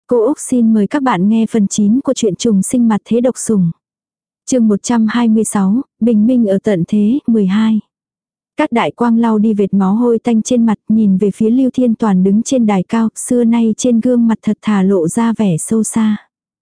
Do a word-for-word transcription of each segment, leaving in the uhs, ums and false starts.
Cô Úc xin mời các bạn nghe phần chín của truyện trùng sinh mặt thế độc sủng. Chương một trăm hai mươi sáu, Bình minh ở tận thế, mười hai. Cát Đại Quang lau đi vệt máu hôi tanh trên mặt, nhìn về phía Lưu Thiên Toàn đứng trên đài cao, xưa nay trên gương mặt thật thà lộ ra vẻ sâu xa.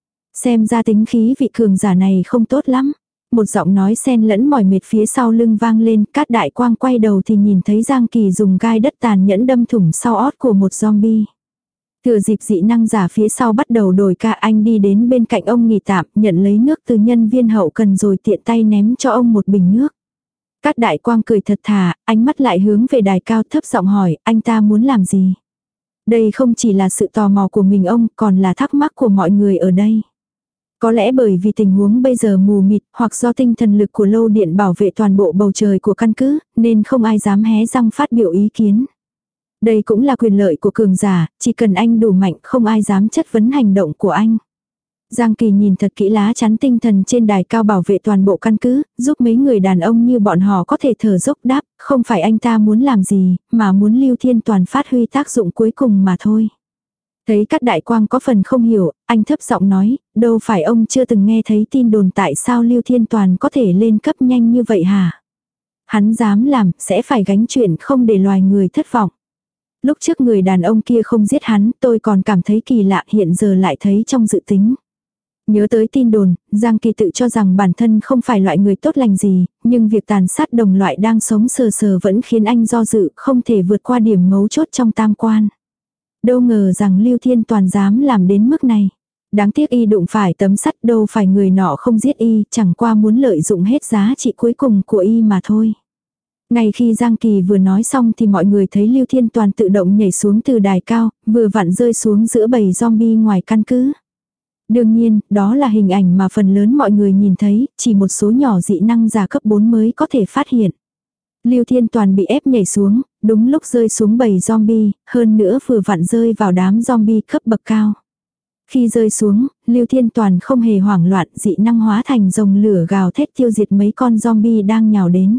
Xem ra tính khí vị cường giả này không tốt lắm. Một giọng nói xen lẫn mỏi mệt phía sau lưng vang lên, Cát Đại Quang quay đầu thì nhìn thấy Giang Kỳ dùng gai đất tàn nhẫn đâm thủng sau ót của một zombie. Thừa dịp dị năng giả phía sau bắt đầu đổi ca, anh đi đến bên cạnh ông nghỉ tạm, nhận lấy nước từ nhân viên hậu cần rồi tiện tay ném cho ông một bình nước. Cát Đại Quang cười thật thà, ánh mắt lại hướng về đài cao, thấp giọng hỏi, anh ta muốn làm gì? Đây không chỉ là sự tò mò của mình ông, còn là thắc mắc của mọi người ở đây. Có lẽ bởi vì tình huống bây giờ mù mịt, hoặc do tinh thần lực của lô điện bảo vệ toàn bộ bầu trời của căn cứ, nên không ai dám hé răng phát biểu ý kiến. Đây cũng là quyền lợi của cường giả, chỉ cần anh đủ mạnh không ai dám chất vấn hành động của anh. Giang Kỳ nhìn thật kỹ lá chắn tinh thần trên đài cao bảo vệ toàn bộ căn cứ, giúp mấy người đàn ông như bọn họ có thể thở dốc đáp, không phải anh ta muốn làm gì, mà muốn Lưu Thiên Toàn phát huy tác dụng cuối cùng mà thôi. Thấy Cát Đại Quang có phần không hiểu, anh thấp giọng nói, đâu phải ông chưa từng nghe thấy tin đồn tại sao Lưu Thiên Toàn có thể lên cấp nhanh như vậy hả? Hắn dám làm, sẽ phải gánh chuyện không để loài người thất vọng. Lúc trước người đàn ông kia không giết hắn, tôi còn cảm thấy kỳ lạ, hiện giờ lại thấy trong dự tính. Nhớ tới tin đồn, Giang Kỳ tự cho rằng bản thân không phải loại người tốt lành gì, nhưng việc tàn sát đồng loại đang sống sờ sờ vẫn khiến anh do dự, không thể vượt qua điểm mấu chốt trong tam quan. Đâu ngờ rằng Lưu Thiên Toàn dám làm đến mức này. Đáng tiếc y đụng phải tấm sắt, đâu phải người nọ không giết y, chẳng qua muốn lợi dụng hết giá trị cuối cùng của y mà thôi. Ngay khi Giang Kỳ vừa nói xong thì mọi người thấy Lưu Thiên Toàn tự động nhảy xuống từ đài cao, vừa vặn rơi xuống giữa bầy zombie ngoài căn cứ. Đương nhiên, đó là hình ảnh mà phần lớn mọi người nhìn thấy, chỉ một số nhỏ dị năng giả cấp bốn mới có thể phát hiện. Lưu Thiên Toàn bị ép nhảy xuống, đúng lúc rơi xuống bầy zombie, hơn nữa vừa vặn rơi vào đám zombie cấp bậc cao. Khi rơi xuống, Lưu Thiên Toàn không hề hoảng loạn, dị năng hóa thành rồng lửa gào thét tiêu diệt mấy con zombie đang nhào đến.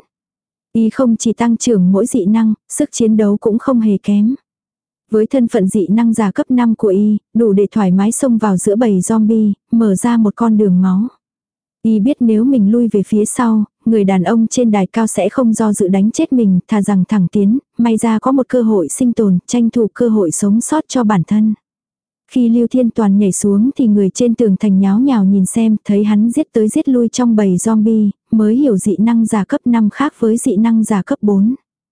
Y không chỉ tăng trưởng mỗi dị năng, sức chiến đấu cũng không hề kém. Với thân phận dị năng giả cấp năm của Y, đủ để thoải mái xông vào giữa bầy zombie, mở ra một con đường máu. Y biết nếu mình lui về phía sau, người đàn ông trên đài cao sẽ không do dự đánh chết mình, thà rằng thẳng tiến, may ra có một cơ hội sinh tồn, tranh thủ cơ hội sống sót cho bản thân. Khi Lưu Thiên Toàn nhảy xuống thì người trên tường thành nháo nhào nhìn xem, thấy hắn giết tới giết lui trong bầy zombie, mới hiểu dị năng giả cấp năm khác với dị năng giả cấp bốn.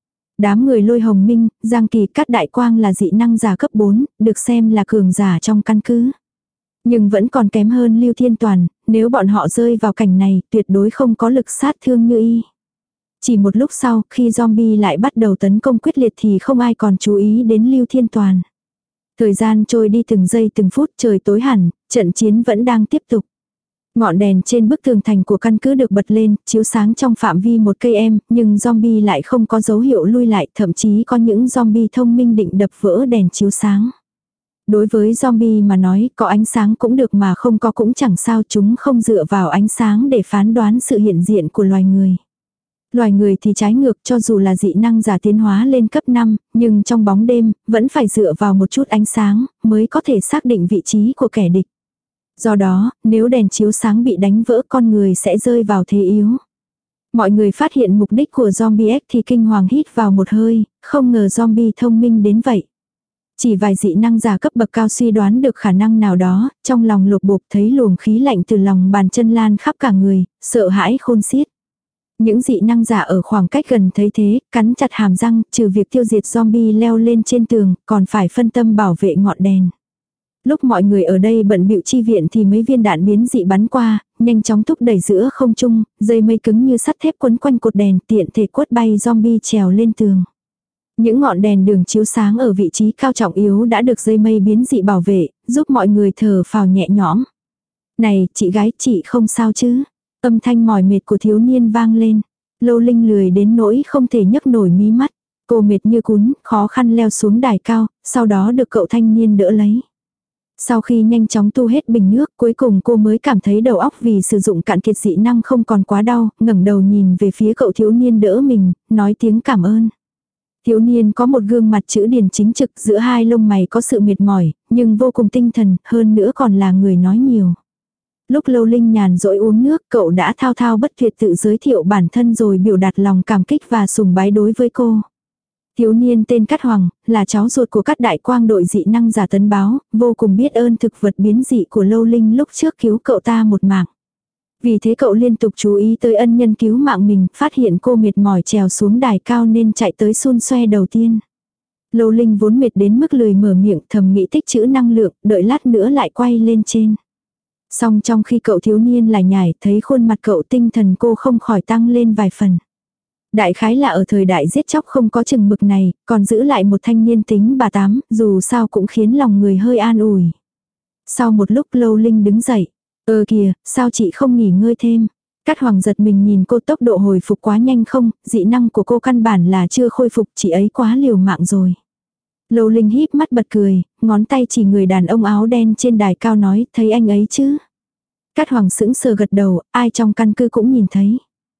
Đám người Lôi Hồng Minh, Giang Kỳ, Cát Đại Quang là dị năng giả cấp bốn, được xem là cường giả trong căn cứ. Nhưng vẫn còn kém hơn Lưu Thiên Toàn, nếu bọn họ rơi vào cảnh này, tuyệt đối không có lực sát thương như y. Chỉ một lúc sau, khi zombie lại bắt đầu tấn công quyết liệt thì không ai còn chú ý đến Lưu Thiên Toàn. Thời gian trôi đi từng giây từng phút, trời tối hẳn, trận chiến vẫn đang tiếp tục. Ngọn đèn trên bức tường thành của căn cứ được bật lên, chiếu sáng trong phạm vi một cây em, nhưng zombie lại không có dấu hiệu lui lại, thậm chí có những zombie thông minh định đập vỡ đèn chiếu sáng. Đối với zombie mà nói, có ánh sáng cũng được mà không có cũng chẳng sao, chúng không dựa vào ánh sáng để phán đoán sự hiện diện của loài người. Loài người thì trái ngược, cho dù là dị năng giả tiến hóa lên cấp năm, nhưng trong bóng đêm, vẫn phải dựa vào một chút ánh sáng, mới có thể xác định vị trí của kẻ địch. Do đó, nếu đèn chiếu sáng bị đánh vỡ, con người sẽ rơi vào thế yếu. Mọi người phát hiện mục đích của zombie X thì kinh hoàng hít vào một hơi, không ngờ zombie thông minh đến vậy. Chỉ vài dị năng giả cấp bậc cao suy đoán được khả năng nào đó, trong lòng lục bục thấy luồng khí lạnh từ lòng bàn chân lan khắp cả người, sợ hãi khôn xiết. Những dị năng giả ở khoảng cách gần thấy thế, cắn chặt hàm răng, trừ việc tiêu diệt zombie leo lên trên tường, còn phải phân tâm bảo vệ ngọn đèn. Lúc mọi người ở đây bận bịu chi viện thì mấy viên đạn biến dị bắn qua, nhanh chóng thúc đẩy giữa không trung, dây mây cứng như sắt thép quấn quanh cột đèn, tiện thể quất bay zombie trèo lên tường. Những ngọn đèn đường chiếu sáng ở vị trí cao trọng yếu đã được dây mây biến dị bảo vệ, giúp mọi người thở phào nhẹ nhõm. Này, chị gái, chị không sao chứ? Âm thanh mỏi mệt của thiếu niên vang lên. Lâu Linh lười đến nỗi không thể nhấc nổi mí mắt. Cô mệt như cún, khó khăn leo xuống đài cao, sau đó được cậu thanh niên đỡ lấy. Sau khi nhanh chóng tu hết bình nước, cuối cùng cô mới cảm thấy đầu óc vì sử dụng cạn kiệt dị năng không còn quá đau, ngẩng đầu nhìn về phía cậu thiếu niên đỡ mình, nói tiếng cảm ơn. Thiếu niên có một gương mặt chữ điển chính trực, giữa hai lông mày có sự mệt mỏi, nhưng vô cùng tinh thần, hơn nữa còn là người nói nhiều. Lúc Lâu Linh nhàn rỗi uống nước, cậu đã thao thao bất tuyệt tự giới thiệu bản thân rồi biểu đạt lòng cảm kích và sùng bái đối với cô. Thiếu niên tên Cát Hoàng, là cháu ruột của Cát Đại Quang đội dị năng giả Tấn Báo, vô cùng biết ơn thực vật biến dị của Lâu Linh lúc trước cứu cậu ta một mạng. Vì thế cậu liên tục chú ý tới ân nhân cứu mạng mình, phát hiện cô mệt mỏi trèo xuống đài cao nên chạy tới xun xoe đầu tiên. Lâu Linh vốn mệt đến mức lười mở miệng, thầm nghĩ tích trữ năng lượng, đợi lát nữa lại quay lên trên. Song trong khi cậu thiếu niên lại nhảy, thấy khuôn mặt cậu, tinh thần cô không khỏi tăng lên vài phần. Đại khái là ở thời đại giết chóc không có chừng mực này, còn giữ lại một thanh niên tính bà tám, dù sao cũng khiến lòng người hơi an ủi. Sau một lúc Lâu Linh đứng dậy. Ờ kìa, sao chị không nghỉ ngơi thêm? Cát Hoàng giật mình nhìn cô, tốc độ hồi phục quá nhanh không, dị năng của cô căn bản là chưa khôi phục, chị ấy quá liều mạng rồi. Lâu Linh híp mắt bật cười, ngón tay chỉ người đàn ông áo đen trên đài cao nói, thấy anh ấy chứ? Cát Hoàng sững sờ gật đầu, ai trong căn cứ cũng nhìn thấy.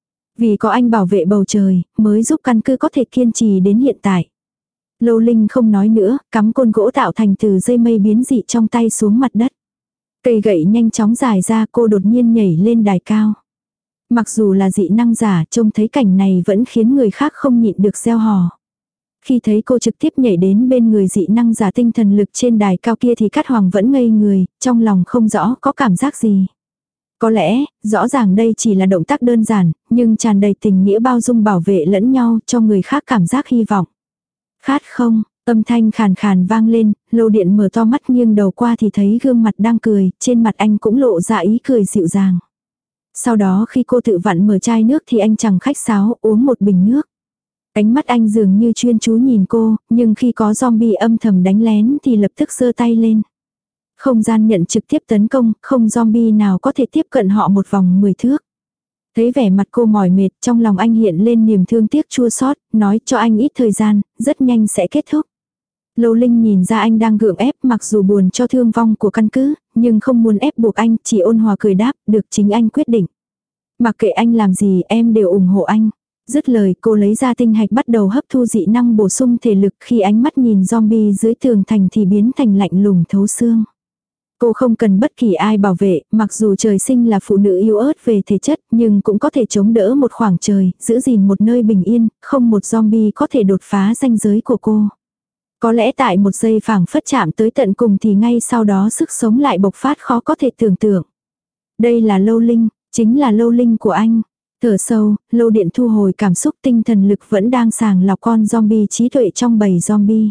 Vì có anh bảo vệ bầu trời, mới giúp căn cứ có thể kiên trì đến hiện tại. Lâu Linh không nói nữa, cắm côn gỗ tạo thành từ dây mây biến dị trong tay xuống mặt đất. Cây gậy nhanh chóng dài ra, cô đột nhiên nhảy lên đài cao. Mặc dù là dị năng giả, trông thấy cảnh này vẫn khiến người khác không nhịn được reo hò. Khi thấy cô trực tiếp nhảy đến bên người dị năng giả tinh thần lực trên đài cao kia thì Cát Hoàng vẫn ngây người, trong lòng không rõ có cảm giác gì. Có lẽ, rõ ràng đây chỉ là động tác đơn giản, nhưng tràn đầy tình nghĩa bao dung bảo vệ lẫn nhau cho người khác cảm giác hy vọng. Khát không, âm thanh khàn khàn vang lên, Lâu Điện mở to mắt nghiêng đầu qua thì thấy gương mặt đang cười, trên mặt anh cũng lộ ra ý cười dịu dàng. Sau đó khi cô tự vặn mở chai nước thì anh chẳng khách sáo uống một bình nước. Ánh mắt anh dường như chuyên chú nhìn cô, nhưng khi có zombie âm thầm đánh lén thì lập tức giơ tay lên. Không gian nhận trực tiếp tấn công, không zombie nào có thể tiếp cận họ một vòng mười thước. Thấy vẻ mặt cô mỏi mệt, trong lòng anh hiện lên niềm thương tiếc chua xót, nói cho anh ít thời gian, rất nhanh sẽ kết thúc. Lâu Linh nhìn ra anh đang gượng ép, mặc dù buồn cho thương vong của căn cứ, nhưng không muốn ép buộc anh, chỉ ôn hòa cười đáp, được chính anh quyết định. Mặc kệ anh làm gì em đều ủng hộ anh. Dứt lời cô lấy ra tinh hạch bắt đầu hấp thu dị năng bổ sung thể lực, khi ánh mắt nhìn zombie dưới tường thành thì biến thành lạnh lùng thấu xương. Cô không cần bất kỳ ai bảo vệ, mặc dù trời sinh là phụ nữ yếu ớt về thể chất, nhưng cũng có thể chống đỡ một khoảng trời, giữ gìn một nơi bình yên, không một zombie có thể đột phá ranh giới của cô. Có lẽ tại một giây phảng phất chạm tới tận cùng thì ngay sau đó sức sống lại bộc phát khó có thể tưởng tượng. Đây là Lâu Linh, chính là Lâu Linh của anh. Thở sâu, Lâu Điện thu hồi cảm xúc, tinh thần lực vẫn đang sàng lọc con zombie trí tuệ trong bầy zombie.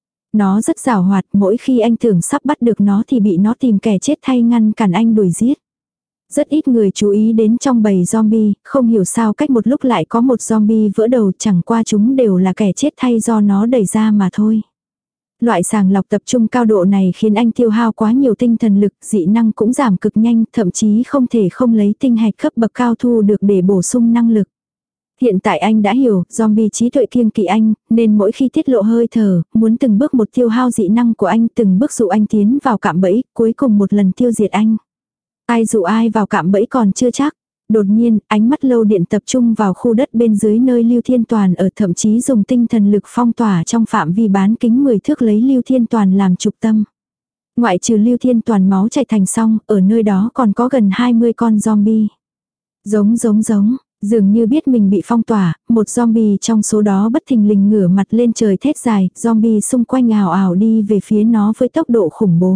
Nó rất giàu hoạt, mỗi khi anh tưởng sắp bắt được nó thì bị nó tìm kẻ chết thay ngăn cản anh đuổi giết. Rất ít người chú ý đến trong bầy zombie, không hiểu sao cách một lúc lại có một zombie vỡ đầu, chẳng qua chúng đều là kẻ chết thay do nó đẩy ra mà thôi. Loại sàng lọc tập trung cao độ này khiến anh tiêu hao quá nhiều tinh thần lực, dị năng cũng giảm cực nhanh, thậm chí không thể không lấy tinh hạch cấp bậc cao thu được để bổ sung năng lực. Hiện tại anh đã hiểu, zombie trí tuệ kiêng kỵ anh, nên mỗi khi tiết lộ hơi thở, muốn từng bước một tiêu hao dị năng của anh, từng bước dụ anh tiến vào cạm bẫy, cuối cùng một lần tiêu diệt anh. Ai dụ ai vào cạm bẫy còn chưa chắc. Đột nhiên, ánh mắt Lâu Điện tập trung vào khu đất bên dưới nơi Lưu Thiên Toàn ở, thậm chí dùng tinh thần lực phong tỏa trong phạm vi bán kính mười thước lấy Lưu Thiên Toàn làm trục tâm. Ngoại trừ Lưu Thiên Toàn máu chảy thành sông, ở nơi đó còn có gần hai mươi con zombie. Giống giống giống, dường như biết mình bị phong tỏa, một zombie trong số đó bất thình lình ngửa mặt lên trời thét dài, zombie xung quanh ảo ảo đi về phía nó với tốc độ khủng bố.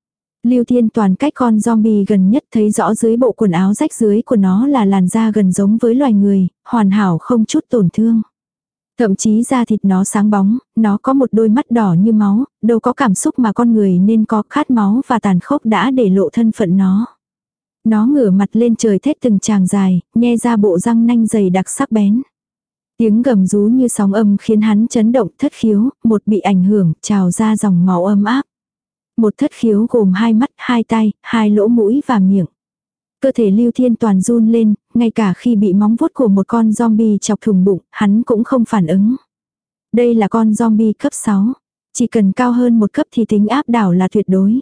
Lưu Thiên Toàn cách con zombie gần nhất thấy rõ dưới bộ quần áo rách dưới của nó là làn da gần giống với loài người, hoàn hảo không chút tổn thương. Thậm chí da thịt nó sáng bóng, nó có một đôi mắt đỏ như máu, đâu có cảm xúc mà con người nên có, khát máu và tàn khốc đã để lộ thân phận nó. Nó ngửa mặt lên trời thét từng tràng dài, nhe ra bộ răng nanh dày đặc sắc bén. Tiếng gầm rú như sóng âm khiến hắn chấn động thất khiếu, một bị ảnh hưởng, trào ra dòng máu ấm áp. Một thất khiếu gồm hai mắt, hai tay, hai lỗ mũi và miệng. Cơ thể Lưu Thiên Toàn run lên, ngay cả khi bị móng vuốt của một con zombie chọc thủng bụng, hắn cũng không phản ứng. Đây là con zombie cấp sáu. Chỉ cần cao hơn một cấp thì tính áp đảo là tuyệt đối.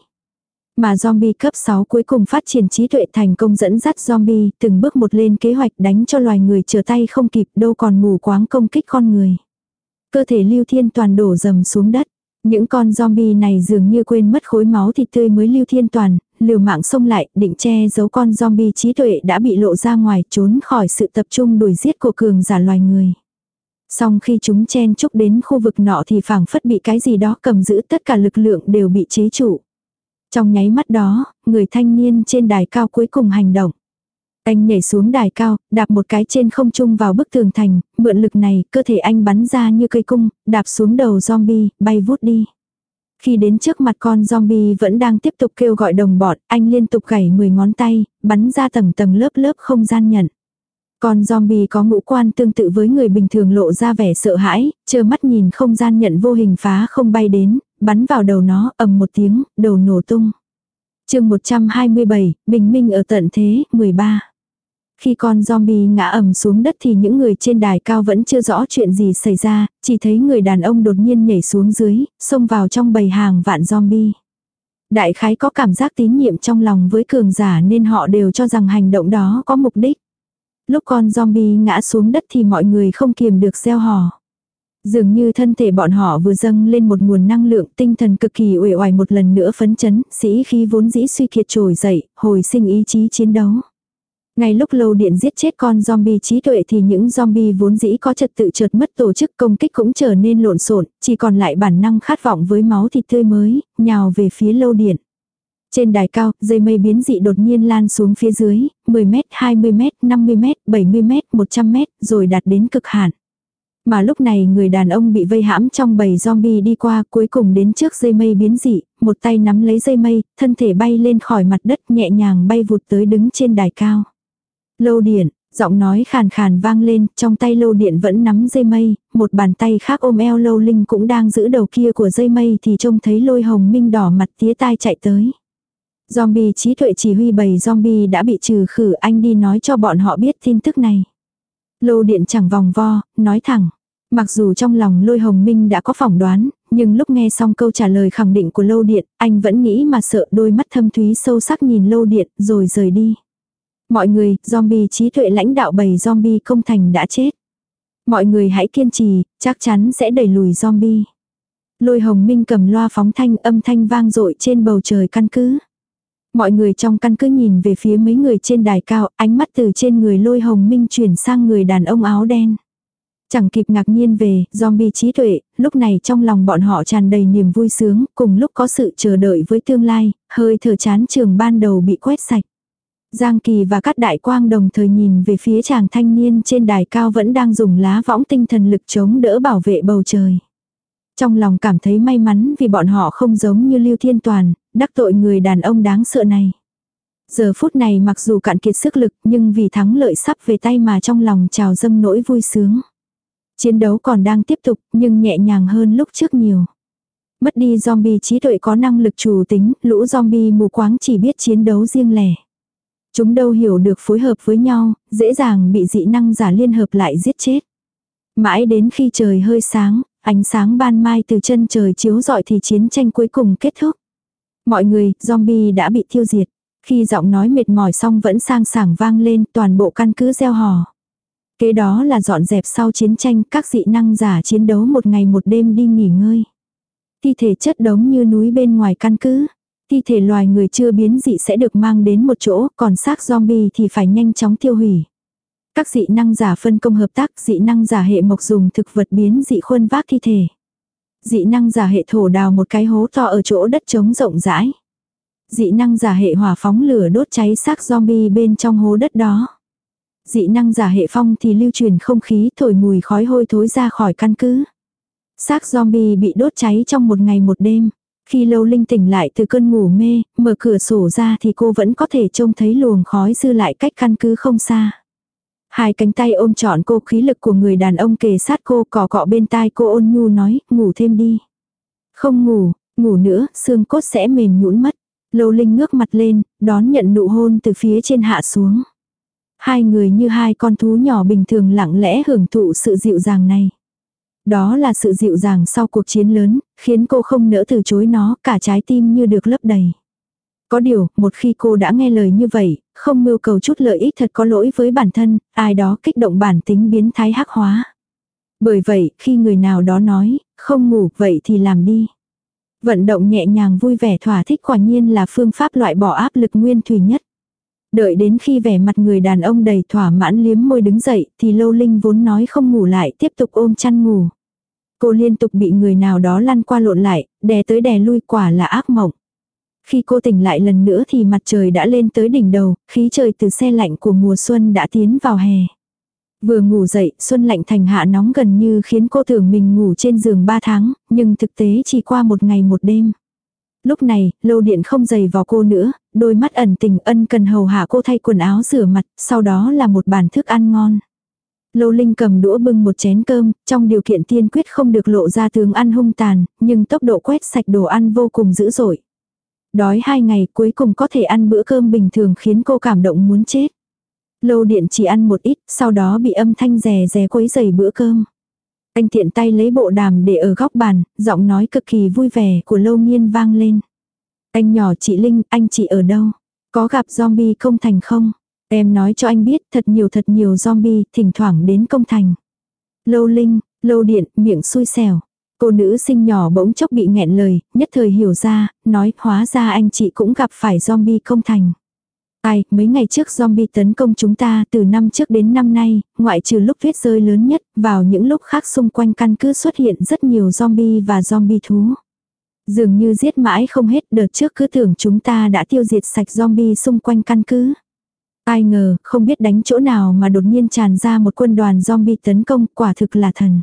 Mà zombie cấp sáu cuối cùng phát triển trí tuệ thành công dẫn dắt zombie từng bước một lên kế hoạch đánh cho loài người trở tay không kịp, đâu còn mù quáng công kích con người. Cơ thể Lưu Thiên Toàn đổ dầm xuống đất. Những con zombie này dường như quên mất khối máu thịt tươi mới Lưu Thiên Toàn, liều mạng xông lại, định che giấu con zombie trí tuệ đã bị lộ ra ngoài, trốn khỏi sự tập trung đuổi giết của cường giả loài người. Song khi chúng chen chúc đến khu vực nọ thì phảng phất bị cái gì đó cầm giữ, tất cả lực lượng đều bị chế trụ. Trong nháy mắt đó, người thanh niên trên đài cao cuối cùng hành động. Anh nhảy xuống đài cao, đạp một cái trên không trung vào bức tường thành, mượn lực này, cơ thể anh bắn ra như cây cung, đạp xuống đầu zombie, bay vút đi. Khi đến trước mặt con zombie vẫn đang tiếp tục kêu gọi đồng bọn, anh liên tục gảy mười ngón tay, bắn ra tầng tầng lớp lớp không gian nhận. Con zombie có ngũ quan tương tự với người bình thường lộ ra vẻ sợ hãi, trơ mắt nhìn không gian nhận vô hình phá không bay đến, bắn vào đầu nó, ầm một tiếng, đầu nổ tung. Chương một trăm hai mươi bảy, bình minh ở tận thế, mười ba. Khi con zombie ngã ầm xuống đất thì những người trên đài cao vẫn chưa rõ chuyện gì xảy ra, chỉ thấy người đàn ông đột nhiên nhảy xuống dưới, xông vào trong bầy hàng vạn zombie. Đại khái có cảm giác tín nhiệm trong lòng với cường giả nên họ đều cho rằng hành động đó có mục đích. Lúc con zombie ngã xuống đất thì mọi người không kiềm được reo hò. Dường như thân thể bọn họ vừa dâng lên một nguồn năng lượng, tinh thần cực kỳ uể oải một lần nữa phấn chấn, sĩ khí vốn dĩ suy kiệt trồi dậy, hồi sinh ý chí chiến đấu. Ngay lúc Lâu Điện giết chết con zombie trí tuệ thì những zombie vốn dĩ có trật tự chợt mất tổ chức, công kích cũng trở nên lộn xộn, chỉ còn lại bản năng khát vọng với máu thịt tươi mới, nhào về phía Lâu Điện. Trên đài cao, dây mây biến dị đột nhiên lan xuống phía dưới, mười mét, hai mươi mét, năm mươi mét, bảy mươi mét, một trăm mét, rồi đạt đến cực hạn. Mà lúc này người đàn ông bị vây hãm trong bầy zombie đi qua, cuối cùng đến trước dây mây biến dị, một tay nắm lấy dây mây, thân thể bay lên khỏi mặt đất, nhẹ nhàng bay vụt tới đứng trên đài cao. Lâu Điện, giọng nói khàn khàn vang lên, trong tay Lâu Điện vẫn nắm dây mây, một bàn tay khác ôm eo Lâu Linh cũng đang giữ đầu kia của dây mây thì trông thấy Lôi Hồng Minh đỏ mặt tía tai chạy tới. Zombie trí tuệ chỉ huy bầy zombie đã bị trừ khử, anh đi nói cho bọn họ biết tin tức này. Lâu Điện chẳng vòng vo, nói thẳng. Mặc dù trong lòng Lôi Hồng Minh đã có phỏng đoán, nhưng lúc nghe xong câu trả lời khẳng định của Lâu Điện, anh vẫn nghĩ mà sợ, đôi mắt thâm thúy sâu sắc nhìn Lâu Điện rồi rời đi. Mọi người, zombie trí tuệ lãnh đạo bầy zombie công thành đã chết. Mọi người hãy kiên trì, chắc chắn sẽ đẩy lùi zombie. Lôi Hồng Minh cầm loa phóng thanh, âm thanh vang dội trên bầu trời căn cứ. Mọi người trong căn cứ nhìn về phía mấy người trên đài cao, ánh mắt từ trên người Lôi Hồng Minh chuyển sang người đàn ông áo đen. Chẳng kịp ngạc nhiên về, zombie trí tuệ, lúc này trong lòng bọn họ tràn đầy niềm vui sướng, cùng lúc có sự chờ đợi với tương lai, hơi thở chán trường ban đầu bị quét sạch. Giang Kỳ và các đại quang đồng thời nhìn về phía chàng thanh niên trên đài cao vẫn đang dùng lá võng tinh thần lực chống đỡ bảo vệ bầu trời. Trong lòng cảm thấy may mắn vì bọn họ không giống như Lưu Thiên Toàn, đắc tội người đàn ông đáng sợ này. Giờ phút này mặc dù cạn kiệt sức lực nhưng vì thắng lợi sắp về tay mà trong lòng trào dâng nỗi vui sướng. Chiến đấu còn đang tiếp tục nhưng nhẹ nhàng hơn lúc trước nhiều. Mất đi zombie trí tuệ có năng lực chủ tính, lũ zombie mù quáng chỉ biết chiến đấu riêng lẻ. Chúng đâu hiểu được phối hợp với nhau, dễ dàng bị dị năng giả liên hợp lại giết chết. Mãi đến khi trời hơi sáng, ánh sáng ban mai từ chân trời chiếu rọi thì chiến tranh cuối cùng kết thúc. Mọi người, zombie đã bị tiêu diệt. Khi giọng nói mệt mỏi xong vẫn sang sảng vang lên, toàn bộ căn cứ reo hò. Kế đó là dọn dẹp sau chiến tranh, các dị năng giả chiến đấu một ngày một đêm đi nghỉ ngơi. Thi thể chất đống như núi bên ngoài căn cứ. Thi thể loài người chưa biến dị sẽ được mang đến một chỗ, còn xác zombie thì phải nhanh chóng tiêu hủy. Các dị năng giả phân công hợp tác, dị năng giả hệ mộc dùng thực vật biến dị khuân vác thi thể. Dị năng giả hệ thổ đào một cái hố to ở chỗ đất trống rộng rãi. Dị năng giả hệ hỏa phóng lửa đốt cháy xác zombie bên trong hố đất đó. Dị năng giả hệ phong thì lưu truyền không khí thổi mùi khói hôi thối ra khỏi căn cứ. Xác zombie bị đốt cháy trong một ngày một đêm. Khi Lâu Linh tỉnh lại từ cơn ngủ mê, mở cửa sổ ra thì cô vẫn có thể trông thấy luồng khói dư lại cách căn cứ không xa. Hai cánh tay ôm trọn cô, khí lực của người đàn ông kề sát cô, cọ cọ bên tai cô ôn nhu nói, ngủ thêm đi. Không ngủ, ngủ nữa, xương cốt sẽ mềm nhũn mất. Lâu Linh ngước mặt lên, đón nhận nụ hôn từ phía trên hạ xuống. Hai người như hai con thú nhỏ bình thường lặng lẽ hưởng thụ sự dịu dàng này. Đó là sự dịu dàng sau cuộc chiến lớn, khiến cô không nỡ từ chối nó, cả trái tim như được lấp đầy. Có điều, một khi cô đã nghe lời như vậy, không mưu cầu chút lợi ích thật có lỗi với bản thân, ai đó kích động bản tính biến thái hắc hóa. Bởi vậy, khi người nào đó nói, không ngủ, vậy thì làm đi. Vận động nhẹ nhàng vui vẻ thỏa thích quả nhiên là phương pháp loại bỏ áp lực nguyên thủy nhất. Đợi đến khi vẻ mặt người đàn ông đầy thỏa mãn liếm môi đứng dậy, thì Lâu Linh vốn nói không ngủ lại tiếp tục ôm chăn ngủ. Cô liên tục bị người nào đó lăn qua lộn lại, đè tới đè lui, quả là ác mộng. Khi cô tỉnh lại lần nữa thì mặt trời đã lên tới đỉnh đầu, khí trời từ se lạnh của mùa xuân đã tiến vào hè. Vừa ngủ dậy, xuân lạnh thành hạ nóng gần như khiến cô tưởng mình ngủ trên giường ba tháng, nhưng thực tế chỉ qua một ngày một đêm. Lúc này, Lâu Điện không giày vào cô nữa, đôi mắt ẩn tình ân cần hầu hạ cô thay quần áo rửa mặt, sau đó là một bàn thức ăn ngon. Lâu Linh cầm đũa bưng một chén cơm, trong điều kiện tiên quyết không được lộ ra tướng ăn hung tàn, nhưng tốc độ quét sạch đồ ăn vô cùng dữ dội. Đói hai ngày cuối cùng có thể ăn bữa cơm bình thường khiến cô cảm động muốn chết. Lâu Điện chỉ ăn một ít, sau đó bị âm thanh rè rè quấy rầy bữa cơm. Anh tiện tay lấy bộ đàm để ở góc bàn, giọng nói cực kỳ vui vẻ của Lâu Nghiên vang lên. Anh nhỏ chị Linh, anh chị ở đâu? Có gặp zombie công thành không? Em nói cho anh biết thật nhiều thật nhiều zombie thỉnh thoảng đến công thành. Lâu Linh, Lâu Điện, miệng xui xẻo. Cô nữ sinh nhỏ bỗng chốc bị nghẹn lời, nhất thời hiểu ra, nói hóa ra anh chị cũng gặp phải zombie công thành. Ai, mấy ngày trước zombie tấn công chúng ta từ năm trước đến năm nay, ngoại trừ lúc tuyết rơi lớn nhất, vào những lúc khác xung quanh căn cứ xuất hiện rất nhiều zombie và zombie thú. Dường như giết mãi không hết, đợt trước cứ tưởng chúng ta đã tiêu diệt sạch zombie xung quanh căn cứ. Ai ngờ, không biết đánh chỗ nào mà đột nhiên tràn ra một quân đoàn zombie tấn công, quả thực là thần.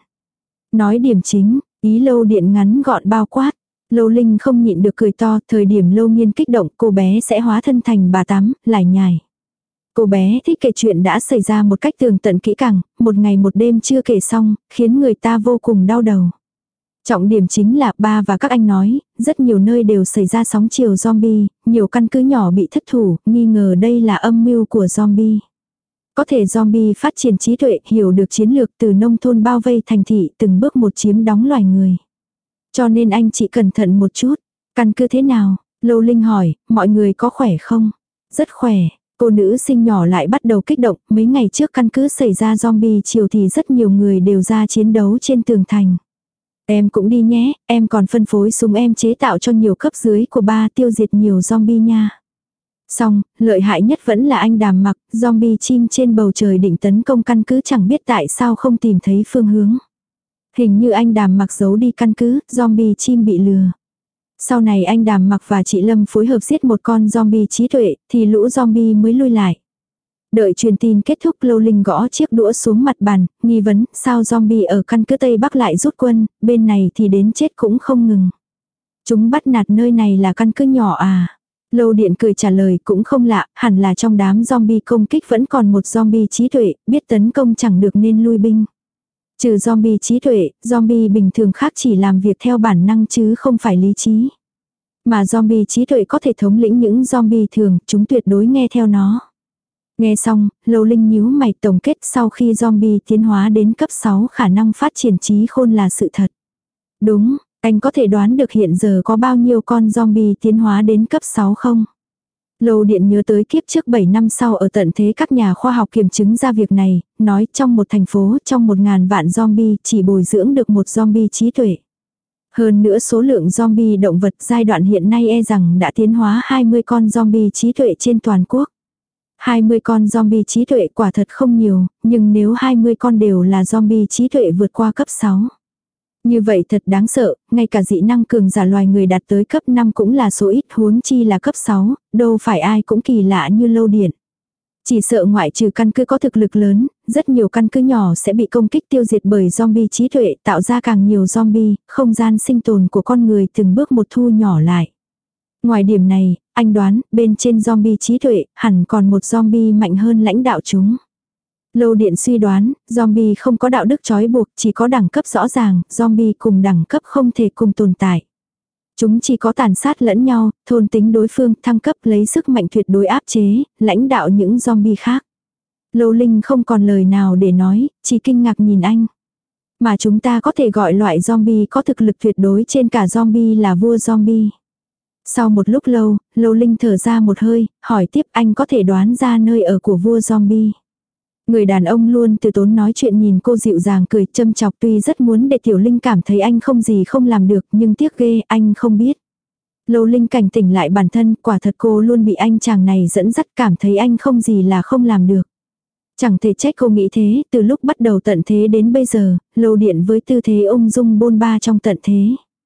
Nói điểm chính, ý Lâu Điện ngắn gọn bao quát. Lâu Linh không nhịn được cười to, thời điểm Lâu Nghiên kích động cô bé sẽ hóa thân thành bà Tám, lải nhải. Cô bé thích kể chuyện đã xảy ra một cách tường tận kỹ càng, một ngày một đêm chưa kể xong, khiến người ta vô cùng đau đầu. Trọng điểm chính là ba và các anh nói, rất nhiều nơi đều xảy ra sóng chiều zombie, nhiều căn cứ nhỏ bị thất thủ, nghi ngờ đây là âm mưu của zombie. Có thể zombie phát triển trí tuệ, hiểu được chiến lược từ nông thôn bao vây thành thị từng bước một chiếm đóng loài người. Cho nên anh chị cẩn thận một chút. Căn cứ thế nào? Lâu Linh hỏi, mọi người có khỏe không? Rất khỏe. Cô nữ sinh nhỏ lại bắt đầu kích động, mấy ngày trước căn cứ xảy ra zombie chiều thì rất nhiều người đều ra chiến đấu trên tường thành. Em cũng đi nhé, em còn phân phối súng em chế tạo cho nhiều cấp dưới của ba tiêu diệt nhiều zombie nha. Xong, lợi hại nhất vẫn là anh Đàm Mặc, zombie chim trên bầu trời định tấn công căn cứ chẳng biết tại sao không tìm thấy phương hướng. Hình như anh Đàm Mặc giấu đi căn cứ, zombie chim bị lừa. Sau này anh Đàm Mặc và chị Lâm phối hợp giết một con zombie trí tuệ, thì lũ zombie mới lui lại. Đợi truyền tin kết thúc Lâu Linh gõ chiếc đũa xuống mặt bàn, nghi vấn, sao zombie ở căn cứ Tây Bắc lại rút quân, bên này thì đến chết cũng không ngừng. Chúng bắt nạt nơi này là căn cứ nhỏ à? Lâu Điện cười trả lời cũng không lạ, hẳn là trong đám zombie công kích vẫn còn một zombie trí tuệ, biết tấn công chẳng được nên lui binh. Trừ zombie trí tuệ, zombie bình thường khác chỉ làm việc theo bản năng chứ không phải lý trí. Mà zombie trí tuệ có thể thống lĩnh những zombie thường, chúng tuyệt đối nghe theo nó. Nghe xong, Lâu Linh nhíu mày tổng kết sau khi zombie tiến hóa đến cấp sáu khả năng phát triển trí khôn là sự thật. Đúng, anh có thể đoán được hiện giờ có bao nhiêu con zombie tiến hóa đến cấp sáu không? Lâu Điện nhớ tới kiếp trước bảy năm sau ở tận thế các nhà khoa học kiểm chứng ra việc này, nói trong một thành phố trong một ngàn vạn zombie chỉ bồi dưỡng được một zombie trí tuệ. Hơn nữa số lượng zombie động vật giai đoạn hiện nay e rằng đã tiến hóa hai mươi con zombie trí tuệ trên toàn quốc. hai mươi con zombie trí tuệ quả thật không nhiều, nhưng nếu hai mươi con đều là zombie trí tuệ vượt qua cấp sáu. Như vậy thật đáng sợ, ngay cả dị năng cường giả loài người đạt tới cấp năm cũng là số ít huống chi là cấp sáu, đâu phải ai cũng kỳ lạ như Lâu Điện. Chỉ sợ ngoại trừ căn cứ có thực lực lớn, rất nhiều căn cứ nhỏ sẽ bị công kích tiêu diệt bởi zombie trí tuệ tạo ra càng nhiều zombie, không gian sinh tồn của con người từng bước một thu nhỏ lại. Ngoài điểm này, anh đoán bên trên zombie trí tuệ hẳn còn một zombie mạnh hơn lãnh đạo chúng. Lâu Điện suy đoán, zombie không có đạo đức trói buộc, chỉ có đẳng cấp rõ ràng, zombie cùng đẳng cấp không thể cùng tồn tại. Chúng chỉ có tàn sát lẫn nhau, thôn tính đối phương, thăng cấp lấy sức mạnh tuyệt đối áp chế, lãnh đạo những zombie khác. Lâu Linh không còn lời nào để nói, chỉ kinh ngạc nhìn anh. Mà chúng ta có thể gọi loại zombie có thực lực tuyệt đối trên cả zombie là vua zombie. Sau một lúc lâu, Lâu Linh thở ra một hơi, hỏi tiếp anh có thể đoán ra nơi ở của vua zombie. Người đàn ông luôn từ tốn nói chuyện nhìn cô dịu dàng cười châm chọc, tuy rất muốn để Tiểu Linh cảm thấy anh không gì không làm được nhưng tiếc ghê anh không biết. Lâu Linh cảnh tỉnh lại bản thân, quả thật cô luôn bị anh chàng này dẫn dắt, cảm thấy anh không gì là không làm được. Chẳng thể trách cô nghĩ thế, từ lúc bắt đầu tận thế đến bây giờ, Lâu Điện với tư thế ung dung bôn ba trong tận thế.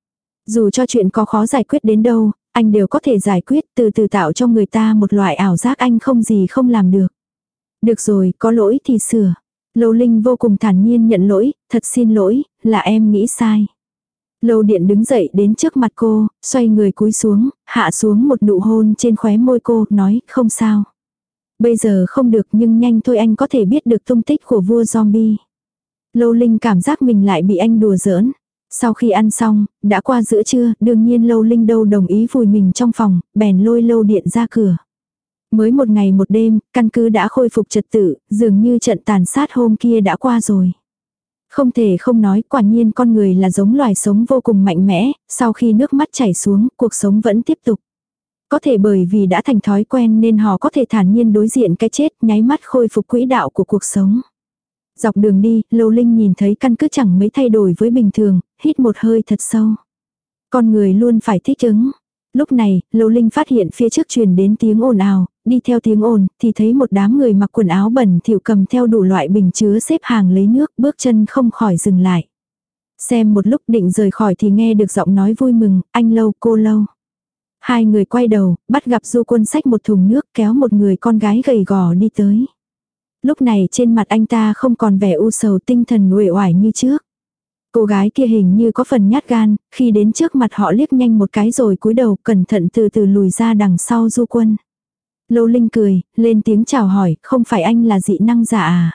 Dù cho chuyện có khó giải quyết đến đâu, anh đều có thể giải quyết, từ từ tạo cho người ta một loại ảo giác anh không gì không làm được. Được rồi, có lỗi thì sửa. Lâu Linh vô cùng thản nhiên nhận lỗi, thật xin lỗi, là em nghĩ sai. Lâu Điện đứng dậy đến trước mặt cô, xoay người cúi xuống, hạ xuống một nụ hôn trên khóe môi cô, nói không sao. Bây giờ không được nhưng nhanh thôi anh có thể biết được tung tích của vua zombie. Lâu Linh cảm giác mình lại bị anh đùa giỡn. Sau khi ăn xong, đã qua giữa trưa, đương nhiên Lâu Linh đâu đồng ý vùi mình trong phòng, bèn lôi Lâu Điện ra cửa. Mới một ngày một đêm, căn cứ đã khôi phục trật tự, dường như trận tàn sát hôm kia đã qua rồi. Không thể không nói, quả nhiên con người là giống loài sống vô cùng mạnh mẽ, sau khi nước mắt chảy xuống, cuộc sống vẫn tiếp tục. Có thể bởi vì đã thành thói quen nên họ có thể thản nhiên đối diện cái chết, nháy mắt khôi phục quỹ đạo của cuộc sống. Dọc đường đi, Lâu Linh nhìn thấy căn cứ chẳng mấy thay đổi với bình thường, hít một hơi thật sâu. Con người luôn phải thích ứng. Lúc này, Lâu Linh phát hiện phía trước truyền đến tiếng ồn ào, đi theo tiếng ồn thì thấy một đám người mặc quần áo bẩn thỉu cầm theo đủ loại bình chứa xếp hàng lấy nước, bước chân không khỏi dừng lại. Xem một lúc định rời khỏi thì nghe được giọng nói vui mừng, anh Lâu, cô Lâu. Hai người quay đầu, bắt gặp Du Quân xách một thùng nước kéo một người con gái gầy gò đi tới. Lúc này trên mặt anh ta không còn vẻ u sầu, tinh thần uể oải như trước. Cô gái kia hình như có phần nhát gan, khi đến trước mặt họ liếc nhanh một cái rồi cúi đầu cẩn thận từ từ lùi ra đằng sau Du Quân. Lâu Linh cười, lên tiếng chào hỏi, không phải anh là dị năng giả à?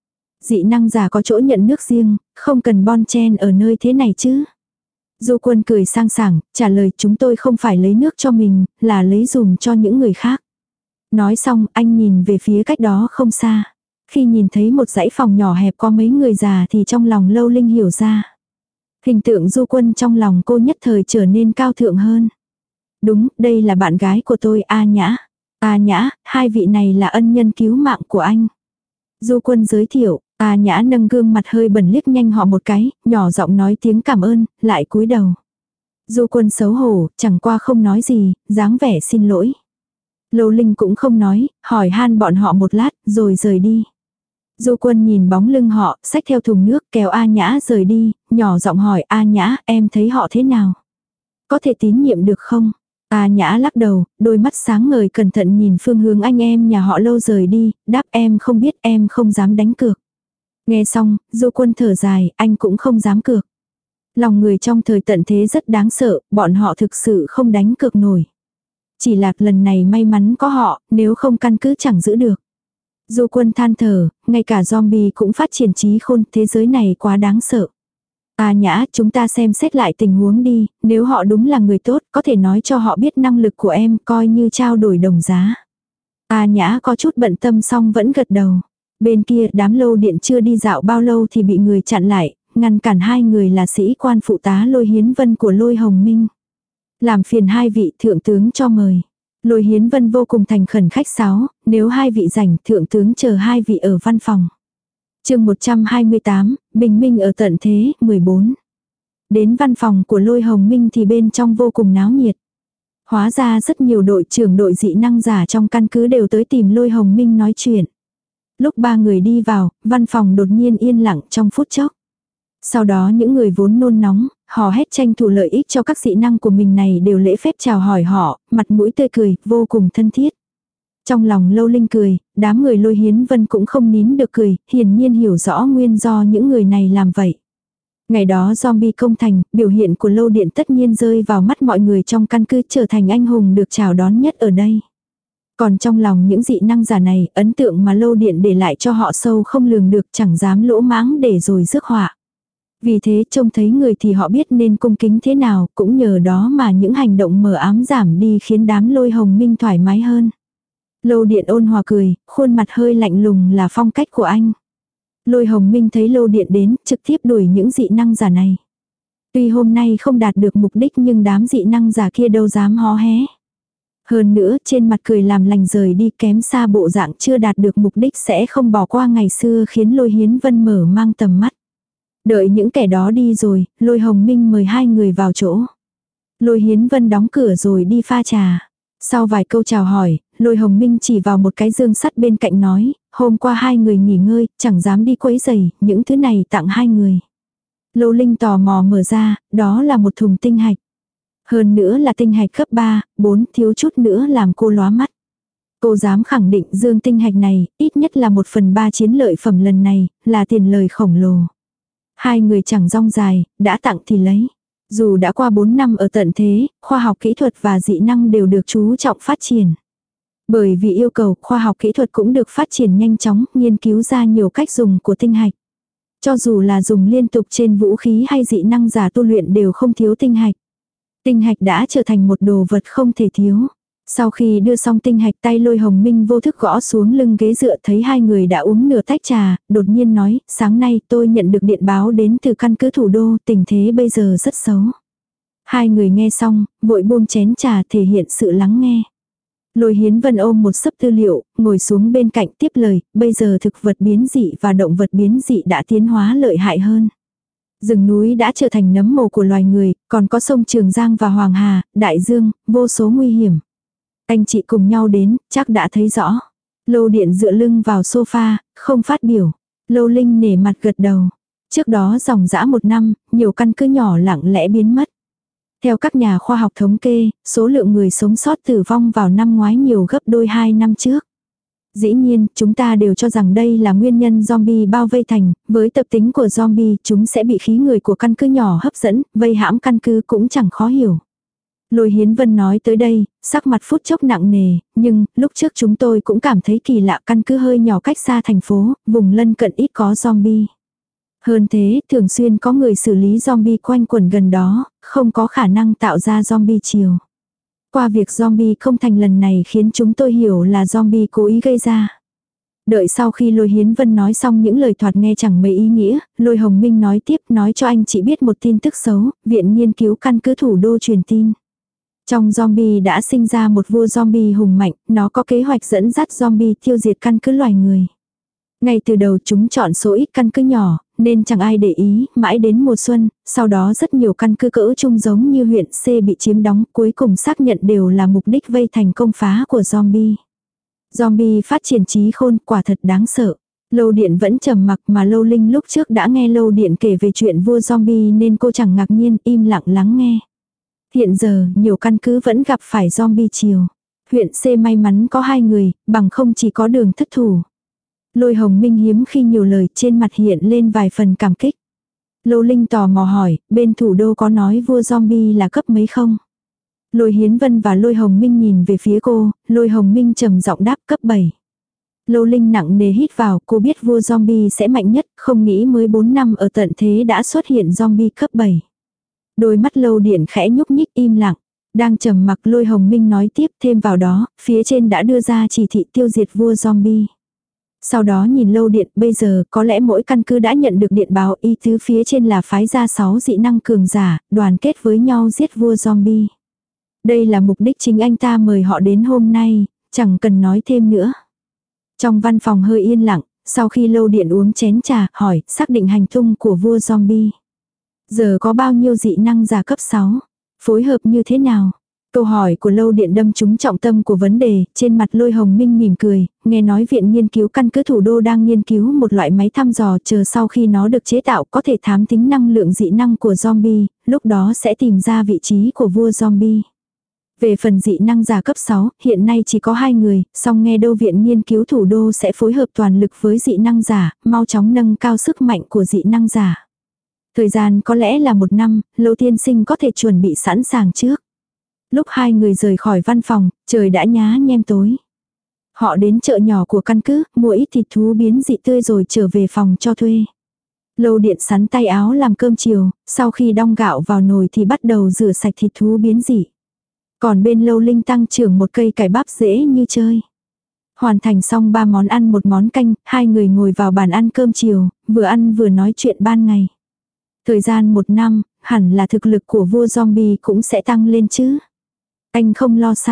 Dị năng giả có chỗ nhận nước riêng, không cần bon chen ở nơi thế này chứ. Du Quân cười sang sảng, trả lời chúng tôi không phải lấy nước cho mình, là lấy dùm cho những người khác. Nói xong, anh nhìn về phía cách đó không xa. Khi nhìn thấy một dãy phòng nhỏ hẹp có mấy người già thì trong lòng Lâu Linh hiểu ra. Hình tượng Du Quân trong lòng cô nhất thời trở nên cao thượng hơn. Đúng, đây là bạn gái của tôi, A Nhã. A Nhã, hai vị này là ân nhân cứu mạng của anh. Du Quân giới thiệu, A Nhã nâng gương mặt hơi bẩn liếc nhanh họ một cái, nhỏ giọng nói tiếng cảm ơn, lại cúi đầu. Du Quân xấu hổ, chẳng qua không nói gì, dáng vẻ xin lỗi. Lâu Linh cũng không nói, hỏi han bọn họ một lát, rồi rời đi. Du Quân nhìn bóng lưng họ, xách theo thùng nước kéo A Nhã rời đi, nhỏ giọng hỏi A Nhã, em thấy họ thế nào? Có thể tín nhiệm được không? A Nhã lắc đầu, đôi mắt sáng ngời cẩn thận nhìn phương hướng anh em nhà họ Lâu rời đi, đáp em không biết, em không dám đánh cược. Nghe xong, Du Quân thở dài, anh cũng không dám cược. Lòng người trong thời tận thế rất đáng sợ, bọn họ thực sự không đánh cược nổi. Chỉ là lần này may mắn có họ, nếu không căn cứ chẳng giữ được. Du Quân than thở, ngay cả zombie cũng phát triển trí khôn, thế giới này quá đáng sợ. A Nhã, chúng ta xem xét lại tình huống đi, nếu họ đúng là người tốt, có thể nói cho họ biết năng lực của em, coi như trao đổi đồng giá. A Nhã có chút bận tâm xong vẫn gật đầu. Bên kia đám Lâu Điện chưa đi dạo bao lâu thì bị người chặn lại, ngăn cản hai người là sĩ quan phụ tá Lôi Hiến Vân của Lôi Hồng Minh. Làm phiền hai vị thượng tướng cho mời. Lôi Hiến Vân vô cùng thành khẩn khách sáo, nếu hai vị rảnh thượng tướng chờ hai vị ở văn phòng. Chương một trăm hai mươi tám, Bình Minh ở tận thế, mười bốn. Đến văn phòng của Lôi Hồng Minh thì bên trong vô cùng náo nhiệt. Hóa ra rất nhiều đội trưởng đội dị năng giả trong căn cứ đều tới tìm Lôi Hồng Minh nói chuyện. Lúc ba người đi vào, văn phòng đột nhiên yên lặng trong phút chốc. Sau đó những người vốn nôn nóng, hò hét tranh thủ lợi ích cho các dị năng của mình này đều lễ phép chào hỏi họ, mặt mũi tươi cười, vô cùng thân thiết. Trong lòng Lâu Linh cười, đám người Lôi Hiến Vân cũng không nín được cười, hiển nhiên hiểu rõ nguyên do những người này làm vậy. Ngày đó zombie công thành, biểu hiện của Lâu Điện tất nhiên rơi vào mắt mọi người trong căn cứ, trở thành anh hùng được chào đón nhất ở đây. Còn trong lòng những dị năng giả này, ấn tượng mà Lâu Điện để lại cho họ sâu không lường được, chẳng dám lỗ mãng để rồi rước họa. Vì thế trông thấy người thì họ biết nên cung kính thế nào, cũng nhờ đó mà những hành động mờ ám giảm đi khiến đám Lôi Hồng Minh thoải mái hơn. Lâu Điện ôn hòa cười, khuôn mặt hơi lạnh lùng là phong cách của anh. Lôi Hồng Minh thấy Lâu Điện đến, trực tiếp đuổi những dị năng giả này. Tuy hôm nay không đạt được mục đích nhưng đám dị năng giả kia đâu dám hó hé. Hơn nữa trên mặt cười làm lành rời đi kém xa bộ dạng chưa đạt được mục đích sẽ không bỏ qua ngày xưa khiến Lôi Hiến Vân mở mang tầm mắt. Đợi những kẻ đó đi rồi, Lôi Hồng Minh mời hai người vào chỗ. Lôi Hiến Vân đóng cửa rồi đi pha trà. Sau vài câu chào hỏi, Lôi Hồng Minh chỉ vào một cái dương sắt bên cạnh nói, hôm qua hai người nghỉ ngơi, chẳng dám đi quấy giày, những thứ này tặng hai người. Lô Linh tò mò mở ra, đó là một thùng tinh hạch. Hơn nữa là tinh hạch cấp ba, bốn, thiếu chút nữa làm cô lóa mắt. Cô dám khẳng định dương tinh hạch này, ít nhất là một phần ba chiến lợi phẩm lần này, là tiền lời khổng lồ. Hai người chẳng rong dài, đã tặng thì lấy. Dù đã qua bốn năm ở tận thế, khoa học kỹ thuật và dị năng đều được chú trọng phát triển. Bởi vì yêu cầu khoa học kỹ thuật cũng được phát triển nhanh chóng, nghiên cứu ra nhiều cách dùng của tinh hạch. Cho dù là dùng liên tục trên vũ khí hay dị năng giả tu luyện đều không thiếu tinh hạch. Tinh hạch đã trở thành một đồ vật không thể thiếu. Sau khi đưa xong tinh hạch tay Lôi Hồng Minh vô thức gõ xuống lưng ghế dựa thấy hai người đã uống nửa tách trà, đột nhiên nói, sáng nay tôi nhận được điện báo đến từ căn cứ thủ đô, tình thế bây giờ rất xấu. Hai người nghe xong, vội buông chén trà thể hiện sự lắng nghe. Lôi Hiến Vân ôm một xấp tư liệu, ngồi xuống bên cạnh tiếp lời, bây giờ thực vật biến dị và động vật biến dị đã tiến hóa lợi hại hơn. Rừng núi đã trở thành nấm mồ của loài người, còn có sông Trường Giang và Hoàng Hà, Đại Dương, vô số nguy hiểm. Anh chị cùng nhau đến, chắc đã thấy rõ. Lô Điện dựa lưng vào sofa, không phát biểu. Lô Linh nể mặt gật đầu. Trước đó dòng dã một năm, nhiều căn cứ nhỏ lặng lẽ biến mất. Theo các nhà khoa học thống kê, số lượng người sống sót tử vong vào năm ngoái nhiều gấp đôi hai năm trước. Dĩ nhiên, chúng ta đều cho rằng đây là nguyên nhân zombie bao vây thành, với tập tính của zombie chúng sẽ bị khí người của căn cứ nhỏ hấp dẫn, vây hãm căn cứ cũng chẳng khó hiểu. Lôi Hiến Vân nói tới đây, sắc mặt phút chốc nặng nề, nhưng lúc trước chúng tôi cũng cảm thấy kỳ lạ, căn cứ hơi nhỏ cách xa thành phố, vùng lân cận ít có zombie. Hơn thế, thường xuyên có người xử lý zombie quanh quẩn gần đó, không có khả năng tạo ra zombie chiều. Qua việc zombie không thành lần này khiến chúng tôi hiểu là zombie cố ý gây ra. Đợi sau khi Lôi Hiến Vân nói xong những lời thoạt nghe chẳng mấy ý nghĩa, Lôi Hồng Minh nói tiếp, nói cho anh chị biết một tin tức xấu, viện nghiên cứu căn cứ thủ đô truyền tin. Trong zombie đã sinh ra một vua zombie hùng mạnh, nó có kế hoạch dẫn dắt zombie tiêu diệt căn cứ loài người. Ngay từ đầu chúng chọn số ít căn cứ nhỏ, nên chẳng ai để ý, mãi đến mùa xuân, sau đó rất nhiều căn cứ cỡ trung giống như huyện C bị chiếm đóng, cuối cùng xác nhận đều là mục đích vây thành công phá của zombie. Zombie phát triển trí khôn quả thật đáng sợ. Lâu Điện vẫn trầm mặc mà Lâu Linh lúc trước đã nghe Lâu Điện kể về chuyện vua zombie nên cô chẳng ngạc nhiên, im lặng lắng nghe. Hiện giờ, nhiều căn cứ vẫn gặp phải zombie chiều. Huyện C may mắn có hai người, bằng không chỉ có Đường thất thủ. Lôi Hồng Minh hiếm khi nhiều lời, trên mặt hiện lên vài phần cảm kích. Lâu Linh tò mò hỏi, bên thủ đô có nói vua zombie là cấp mấy không? Lôi Hiến Vân và Lôi Hồng Minh nhìn về phía cô, Lôi Hồng Minh trầm giọng đáp cấp bảy. Lâu Linh nặng nề hít vào, cô biết vua zombie sẽ mạnh nhất, không nghĩ mới bốn năm ở tận thế đã xuất hiện zombie cấp bảy. Đôi mắt Lâu Điện khẽ nhúc nhích im lặng. Đang trầm mặc Lôi Hồng Minh nói tiếp thêm vào đó, phía trên đã đưa ra chỉ thị tiêu diệt vua zombie. Sau đó nhìn Lâu Điện, bây giờ có lẽ mỗi căn cứ đã nhận được điện báo, ý tứ phía trên là phái ra sáu dị năng cường giả, đoàn kết với nhau giết vua zombie. Đây là mục đích chính anh ta mời họ đến hôm nay, chẳng cần nói thêm nữa. Trong văn phòng hơi yên lặng, sau khi Lâu Điện uống chén trà, hỏi, xác định hành tung của vua zombie. Giờ có bao nhiêu dị năng giả cấp sáu? Phối hợp như thế nào? Câu hỏi của Lâu Điện đâm trúng trọng tâm của vấn đề, trên mặt Lôi Hồng Minh mỉm cười, nghe nói viện nghiên cứu căn cứ thủ đô đang nghiên cứu một loại máy thăm dò chờ sau khi nó được chế tạo có thể thám tính năng lượng dị năng của zombie, lúc đó sẽ tìm ra vị trí của vua zombie. Về phần dị năng giả cấp sáu, hiện nay chỉ có hai người, song nghe đâu viện nghiên cứu thủ đô sẽ phối hợp toàn lực với dị năng giả, mau chóng nâng cao sức mạnh của dị năng giả. Thời gian có lẽ là một năm, Lâu tiên sinh có thể chuẩn bị sẵn sàng trước. Lúc hai người rời khỏi văn phòng, trời đã nhá nhem tối. Họ đến chợ nhỏ của căn cứ, mua ít thịt thú biến dị tươi rồi trở về phòng cho thuê. Lâu Điện sắn tay áo làm cơm chiều, sau khi đong gạo vào nồi thì bắt đầu rửa sạch thịt thú biến dị. Còn bên Lâu Linh tăng trưởng một cây cải bắp dễ như chơi. Hoàn thành xong ba món ăn một món canh, hai người ngồi vào bàn ăn cơm chiều, vừa ăn vừa nói chuyện ban ngày. Thời gian một năm, hẳn là thực lực của vua zombie cũng sẽ tăng lên chứ. Anh không lo sao?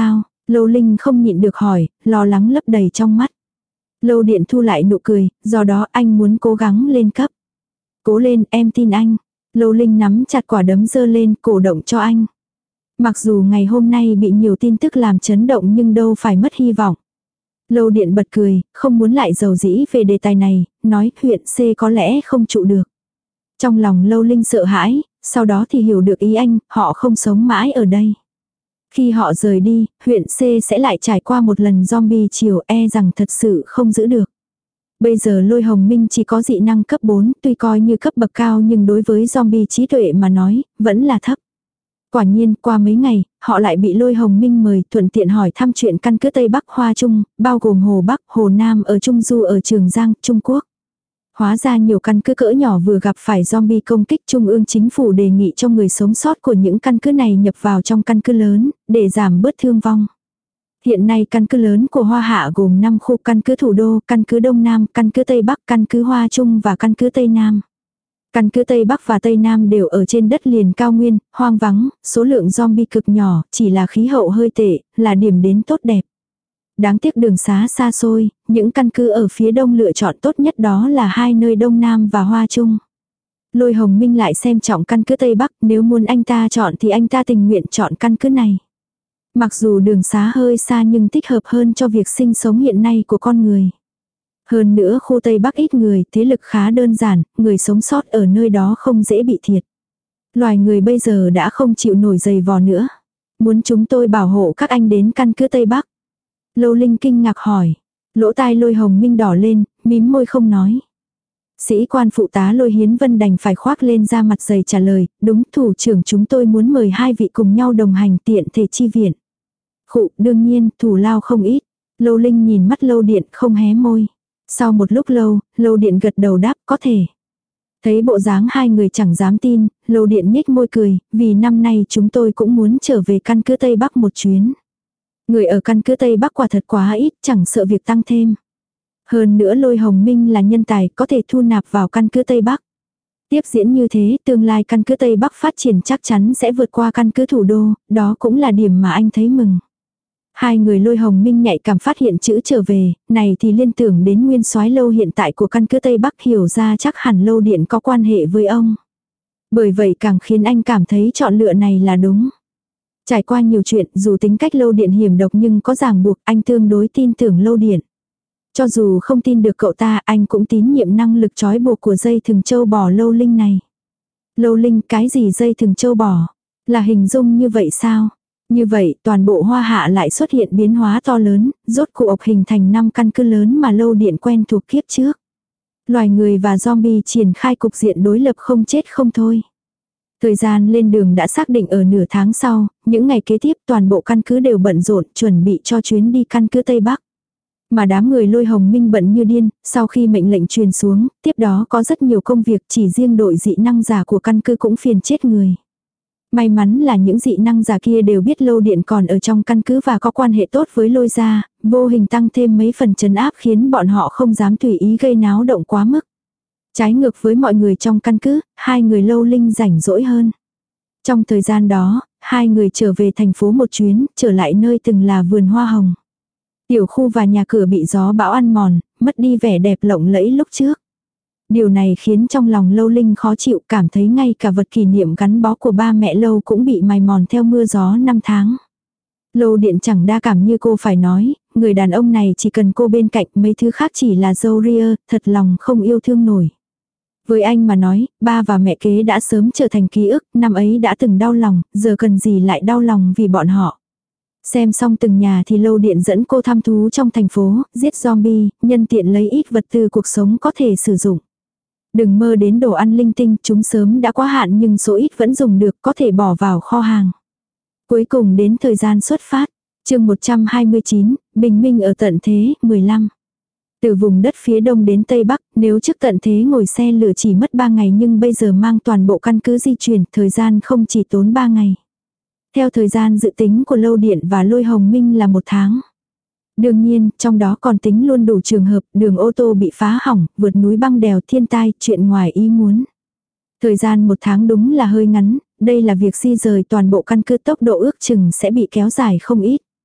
Lâu Linh không nhịn được hỏi, lo lắng lấp đầy trong mắt. Lâu Điện thu lại nụ cười, do đó anh muốn cố gắng lên cấp. Cố lên, em tin anh. Lâu Linh nắm chặt quả đấm giơ lên, cổ động cho anh. Mặc dù ngày hôm nay bị nhiều tin tức làm chấn động nhưng đâu phải mất hy vọng. Lâu Điện bật cười, không muốn lại dầu dĩ về đề tài này, nói huyện C có lẽ không trụ được. Trong lòng Lâu Linh sợ hãi, sau đó thì hiểu được ý anh, họ không sống mãi ở đây. Khi họ rời đi, huyện C sẽ lại trải qua một lần zombie chiều, e rằng thật sự không giữ được. Bây giờ Lôi Hồng Minh chỉ có dị năng cấp bốn, tuy coi như cấp bậc cao nhưng đối với zombie trí tuệ mà nói, vẫn là thấp. Quả nhiên, qua mấy ngày, họ lại bị Lôi Hồng Minh mời, thuận tiện hỏi thăm chuyện căn cứ Tây Bắc Hoa Trung, bao gồm Hồ Bắc, Hồ Nam ở Trung Du ở Trường Giang, Trung Quốc. Hóa ra nhiều căn cứ cỡ nhỏ vừa gặp phải zombie công kích, Trung ương chính phủ đề nghị cho người sống sót của những căn cứ này nhập vào trong căn cứ lớn, để giảm bớt thương vong. Hiện nay căn cứ lớn của Hoa Hạ gồm năm khu: căn cứ Thủ Đô, căn cứ Đông Nam, căn cứ Tây Bắc, căn cứ Hoa Trung và căn cứ Tây Nam. Căn cứ Tây Bắc và Tây Nam đều ở trên đất liền cao nguyên, hoang vắng, số lượng zombie cực nhỏ, chỉ là khí hậu hơi tệ, là điểm đến tốt đẹp. Đáng tiếc đường xá xa xôi, những căn cứ ở phía đông lựa chọn tốt nhất đó là hai nơi Đông Nam và Hoa Trung. Lôi Hồng Minh lại xem trọng căn cứ Tây Bắc, nếu muốn anh ta chọn thì anh ta tình nguyện chọn căn cứ này. Mặc dù đường xá hơi xa nhưng thích hợp hơn cho việc sinh sống hiện nay của con người. Hơn nữa khu Tây Bắc ít người, thế lực khá đơn giản, người sống sót ở nơi đó không dễ bị thiệt. Loài người bây giờ đã không chịu nổi giày vò nữa. Muốn chúng tôi bảo hộ các anh đến căn cứ Tây Bắc? Lâu Linh kinh ngạc hỏi. Lỗ tai Lôi Hồng Minh đỏ lên, mím môi không nói. Sĩ quan phụ tá Lôi Hiến Vân đành phải khoác lên da mặt dày trả lời, đúng, thủ trưởng chúng tôi muốn mời hai vị cùng nhau đồng hành tiện thể chi viện. Khụ, đương nhiên, thủ lao không ít. Lâu Linh nhìn mắt Lâu Điện không hé môi. Sau một lúc lâu, Lâu Điện gật đầu đáp có thể. Thấy bộ dáng hai người chẳng dám tin, Lâu Điện nhếch môi cười, vì năm nay chúng tôi cũng muốn trở về căn cứ Tây Bắc một chuyến. Người ở căn cứ Tây Bắc quả thật quá ít, chẳng sợ việc tăng thêm. Hơn nữa Lôi Hồng Minh là nhân tài có thể thu nạp vào căn cứ Tây Bắc. Tiếp diễn như thế, tương lai căn cứ Tây Bắc phát triển chắc chắn sẽ vượt qua căn cứ Thủ Đô, đó cũng là điểm mà anh thấy mừng. Hai người Lôi Hồng Minh nhạy cảm phát hiện chữ trở về, này thì liên tưởng đến nguyên soái Lâu hiện tại của căn cứ Tây Bắc, hiểu ra chắc hẳn Lâu Điện có quan hệ với ông. Bởi vậy càng khiến anh cảm thấy chọn lựa này là đúng. Trải qua nhiều chuyện, dù tính cách Lâu Điện hiểm độc nhưng có ràng buộc, anh tương đối tin tưởng Lâu Điện. Cho dù không tin được cậu ta, anh cũng tín nhiệm năng lực trói buộc của dây thừng châu bò Lâu Linh này. Lâu Linh, cái gì dây thừng châu bò? Là hình dung như vậy sao? Như vậy, toàn bộ Hoa Hạ lại xuất hiện biến hóa to lớn, rốt cuộc hình thành năm căn cứ lớn mà Lâu Điện quen thuộc kiếp trước. Loài người và zombie triển khai cục diện đối lập không chết không thôi. Thời gian lên đường đã xác định ở nửa tháng sau, những ngày kế tiếp toàn bộ căn cứ đều bận rộn chuẩn bị cho chuyến đi căn cứ Tây Bắc. Mà đám người Lôi Hồng Minh bận như điên, sau khi mệnh lệnh truyền xuống, tiếp đó có rất nhiều công việc, chỉ riêng đội dị năng giả của căn cứ cũng phiền chết người. May mắn là những dị năng giả kia đều biết Lâu Điện còn ở trong căn cứ và có quan hệ tốt với Lôi gia, vô hình tăng thêm mấy phần trấn áp khiến bọn họ không dám tùy ý gây náo động quá mức. Trái ngược với mọi người trong căn cứ, hai người Lâu Linh rảnh rỗi hơn. Trong thời gian đó, hai người trở về thành phố một chuyến, trở lại nơi từng là vườn hoa hồng. Tiểu khu và nhà cửa bị gió bão ăn mòn, mất đi vẻ đẹp lộng lẫy lúc trước. Điều này khiến trong lòng Lâu Linh khó chịu, cảm thấy ngay cả vật kỷ niệm gắn bó của ba mẹ Lâu cũng bị mài mòn theo mưa gió năm tháng. Lâu Điện chẳng đa cảm như cô phải nói, người đàn ông này chỉ cần cô bên cạnh, mấy thứ khác chỉ là dâu ria, thật lòng không yêu thương nổi. Với anh mà nói, ba và mẹ kế đã sớm trở thành ký ức, năm ấy đã từng đau lòng, giờ cần gì lại đau lòng vì bọn họ. Xem xong từng nhà thì Lâu Điện dẫn cô thăm thú trong thành phố, giết zombie, nhân tiện lấy ít vật tư cuộc sống có thể sử dụng. Đừng mơ đến đồ ăn linh tinh, chúng sớm đã quá hạn nhưng số ít vẫn dùng được, có thể bỏ vào kho hàng. Cuối cùng đến thời gian xuất phát, chương một trăm hai mươi chín, bình minh ở tận thế, mười lăm. Từ vùng đất phía đông đến tây bắc, nếu trước tận thế ngồi xe lửa chỉ mất ba ngày nhưng bây giờ mang toàn bộ căn cứ di chuyển, thời gian không chỉ tốn ba ngày. Theo thời gian dự tính của Lâu Điện và Lôi Hồng Minh là một tháng. Đương nhiên, trong đó còn tính luôn đủ trường hợp đường ô tô bị phá hỏng, vượt núi băng đèo, thiên tai, chuyện ngoài ý muốn. Thời gian một tháng đúng là hơi ngắn, đây là việc di rời toàn bộ căn cứ, tốc độ ước chừng sẽ bị kéo dài không ít.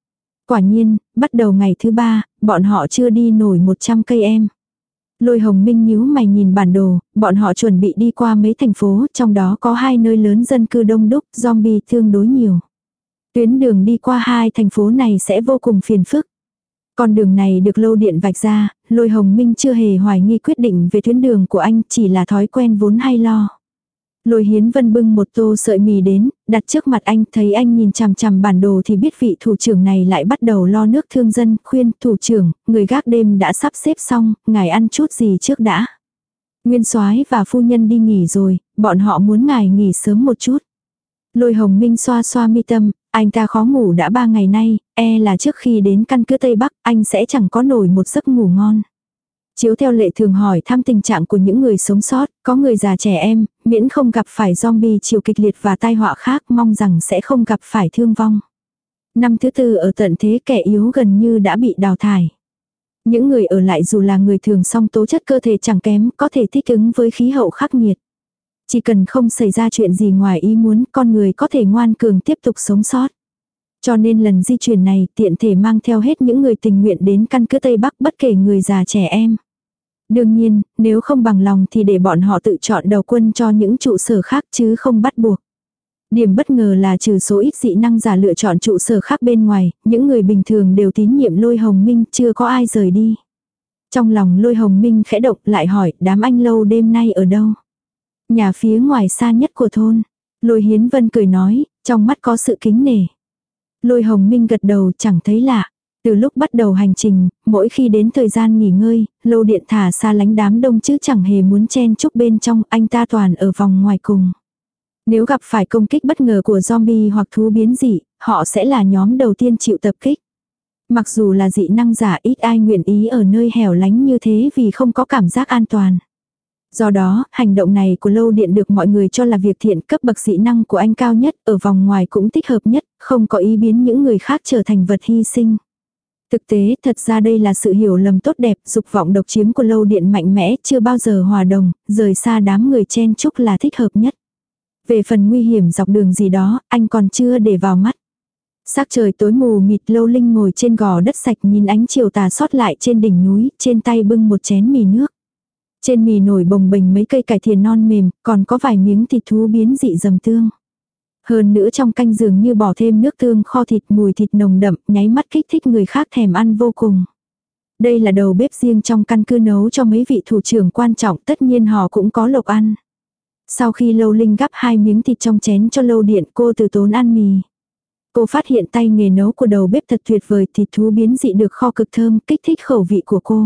Quả nhiên, bắt đầu ngày thứ ba, bọn họ chưa đi nổi một trăm cây em. Lôi Hồng Minh nhíu mày nhìn bản đồ, bọn họ chuẩn bị đi qua mấy thành phố, trong đó có hai nơi lớn dân cư đông đúc, zombie tương đối nhiều. Tuyến đường đi qua hai thành phố này sẽ vô cùng phiền phức. Con đường này được Lâu Điện vạch ra, Lôi Hồng Minh chưa hề hoài nghi quyết định về tuyến đường của anh, chỉ là thói quen vốn hay lo. Lôi Hiến Vân bưng một tô sợi mì đến, đặt trước mặt anh, thấy anh nhìn chằm chằm bản đồ thì biết vị thủ trưởng này lại bắt đầu lo nước thương dân, khuyên thủ trưởng, người gác đêm đã sắp xếp xong, ngài ăn chút gì trước đã. Nguyên soái và phu nhân đi nghỉ rồi, bọn họ muốn ngài nghỉ sớm một chút. Lôi Hồng Minh xoa xoa mi tâm, anh ta khó ngủ đã ba ngày nay, e là trước khi đến căn cứ Tây Bắc, anh sẽ chẳng có nổi một giấc ngủ ngon. Chiếu theo lệ thường hỏi thăm tình trạng của những người sống sót, có người già trẻ em, miễn không gặp phải zombie chiều kịch liệt và tai họa khác, mong rằng sẽ không gặp phải thương vong. Năm thứ tư ở tận thế, kẻ yếu gần như đã bị đào thải. Những người ở lại dù là người thường song tố chất cơ thể chẳng kém, có thể thích ứng với khí hậu khắc nghiệt. Chỉ cần không xảy ra chuyện gì ngoài ý muốn, con người có thể ngoan cường tiếp tục sống sót. Cho nên lần di chuyển này tiện thể mang theo hết những người tình nguyện đến căn cứ Tây Bắc, bất kể người già trẻ em. Đương nhiên, nếu không bằng lòng thì để bọn họ tự chọn đầu quân cho những trụ sở khác chứ không bắt buộc. Điểm bất ngờ là trừ số ít dị năng giả lựa chọn trụ sở khác bên ngoài, những người bình thường đều tín nhiệm Lôi Hồng Minh, chưa có ai rời đi. Trong lòng Lôi Hồng Minh khẽ động, lại hỏi, đám anh Lâu đêm nay ở đâu? Nhà phía ngoài xa nhất của thôn. Lôi Hiến Vân cười nói, trong mắt có sự kính nể. Lôi Hồng Minh gật đầu, chẳng thấy lạ. Từ lúc bắt đầu hành trình, mỗi khi đến thời gian nghỉ ngơi, Lâu Điện thả xa lánh đám đông chứ chẳng hề muốn chen chúc bên trong, anh ta toàn ở vòng ngoài cùng. Nếu gặp phải công kích bất ngờ của zombie hoặc thú biến dị, họ sẽ là nhóm đầu tiên chịu tập kích. Mặc dù là dị năng giả, ít ai nguyện ý ở nơi hẻo lánh như thế vì không có cảm giác an toàn. Do đó, hành động này của Lâu Điện được mọi người cho là việc thiện, cấp bậc dị năng của anh cao nhất, ở vòng ngoài cũng thích hợp nhất, không có ý biến những người khác trở thành vật hy sinh. Thực tế, thật ra đây là sự hiểu lầm tốt đẹp, dục vọng độc chiếm của Lâu Điện mạnh mẽ, chưa bao giờ hòa đồng, rời xa đám người chen chúc là thích hợp nhất. Về phần nguy hiểm dọc đường gì đó, anh còn chưa để vào mắt. Sắc trời tối mù mịt, Lâu Linh ngồi trên gò đất sạch nhìn ánh chiều tà sót lại trên đỉnh núi, trên tay bưng một chén mì nước. Trên mì nổi bồng bềnh mấy cây cải thiền non mềm, còn có vài miếng thịt thú biến dị dầm tương. Hơn nữa trong canh dường như bỏ thêm nước tương kho thịt, mùi thịt nồng đậm, nháy mắt kích thích người khác thèm ăn vô cùng. Đây là đầu bếp riêng trong căn cứ nấu cho mấy vị thủ trưởng quan trọng, tất nhiên họ cũng có lộc ăn. Sau khi Lâu Linh gắp hai miếng thịt trong chén cho Lâu Điện, cô từ tốn ăn mì. Cô phát hiện tay nghề nấu của đầu bếp thật tuyệt vời, thịt thú biến dị được kho cực thơm, kích thích khẩu vị của cô.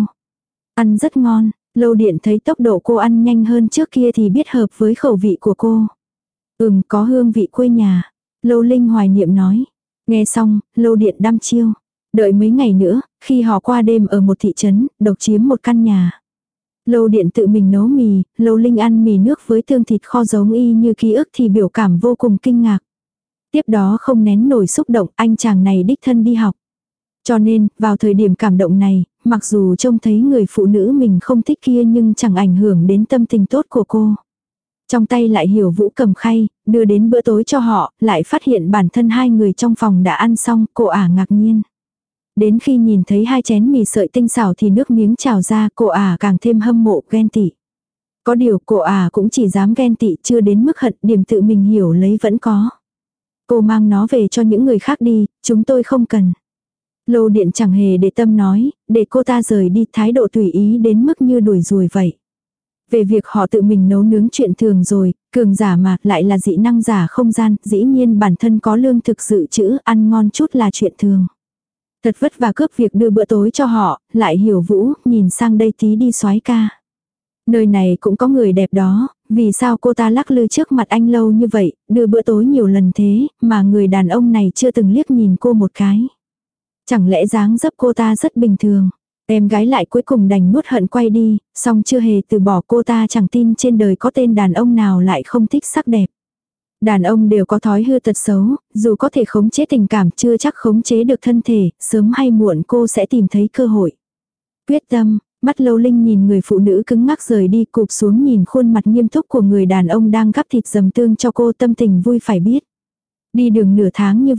Ăn rất ngon, Lâu Điện thấy tốc độ cô ăn nhanh hơn trước kia thì biết hợp với khẩu vị của cô. Ừm, có hương vị quê nhà. Lâu Linh hoài niệm nói. Nghe xong, Lâu Điện đăm chiêu. Đợi mấy ngày nữa, khi họ qua đêm ở một thị trấn, độc chiếm một căn nhà. Lâu Điện tự mình nấu mì, Lâu Linh ăn mì nước với tương thịt kho giống y như ký ức thì biểu cảm vô cùng kinh ngạc. Tiếp đó không nén nổi xúc động, anh chàng này đích thân đi học. Cho nên, vào thời điểm cảm động này, mặc dù trông thấy người phụ nữ mình không thích kia nhưng chẳng ảnh hưởng đến tâm tình tốt của cô. Trong tay lại Hiểu Vũ cầm khay, đưa đến bữa tối cho họ, lại phát hiện bản thân hai người trong phòng đã ăn xong, cô ả ngạc nhiên. Đến khi nhìn thấy hai chén mì sợi tinh xảo thì nước miếng trào ra, cô ả càng thêm hâm mộ, ghen tị. Có điều cô ả cũng chỉ dám ghen tị, chưa đến mức hận, điểm tự mình hiểu lấy vẫn có. Cô mang nó về cho những người khác đi, chúng tôi không cần. Lâu Điện chẳng hề để tâm nói, để cô ta rời đi, thái độ tùy ý đến mức như đuổi ruồi vậy. Về việc họ tự mình nấu nướng chuyện thường rồi, cường giả mà lại là dị năng giả không gian, dĩ nhiên bản thân có lương thực dự trữ, ăn ngon chút là chuyện thường. Thật vất vả cướp việc đưa bữa tối cho họ, lại Hiểu Vũ, nhìn sang đây tí đi soái ca. Nơi này cũng có người đẹp đó, vì sao cô ta lắc lư trước mặt anh lâu như vậy, đưa bữa tối nhiều lần thế, mà người đàn ông này chưa từng liếc nhìn cô một cái. Chẳng lẽ dáng dấp cô ta rất bình thường. Em gái lại cuối cùng đành nuốt hận quay đi, song chưa hề từ bỏ, cô ta chẳng tin trên đời có tên đàn ông nào lại không thích sắc đẹp. Đàn ông đều có thói hư tật xấu, dù có thể khống chế tình cảm chưa chắc khống chế được thân thể, sớm hay muộn cô sẽ tìm thấy cơ hội. Quyết tâm, mắt Lâu Linh nhìn người phụ nữ cứng ngắc rời đi, cụp xuống nhìn khuôn mặt nghiêm túc của người đàn ông đang gắp thịt dầm tương cho cô, tâm tình vui phải biết. Đi đường nửa tháng như vậy,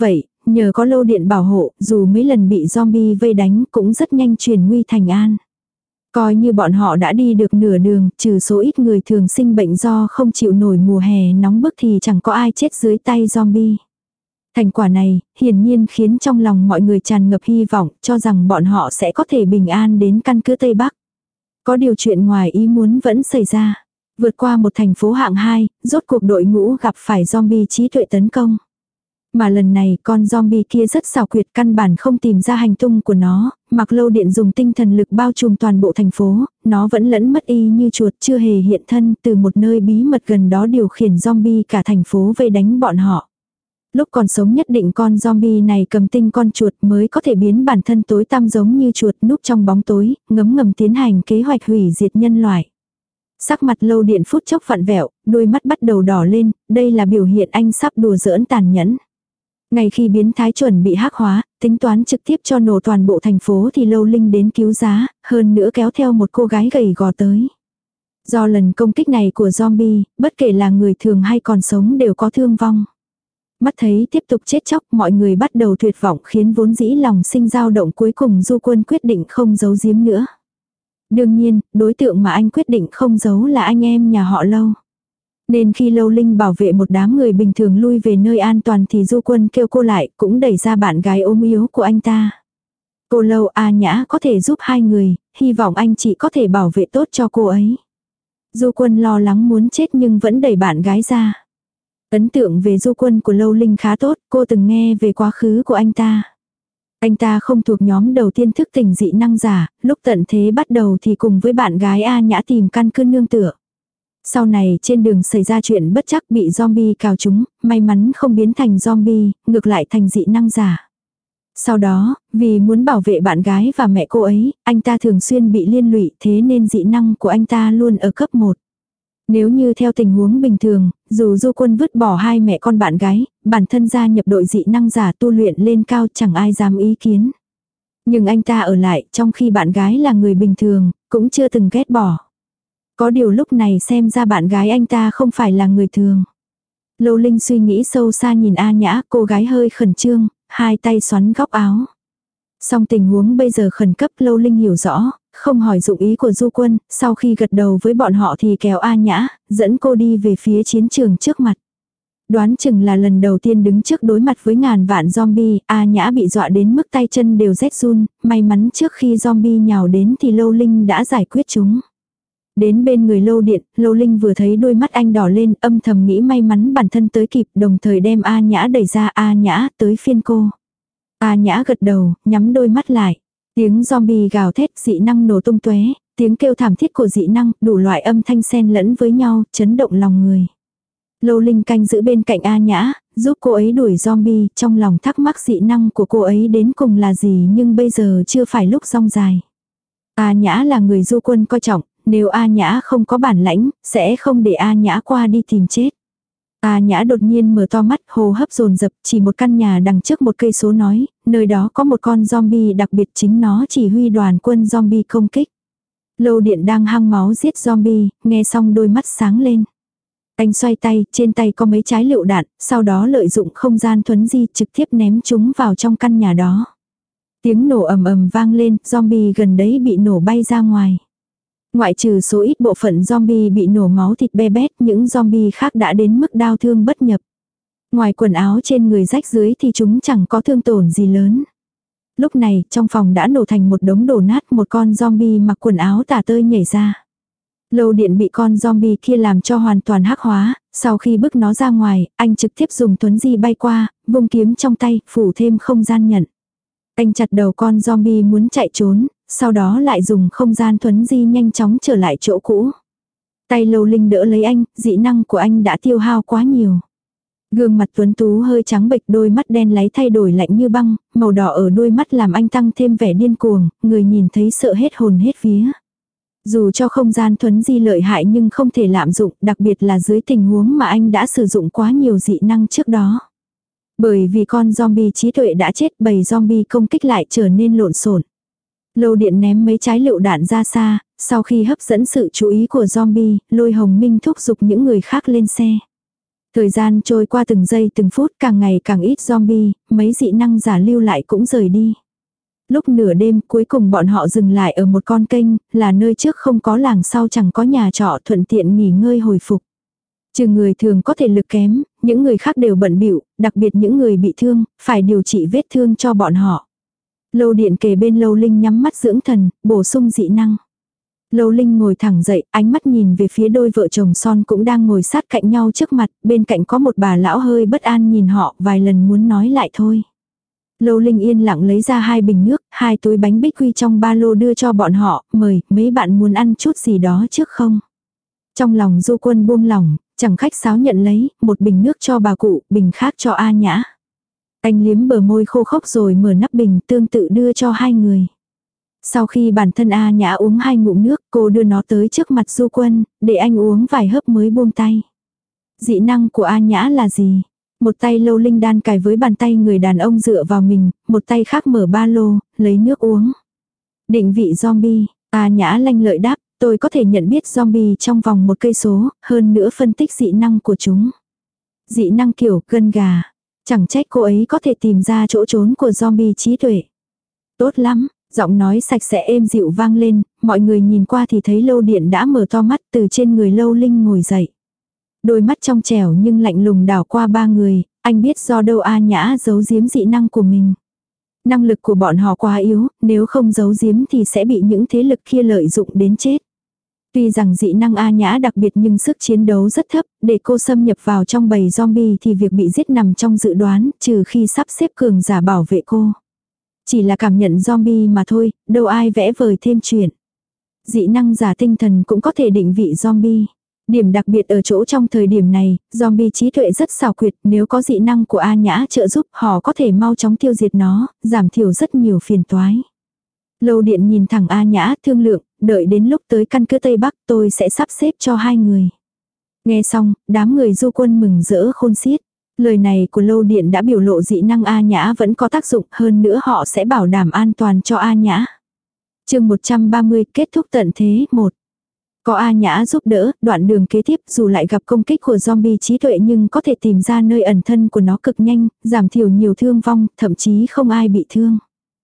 nhờ có lâu điện bảo hộ, dù mấy lần bị zombie vây đánh cũng rất nhanh chuyển nguy thành an. Coi như bọn họ đã đi được nửa đường, trừ số ít người thường sinh bệnh do không chịu nổi mùa hè nóng bức thì chẳng có ai chết dưới tay zombie. Thành quả này, hiển nhiên khiến trong lòng mọi người tràn ngập hy vọng, cho rằng bọn họ sẽ có thể bình an đến căn cứ Tây Bắc. Có điều chuyện ngoài ý muốn vẫn xảy ra. Vượt qua một thành phố hạng hai, rốt cuộc đội ngũ gặp phải zombie trí tuệ tấn công. Mà lần này con zombie kia rất xảo quyệt, căn bản không tìm ra hành tung của nó, mặc lâu điện dùng tinh thần lực bao trùm toàn bộ thành phố, nó vẫn lẫn mất y như chuột chưa hề hiện thân từ một nơi bí mật gần đó điều khiển zombie cả thành phố vây đánh bọn họ. Lúc còn sống nhất định con zombie này cầm tinh con chuột mới có thể biến bản thân tối tăm giống như chuột núp trong bóng tối, ngấm ngầm tiến hành kế hoạch hủy diệt nhân loại. Sắc mặt lâu điện phút chốc vặn vẹo, đôi mắt bắt đầu đỏ lên, đây là biểu hiện anh sắp đùa giỡn tàn nhẫn. Ngay khi biến thái chuẩn bị hắc hóa, tính toán trực tiếp cho nổ toàn bộ thành phố thì lâu linh đến cứu giá, hơn nữa kéo theo một cô gái gầy gò tới. Do lần công kích này của zombie, bất kể là người thường hay còn sống đều có thương vong. Mắt thấy tiếp tục chết chóc, mọi người bắt đầu tuyệt vọng khiến vốn dĩ lòng sinh dao động, cuối cùng Du Quân quyết định không giấu giếm nữa. Đương nhiên, đối tượng mà anh quyết định không giấu là anh em nhà họ Lâu. Nên khi Lâu Linh bảo vệ một đám người bình thường lui về nơi an toàn thì Du Quân kêu cô lại, cũng đẩy ra bạn gái ốm yếu của anh ta. Cô Lâu A Nhã có thể giúp hai người, hy vọng anh chị có thể bảo vệ tốt cho cô ấy. Du Quân lo lắng muốn chết nhưng vẫn đẩy bạn gái ra. Ấn tượng về Du Quân của Lâu Linh khá tốt, cô từng nghe về quá khứ của anh ta. Anh ta không thuộc nhóm đầu tiên thức tỉnh dị năng giả, lúc tận thế bắt đầu thì cùng với bạn gái A Nhã tìm căn cứ nương tựa. Sau này trên đường xảy ra chuyện bất chắc bị zombie cào trúng, may mắn không biến thành zombie, ngược lại thành dị năng giả. Sau đó, vì muốn bảo vệ bạn gái và mẹ cô ấy, anh ta thường xuyên bị liên lụy, thế nên dị năng của anh ta luôn ở cấp một. Nếu như theo tình huống bình thường, dù Du Quân vứt bỏ hai mẹ con bạn gái, bản thân gia nhập đội dị năng giả tu luyện lên cao chẳng ai dám ý kiến. Nhưng anh ta ở lại trong khi bạn gái là người bình thường, cũng chưa từng ghét bỏ. Có điều lúc này xem ra bạn gái anh ta không phải là người thường. Lâu Linh suy nghĩ sâu xa nhìn A Nhã, cô gái hơi khẩn trương, hai tay xoắn góc áo. Song tình huống bây giờ khẩn cấp, Lâu Linh hiểu rõ, không hỏi dụng ý của Du Quân, sau khi gật đầu với bọn họ thì kéo A Nhã, dẫn cô đi về phía chiến trường trước mặt. Đoán chừng là lần đầu tiên đứng trước đối mặt với ngàn vạn zombie, A Nhã bị dọa đến mức tay chân đều rét run, may mắn trước khi zombie nhào đến thì Lâu Linh đã giải quyết chúng. Đến bên người Lâu Điện, Lâu Linh vừa thấy đôi mắt anh đỏ lên, âm thầm nghĩ may mắn bản thân tới kịp, đồng thời đem A Nhã đẩy ra. A Nhã, tới phiên cô. A Nhã gật đầu, nhắm đôi mắt lại. Tiếng zombie gào thét, dị năng nổ tung tóe, tiếng kêu thảm thiết của dị năng, đủ loại âm thanh xen lẫn với nhau, chấn động lòng người. Lâu Linh canh giữ bên cạnh A Nhã, giúp cô ấy đuổi zombie, trong lòng thắc mắc dị năng của cô ấy đến cùng là gì, nhưng bây giờ chưa phải lúc rong dài. A Nhã là người Du Quân coi trọng, nếu A Nhã không có bản lãnh, sẽ không để A Nhã qua đi tìm chết. A Nhã đột nhiên mở to mắt, hô hấp dồn dập, chỉ một căn nhà đằng trước một cây số nói, nơi đó có một con zombie đặc biệt, chính nó chỉ huy đoàn quân zombie công kích. Lâu Điện đang hăng máu giết zombie, nghe xong đôi mắt sáng lên. Anh xoay tay, trên tay có mấy trái lựu đạn, sau đó lợi dụng không gian thuấn di trực tiếp ném chúng vào trong căn nhà đó. Tiếng nổ ầm ầm vang lên, zombie gần đấy bị nổ bay ra ngoài. Ngoại trừ số ít bộ phận zombie bị nổ máu thịt be bét, những zombie khác đã đến mức đau thương bất nhập. Ngoài quần áo trên người rách dưới thì chúng chẳng có thương tổn gì lớn. Lúc này, trong phòng đã nổ thành một đống đổ nát, một con zombie mặc quần áo tả tơi nhảy ra. Lâu Điện bị con zombie kia làm cho hoàn toàn hắc hóa, sau khi bức nó ra ngoài, anh trực tiếp dùng thuấn di bay qua, vung kiếm trong tay, phủ thêm không gian nhận. Anh chặt đầu con zombie muốn chạy trốn, sau đó lại dùng không gian thuấn di nhanh chóng trở lại chỗ cũ. Tay Lâu Linh đỡ lấy anh, dị năng của anh đã tiêu hao quá nhiều. Gương mặt tuấn tú hơi trắng bệch, đôi mắt đen láy thay đổi lạnh như băng, màu đỏ ở đôi mắt làm anh tăng thêm vẻ điên cuồng, người nhìn thấy sợ hết hồn hết vía. Dù cho không gian thuấn di lợi hại nhưng không thể lạm dụng, đặc biệt là dưới tình huống mà anh đã sử dụng quá nhiều dị năng trước đó. Bởi vì con zombie trí tuệ đã chết, bầy zombie công kích lại trở nên lộn xộn. Lâu Điện ném mấy trái lựu đạn ra xa, sau khi hấp dẫn sự chú ý của zombie, Lôi Hồng Minh thúc giục những người khác lên xe. Thời gian trôi qua từng giây từng phút, càng ngày càng ít zombie, mấy dị năng giả lưu lại cũng rời đi. Lúc nửa đêm cuối cùng bọn họ dừng lại ở một con kênh, là nơi trước không có làng sau chẳng có nhà trọ, thuận tiện nghỉ ngơi hồi phục. Trừ người thường có thể lực kém, những người khác đều bận bịu, đặc biệt những người bị thương, phải điều trị vết thương cho bọn họ. Lâu Điện kề bên Lâu Linh nhắm mắt dưỡng thần, bổ sung dị năng. Lâu Linh ngồi thẳng dậy, ánh mắt nhìn về phía đôi vợ chồng son cũng đang ngồi sát cạnh nhau trước mặt, bên cạnh có một bà lão hơi bất an nhìn họ, vài lần muốn nói lại thôi. Lâu Linh yên lặng lấy ra hai bình nước, hai túi bánh bích quy trong ba lô đưa cho bọn họ, mời, mấy bạn muốn ăn chút gì đó trước không? Trong lòng Du Quân buông lỏng, chẳng khách sáo nhận lấy, một bình nước cho bà cụ, bình khác cho A Nhã. Anh liếm bờ môi khô khốc rồi mở nắp bình tương tự đưa cho hai người. Sau khi bản thân A Nhã uống hai ngụm nước, cô đưa nó tới trước mặt Du Quân, để anh uống vài hớp mới buông tay. Dị năng của A Nhã là gì? Một tay Lâu Linh đan cài với bàn tay người đàn ông dựa vào mình, một tay khác mở ba lô, lấy nước uống. Định vị zombie, A Nhã lanh lợi đáp, tôi có thể nhận biết zombie trong vòng một cây số, hơn nữa phân tích dị năng của chúng. Dị năng kiểu gân gà, chẳng trách cô ấy có thể tìm ra chỗ trốn của zombie trí tuệ. Tốt lắm, giọng nói sạch sẽ êm dịu vang lên, mọi người nhìn qua thì thấy Lâu Điện đã mở to mắt từ trên người Lâu Linh ngồi dậy. Đôi mắt trong trẻo nhưng lạnh lùng đảo qua ba người, anh biết do đâu A Nhã giấu giếm dị năng của mình. Năng lực của bọn họ quá yếu, nếu không giấu giếm thì sẽ bị những thế lực kia lợi dụng đến chết. Tuy rằng dị năng A Nhã đặc biệt nhưng sức chiến đấu rất thấp, để cô xâm nhập vào trong bầy zombie thì việc bị giết nằm trong dự đoán, trừ khi sắp xếp cường giả bảo vệ cô. Chỉ là cảm nhận zombie mà thôi, đâu ai vẽ vời thêm chuyện. Dị năng giả tinh thần cũng có thể định vị zombie. Điểm đặc biệt ở chỗ trong thời điểm này, zombie trí tuệ rất xảo quyệt, nếu có dị năng của A Nhã trợ giúp họ có thể mau chóng tiêu diệt nó, giảm thiểu rất nhiều phiền toái. Lâu Điện nhìn thẳng A Nhã thương lượng, đợi đến lúc tới căn cứ Tây Bắc tôi sẽ sắp xếp cho hai người. Nghe xong, đám người Du Quân mừng rỡ khôn xiết. Lời này của Lâu Điện đã biểu lộ dị năng A Nhã vẫn có tác dụng, hơn nữa họ sẽ bảo đảm an toàn cho A Nhã. Chương một trăm ba mươi kết thúc tận thế một. Có A Nhã giúp đỡ, đoạn đường kế tiếp dù lại gặp công kích của zombie trí tuệ nhưng có thể tìm ra nơi ẩn thân của nó cực nhanh, giảm thiểu nhiều thương vong, thậm chí không ai bị thương.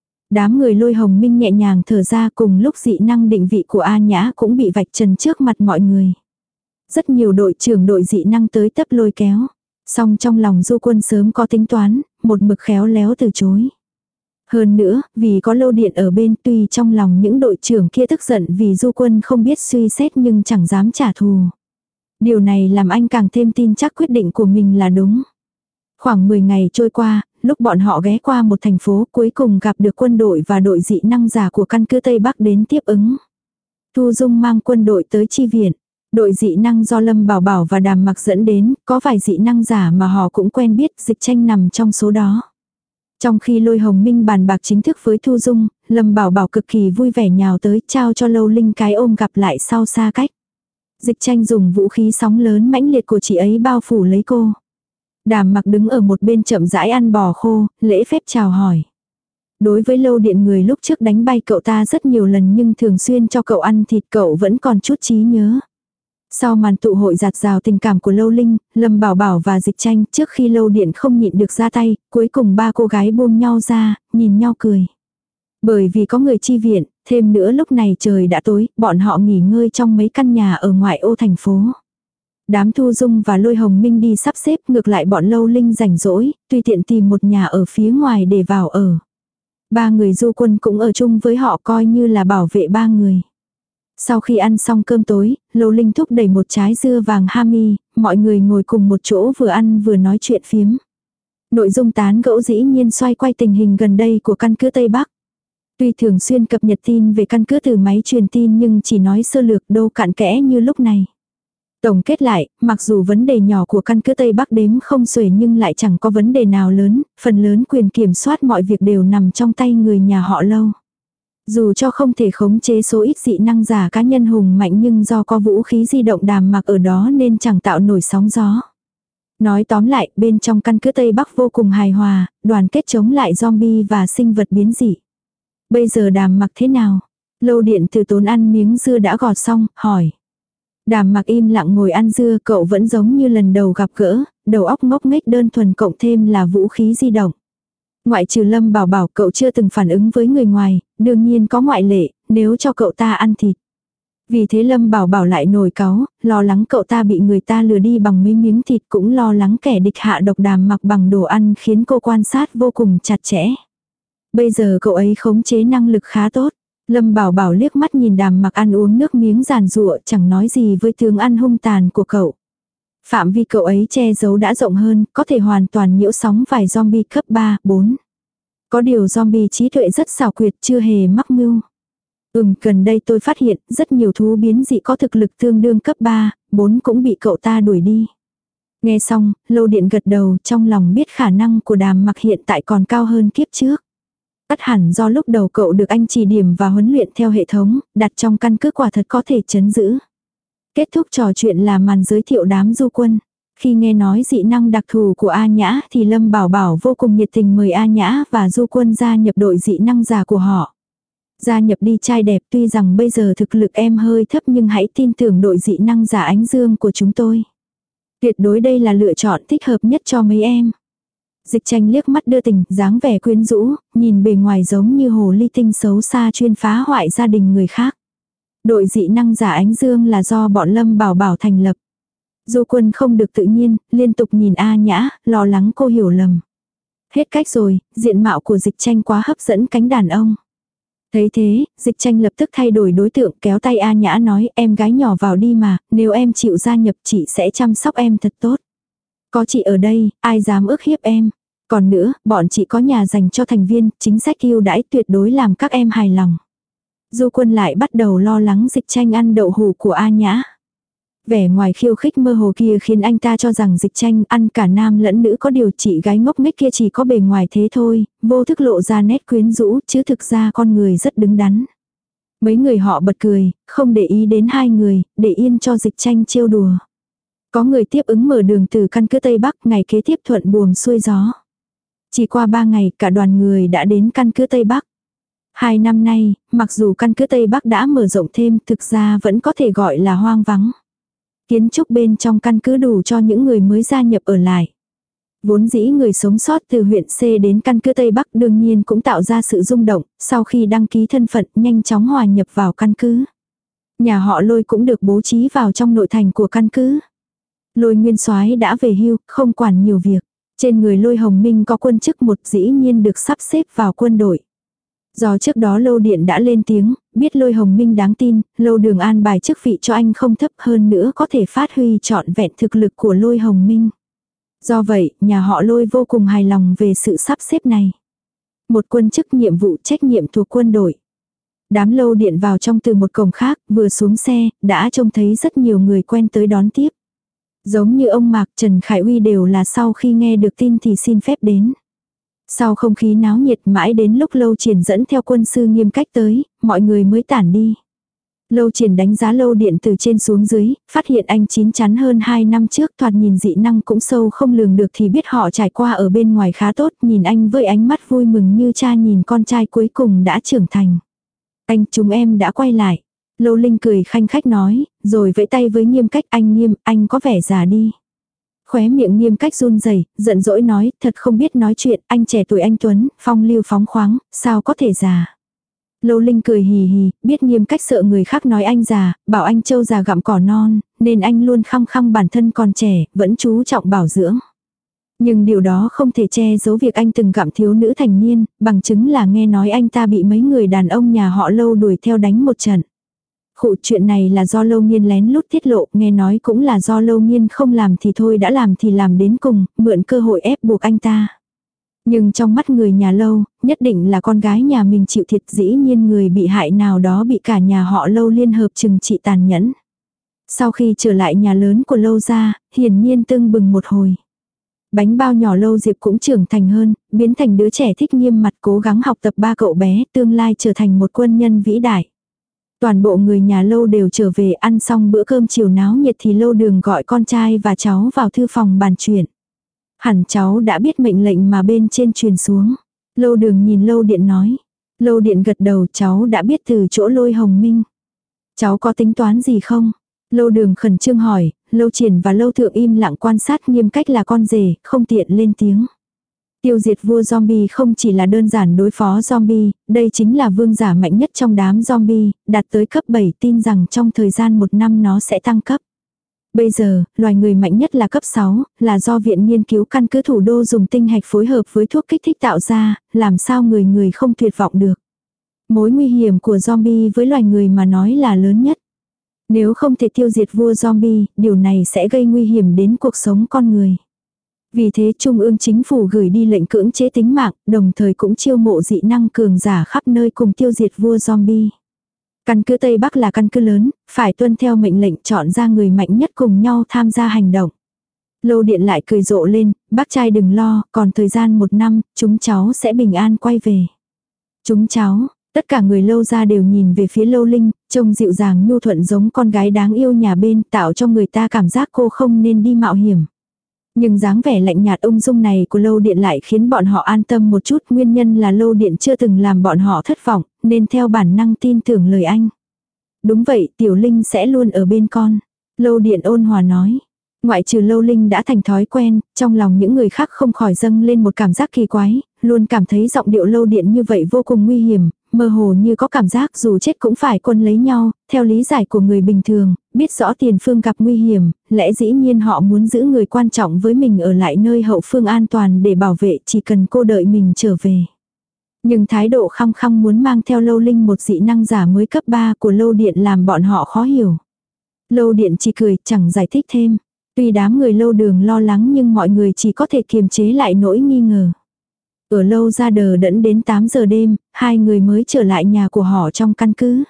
Đám người Lôi Hồng Minh nhẹ nhàng thở ra, cùng lúc dị năng định vị của A Nhã cũng bị vạch trần trước mặt mọi người. Rất nhiều đội trưởng đội dị năng tới tấp lôi kéo. Song trong lòng Du Quân sớm có tính toán, một mực khéo léo từ chối. Hơn nữa, vì có Lâu Điện ở bên, tuy trong lòng những đội trưởng kia tức giận vì Du Quân không biết suy xét nhưng chẳng dám trả thù. Điều này làm anh càng thêm tin chắc quyết định của mình là đúng. Khoảng mười ngày trôi qua, lúc bọn họ ghé qua một thành phố cuối cùng gặp được quân đội và đội dị năng giả của căn cứ Tây Bắc đến tiếp ứng. Thu Dung mang quân đội tới chi viện. Đội dị năng do Lâm Bảo Bảo và Đàm Mặc dẫn đến, có vài dị năng giả mà họ cũng quen biết, Dịch Tranh nằm trong số đó. Trong khi Lôi Hồng Minh bàn bạc chính thức với Thu Dung, Lâm Bảo Bảo cực kỳ vui vẻ nhào tới trao cho Lâu Linh cái ôm gặp lại sau xa cách. Dịch Tranh dùng vũ khí sóng lớn mãnh liệt của chị ấy bao phủ lấy cô. Đàm Mặc đứng ở một bên chậm rãi ăn bò khô, lễ phép chào hỏi. Đối với Lâu Điện người lúc trước đánh bay cậu ta rất nhiều lần nhưng thường xuyên cho cậu ăn thịt cậu vẫn còn chút trí nhớ. Sau màn tụ hội giạt rào tình cảm của Lâu Linh, Lâm Bảo Bảo và Dịch Tranh trước khi Lâu Điện không nhịn được ra tay, cuối cùng ba cô gái buông nhau ra, nhìn nhau cười. Bởi vì có người chi viện, thêm nữa lúc này trời đã tối, bọn họ nghỉ ngơi trong mấy căn nhà ở ngoại ô thành phố. Đám Thu Dung và Lôi Hồng Minh đi sắp xếp, ngược lại bọn Lâu Linh rảnh rỗi, tùy tiện tìm một nhà ở phía ngoài để vào ở. Ba người Du Quân cũng ở chung với họ coi như là bảo vệ ba người. Sau khi ăn xong cơm tối, Lâu Linh thúc đẩy một trái dưa vàng hami, mọi người ngồi cùng một chỗ vừa ăn vừa nói chuyện phiếm. Nội dung tán gẫu dĩ nhiên xoay quay tình hình gần đây của căn cứ Tây Bắc. Tuy thường xuyên cập nhật tin về căn cứ từ máy truyền tin nhưng chỉ nói sơ lược đâu cặn kẽ như lúc này. Tổng kết lại, mặc dù vấn đề nhỏ của căn cứ Tây Bắc đếm không xuể nhưng lại chẳng có vấn đề nào lớn, phần lớn quyền kiểm soát mọi việc đều nằm trong tay người nhà họ Lâu. Dù cho không thể khống chế số ít dị năng giả cá nhân hùng mạnh nhưng do có vũ khí di động Đàm Mặc ở đó nên chẳng tạo nổi sóng gió. Nói tóm lại, bên trong căn cứ Tây Bắc vô cùng hài hòa, đoàn kết chống lại zombie và sinh vật biến dị. Bây giờ Đàm Mặc thế nào? Lâu Điện từ tốn ăn miếng dưa đã gọt xong, hỏi. Đàm Mặc im lặng ngồi ăn dưa, cậu vẫn giống như lần đầu gặp gỡ, đầu óc ngốc nghếch đơn thuần cộng thêm là vũ khí di động. Ngoại trừ Lâm Bảo Bảo, cậu chưa từng phản ứng với người ngoài, đương nhiên có ngoại lệ, nếu cho cậu ta ăn thịt. Vì thế Lâm Bảo Bảo lại nổi cáu, lo lắng cậu ta bị người ta lừa đi bằng mấy miếng thịt, cũng lo lắng kẻ địch hạ độc Đàm Mặc bằng đồ ăn, khiến cô quan sát vô cùng chặt chẽ. Bây giờ cậu ấy khống chế năng lực khá tốt. Lâm Bảo Bảo liếc mắt nhìn Đàm Mặc ăn uống nước miếng giàn giụa, chẳng nói gì với tướng ăn hung tàn của cậu. Phạm vi cậu ấy che giấu đã rộng hơn, có thể hoàn toàn nhiễu sóng vài zombie cấp ba, bốn. Có điều zombie trí tuệ rất xảo quyệt, chưa hề mắc mưu. Ừm, gần đây tôi phát hiện rất nhiều thú biến dị có thực lực tương đương cấp ba, bốn cũng bị cậu ta đuổi đi. Nghe xong, Lâu Điện gật đầu, trong lòng biết khả năng của Đàm Mặc hiện tại còn cao hơn kiếp trước. Tất hẳn do lúc đầu cậu được anh chỉ điểm và huấn luyện theo hệ thống, đặt trong căn cứ quả thật có thể chấn giữ. Kết thúc trò chuyện là màn giới thiệu đám du quân. Khi nghe nói dị năng đặc thù của A Nhã thì Lâm Bảo Bảo vô cùng nhiệt tình mời A Nhã và du quân gia nhập đội dị năng giả của họ. Gia nhập đi trai đẹp, tuy rằng bây giờ thực lực em hơi thấp nhưng hãy tin tưởng đội dị năng giả ánh dương của chúng tôi. Tuyệt đối đây là lựa chọn thích hợp nhất cho mấy em. Dịch Tranh liếc mắt đưa tình, dáng vẻ quyến rũ, nhìn bề ngoài giống như hồ ly tinh xấu xa chuyên phá hoại gia đình người khác. Đội dị năng giả ánh dương là do bọn Lâm Bảo Bảo thành lập. Du quân không được tự nhiên, liên tục nhìn A Nhã, lo lắng cô hiểu lầm. Hết cách rồi, diện mạo của Dịch Tranh quá hấp dẫn cánh đàn ông. Thấy thế, Dịch Tranh lập tức thay đổi đối tượng, kéo tay A Nhã nói, em gái nhỏ vào đi mà, nếu em chịu gia nhập chị sẽ chăm sóc em thật tốt. Có chị ở đây, ai dám ức hiếp em. Còn nữa, bọn chị có nhà dành cho thành viên, chính sách ưu đãi tuyệt đối làm các em hài lòng. Du quân lại bắt đầu lo lắng Dịch Tranh ăn đậu hũ của A Nhã. Vẻ ngoài khiêu khích mơ hồ kia khiến anh ta cho rằng Dịch Tranh ăn cả nam lẫn nữ, có điều chị gái ngốc nghếch kia chỉ có bề ngoài thế thôi, vô thức lộ ra nét quyến rũ chứ thực ra con người rất đứng đắn. Mấy người họ bật cười, không để ý đến hai người, để yên cho Dịch Tranh trêu đùa. Có người tiếp ứng mở đường từ căn cứ Tây Bắc, ngày kế tiếp thuận buồm xuôi gió. Chỉ qua ba ngày, cả đoàn người đã đến căn cứ Tây Bắc. Hai năm nay, mặc dù căn cứ Tây Bắc đã mở rộng thêm, thực ra vẫn có thể gọi là hoang vắng. Kiến trúc bên trong căn cứ đủ cho những người mới gia nhập ở lại. Vốn dĩ người sống sót từ huyện C đến căn cứ Tây Bắc đương nhiên cũng tạo ra sự rung động, sau khi đăng ký thân phận nhanh chóng hòa nhập vào căn cứ. Nhà họ Lôi cũng được bố trí vào trong nội thành của căn cứ. Lôi nguyên soái đã về hưu, không quản nhiều việc. Trên người Lôi Hồng Minh có quân chức một, dĩ nhiên được sắp xếp vào quân đội. Do trước đó Lâu Điện đã lên tiếng, biết Lôi Hồng Minh đáng tin, Lâu Đường an bài chức vị cho anh không thấp, hơn nữa có thể phát huy trọn vẹn thực lực của Lôi Hồng Minh. Do vậy, nhà họ Lôi vô cùng hài lòng về sự sắp xếp này. Một quân chức nhiệm vụ trách nhiệm thuộc quân đội. Đám Lâu Điện vào trong từ một cổng khác, vừa xuống xe, đã trông thấy rất nhiều người quen tới đón tiếp. Giống như ông Mạc, Trần Khải Uy đều là sau khi nghe được tin thì xin phép đến. Sau không khí náo nhiệt mãi đến lúc Lâu Triển dẫn theo quân sư Nghiêm Cách tới, mọi người mới tản đi. Lâu Triển đánh giá Lâu Điện từ trên xuống dưới, phát hiện anh chín chắn hơn hai năm trước, thoạt nhìn dị năng cũng sâu không lường được thì biết họ trải qua ở bên ngoài khá tốt, nhìn anh với ánh mắt vui mừng như cha nhìn con trai cuối cùng đã trưởng thành. Anh, chúng em đã quay lại. Lâu Linh cười khanh khách nói, rồi vẫy tay với Nghiêm Cách, anh Nghiêm, anh có vẻ già đi. Khóe miệng Nghiêm Cách run rẩy, giận dỗi nói, thật không biết nói chuyện, anh trẻ tuổi anh Tuấn, phong lưu phóng khoáng, sao có thể già. Lâu Linh cười hì hì, biết Nghiêm Cách sợ người khác nói anh già, bảo anh trâu già gặm cỏ non, nên anh luôn khăng khăng bản thân còn trẻ, vẫn chú trọng bảo dưỡng. Nhưng điều đó không thể che giấu việc anh từng gặm thiếu nữ thành niên, bằng chứng là nghe nói anh ta bị mấy người đàn ông nhà họ Lâu đuổi theo đánh một trận. Khụ, chuyện này là do Lâu Nghiên lén lút tiết lộ, nghe nói cũng là do Lâu Nghiên không làm thì thôi đã làm thì làm đến cùng, mượn cơ hội ép buộc anh ta. Nhưng trong mắt người nhà Lâu, nhất định là con gái nhà mình chịu thiệt, dĩ nhiên người bị hại nào đó bị cả nhà họ Lâu liên hợp trừng trị tàn nhẫn. Sau khi trở lại nhà lớn của Lâu gia, hiển nhiên tưng bừng một hồi. Bánh bao nhỏ Lâu Diệp cũng trưởng thành hơn, biến thành đứa trẻ thích nghiêm mặt cố gắng học tập ba cậu bé, tương lai trở thành một quân nhân vĩ đại. Toàn bộ người nhà Lâu đều trở về, ăn xong bữa cơm chiều náo nhiệt thì Lâu Đường gọi con trai và cháu vào thư phòng bàn chuyện. Hẳn cháu đã biết mệnh lệnh mà bên trên truyền xuống. Lâu Đường nhìn Lâu Điện nói. Lâu Điện gật đầu, cháu đã biết từ chỗ Lôi Hồng Minh. Cháu có tính toán gì không? Lâu Đường khẩn trương hỏi, Lâu Triển và Lâu Thượng im lặng quan sát nghiêm cách là con rể, không tiện lên tiếng. Tiêu diệt vua zombie không chỉ là đơn giản đối phó zombie, đây chính là vương giả mạnh nhất trong đám zombie, đạt tới cấp bảy, tin rằng trong thời gian một năm nó sẽ tăng cấp. Bây giờ, loài người mạnh nhất là cấp sáu, là do Viện Nghiên cứu căn cứ thủ đô dùng tinh hạch phối hợp với thuốc kích thích tạo ra, làm sao người người không tuyệt vọng được. Mối nguy hiểm của zombie với loài người mà nói là lớn nhất. Nếu không thể tiêu diệt vua zombie, điều này sẽ gây nguy hiểm đến cuộc sống con người. Vì thế Trung ương chính phủ gửi đi lệnh cưỡng chế tính mạng, đồng thời cũng chiêu mộ dị năng cường giả khắp nơi cùng tiêu diệt vua zombie. Căn cứ Tây Bắc là căn cứ lớn, phải tuân theo mệnh lệnh chọn ra người mạnh nhất cùng nhau tham gia hành động. Lâu Điện lại cười rộ lên, bác trai đừng lo, còn thời gian một năm, chúng cháu sẽ bình an quay về. Chúng cháu, tất cả người Lâu gia đều nhìn về phía Lâu Linh, trông dịu dàng nhu thuận giống con gái đáng yêu nhà bên, tạo cho người ta cảm giác cô không nên đi mạo hiểm. Nhưng dáng vẻ lạnh nhạt ung dung này của Lâu Điện lại khiến bọn họ an tâm một chút, nguyên nhân là Lâu Điện chưa từng làm bọn họ thất vọng, nên theo bản năng tin tưởng lời anh. Đúng vậy, Tiểu Linh sẽ luôn ở bên con. Lâu Điện ôn hòa nói. Ngoại trừ Lâu Linh đã thành thói quen, trong lòng những người khác không khỏi dâng lên một cảm giác kỳ quái, luôn cảm thấy giọng điệu Lâu Điện như vậy vô cùng nguy hiểm, mơ hồ như có cảm giác dù chết cũng phải quân lấy nhau, theo lý giải của người bình thường, biết rõ tiền phương gặp nguy hiểm, lẽ dĩ nhiên họ muốn giữ người quan trọng với mình ở lại nơi hậu phương an toàn để bảo vệ, chỉ cần cô đợi mình trở về. Nhưng thái độ khăng khăng muốn mang theo Lâu Linh một dị năng giả mới cấp ba của Lâu Điện làm bọn họ khó hiểu. Lâu Điện chỉ cười, chẳng giải thích thêm. Tuy đám người Lâu Đường lo lắng nhưng mọi người chỉ có thể kiềm chế lại nỗi nghi ngờ. Ở Lâu ra đờ đẫn đến tám giờ đêm, hai người mới trở lại nhà của họ trong căn cứ.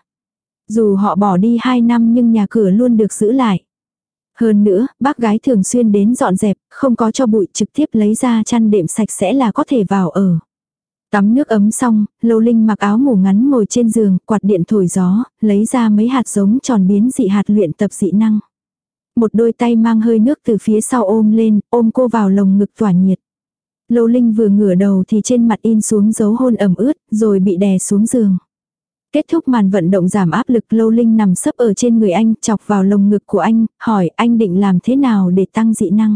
Dù họ bỏ đi hai năm nhưng nhà cửa luôn được giữ lại. Hơn nữa, bác gái thường xuyên đến dọn dẹp, không có cho bụi, trực tiếp lấy ra chăn đệm sạch sẽ là có thể vào ở. Tắm nước ấm xong, Lâu Linh mặc áo ngủ ngắn ngồi trên giường, quạt điện thổi gió, lấy ra mấy hạt giống tròn biến dị hạt luyện tập dị năng. Một đôi tay mang hơi nước từ phía sau ôm lên, ôm cô vào lồng ngực tỏa nhiệt. Lâu Linh vừa ngửa đầu thì trên mặt in xuống dấu hôn ẩm ướt, rồi bị đè xuống giường. Kết thúc màn vận động giảm áp lực, Lâu Linh nằm sấp ở trên người anh, chọc vào lồng ngực của anh, hỏi anh định làm thế nào để tăng dị năng.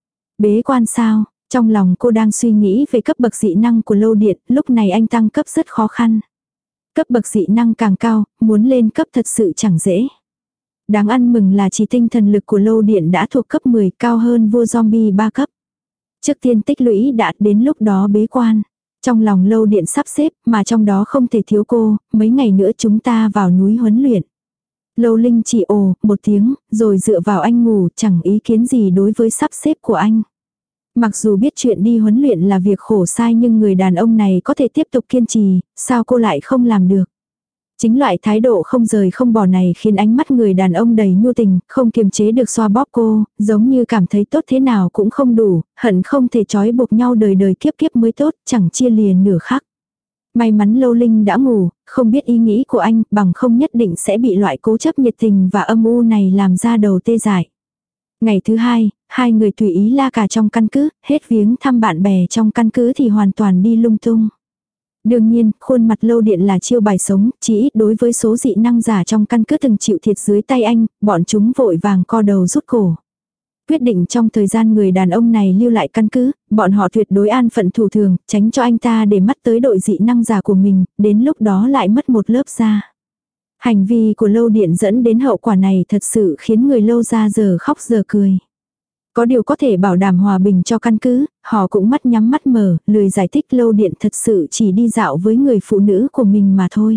Bế quan sao? Trong lòng cô đang suy nghĩ về cấp bậc dị năng của Lâu Điện, lúc này anh tăng cấp rất khó khăn. Cấp bậc dị năng càng cao, muốn lên cấp thật sự chẳng dễ. Đáng ăn mừng là chỉ tinh thần lực của Lâu Điện đã thuộc cấp mười, cao hơn vua zombie ba cấp. Trước tiên tích lũy đã, đến lúc đó bế quan. Trong lòng Lâu Điện sắp xếp, mà trong đó không thể thiếu cô, mấy ngày nữa chúng ta vào núi huấn luyện. Lâu Linh chỉ ồ, một tiếng, rồi dựa vào anh ngủ, chẳng ý kiến gì đối với sắp xếp của anh. Mặc dù biết chuyện đi huấn luyện là việc khổ sai nhưng người đàn ông này có thể tiếp tục kiên trì, sao cô lại không làm được. Chính loại thái độ không rời không bỏ này khiến ánh mắt người đàn ông đầy nhu tình, không kiềm chế được xoa bóp cô, giống như cảm thấy tốt thế nào cũng không đủ, hận không thể trói buộc nhau đời đời kiếp kiếp mới tốt, chẳng chia lìa nửa khắc. May mắn Lâu Linh đã ngủ, không biết ý nghĩ của anh, bằng không nhất định sẽ bị loại cố chấp nhiệt tình và âm u này làm ra đầu tê dại. Ngày thứ hai, hai người tùy ý la cà trong căn cứ, hết viếng thăm bạn bè trong căn cứ thì hoàn toàn đi lung tung. Đương nhiên, khuôn mặt Lâu Điện là chiêu bài sống, chỉ ít đối với số dị năng giả trong căn cứ từng chịu thiệt dưới tay anh, bọn chúng vội vàng co đầu rút cổ. Quyết định trong thời gian người đàn ông này lưu lại căn cứ, bọn họ tuyệt đối an phận thủ thường, tránh cho anh ta để mắt tới đội dị năng giả của mình, đến lúc đó lại mất một lớp da. Hành vi của Lâu Điện dẫn đến hậu quả này thật sự khiến người Lâu gia giờ khóc giờ cười. Có điều có thể bảo đảm hòa bình cho căn cứ, họ cũng mắt nhắm mắt mở, lười giải thích Lâu Điện thật sự chỉ đi dạo với người phụ nữ của mình mà thôi.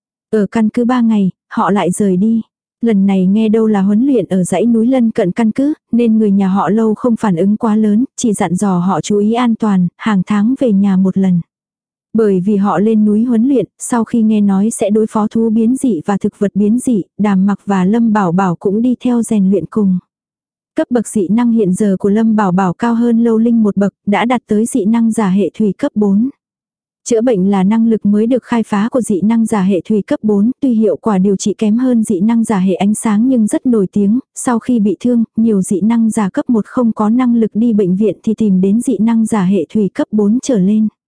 Ở căn cứ ba ngày, họ lại rời đi. Lần này nghe đâu là huấn luyện ở dãy núi lân cận căn cứ, nên người nhà họ Lâu không phản ứng quá lớn, chỉ dặn dò họ chú ý an toàn, hàng tháng về nhà một lần. Bởi vì họ lên núi huấn luyện, sau khi nghe nói sẽ đối phó thú biến dị và thực vật biến dị, Đàm Mặc và Lâm Bảo Bảo cũng đi theo rèn luyện cùng. Cấp bậc dị năng hiện giờ của Lâm Bảo Bảo cao hơn Lâu Linh một bậc, đã đạt tới dị năng giả hệ thủy cấp bốn. Chữa bệnh là năng lực mới được khai phá của dị năng giả hệ thủy cấp bốn, tuy hiệu quả điều trị kém hơn dị năng giả hệ ánh sáng nhưng rất nổi tiếng, sau khi bị thương, nhiều dị năng giả cấp một không có năng lực đi bệnh viện thì tìm đến dị năng giả hệ thủy cấp bốn trở lên.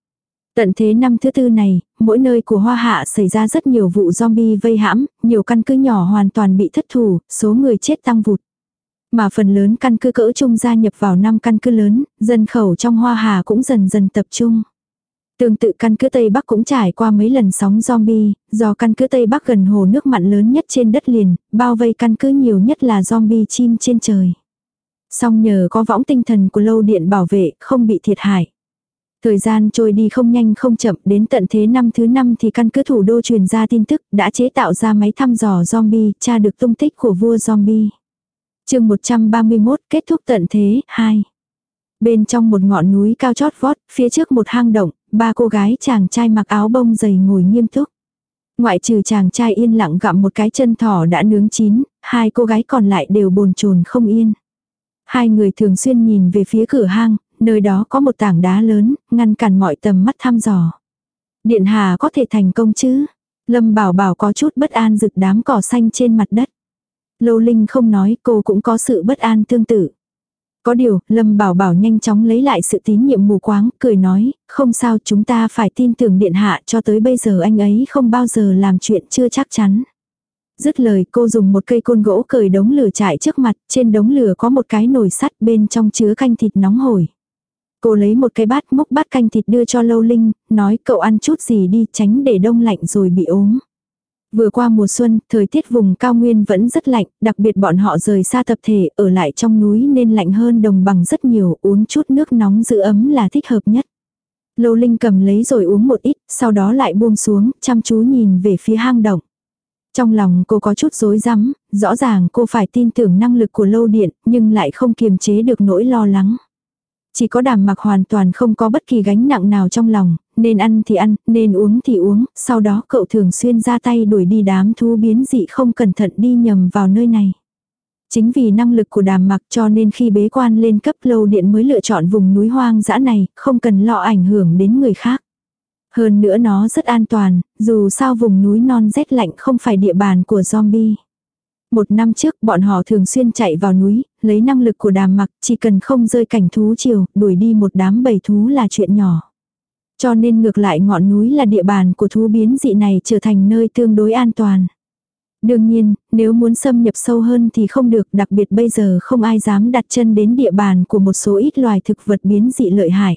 Tận thế năm thứ tư này, mỗi nơi của Hoa Hạ xảy ra rất nhiều vụ zombie vây hãm, nhiều căn cứ nhỏ hoàn toàn bị thất thủ, số người chết tăng vụt. Mà phần lớn căn cứ cỡ trung gia nhập vào năm căn cứ lớn, dân khẩu trong Hoa Hà cũng dần dần tập trung. Tương tự căn cứ Tây Bắc cũng trải qua mấy lần sóng zombie, do căn cứ Tây Bắc gần hồ nước mặn lớn nhất trên đất liền, bao vây căn cứ nhiều nhất là zombie chim trên trời. Song nhờ có võng tinh thần của lâu điện bảo vệ, không bị thiệt hại. Thời gian trôi đi không nhanh không chậm, đến tận thế năm thứ năm thì căn cứ thủ đô truyền ra tin tức đã chế tạo ra máy thăm dò zombie, tra được tung tích của vua zombie. Chương một trăm ba mươi mốt kết thúc tận thế, hai. Bên trong một ngọn núi cao chót vót, phía trước một hang động, ba cô gái chàng trai mặc áo bông dày ngồi nghiêm túc. Ngoại trừ chàng trai yên lặng gặm một cái chân thỏ đã nướng chín, hai cô gái còn lại đều bồn chồn không yên. Hai người thường xuyên nhìn về phía cửa hang, nơi đó có một tảng đá lớn, ngăn cản mọi tầm mắt thăm dò. Điện hạ có thể thành công chứ? Lâm Bảo Bảo có chút bất an rực đám cỏ xanh trên mặt đất. Lâu Linh không nói, cô cũng có sự bất an tương tự. Có điều, Lâm Bảo Bảo nhanh chóng lấy lại sự tín nhiệm mù quáng, cười nói, không sao, chúng ta phải tin tưởng điện hạ, cho tới bây giờ anh ấy không bao giờ làm chuyện chưa chắc chắn. Dứt lời, cô dùng một cây côn gỗ cởi đống lửa trại trước mặt, trên đống lửa có một cái nồi sắt, bên trong chứa canh thịt nóng hổi. Cô lấy một cái bát, múc bát canh thịt đưa cho Lâu Linh, nói cậu ăn chút gì đi, tránh để đông lạnh rồi bị ốm. Vừa qua mùa xuân, thời tiết vùng cao nguyên vẫn rất lạnh, đặc biệt bọn họ rời xa tập thể, ở lại trong núi nên lạnh hơn đồng bằng rất nhiều, uống chút nước nóng giữ ấm là thích hợp nhất. Lâu Linh cầm lấy rồi uống một ít, sau đó lại buông xuống, chăm chú nhìn về phía hang động. Trong lòng cô có chút rối rắm, rõ ràng cô phải tin tưởng năng lực của Lâu Điện, nhưng lại không kiềm chế được nỗi lo lắng. Chỉ có Đàm Mặc hoàn toàn không có bất kỳ gánh nặng nào trong lòng, nên ăn thì ăn, nên uống thì uống, sau đó cậu thường xuyên ra tay đuổi đi đám thú biến dị không cẩn thận đi nhầm vào nơi này. Chính vì năng lực của Đàm Mặc cho nên khi bế quan lên cấp Lâu Điện mới lựa chọn vùng núi hoang dã này, không cần lo ảnh hưởng đến người khác. Hơn nữa nó rất an toàn, dù sao vùng núi non rét lạnh không phải địa bàn của zombie. Một năm trước bọn họ thường xuyên chạy vào núi, lấy năng lực của Đàm Mặc, chỉ cần không rơi cảnh thú triều, đuổi đi một đám bầy thú là chuyện nhỏ. Cho nên ngược lại ngọn núi là địa bàn của thú biến dị này trở thành nơi tương đối an toàn. Đương nhiên, nếu muốn xâm nhập sâu hơn thì không được, đặc biệt bây giờ không ai dám đặt chân đến địa bàn của một số ít loài thực vật biến dị lợi hại.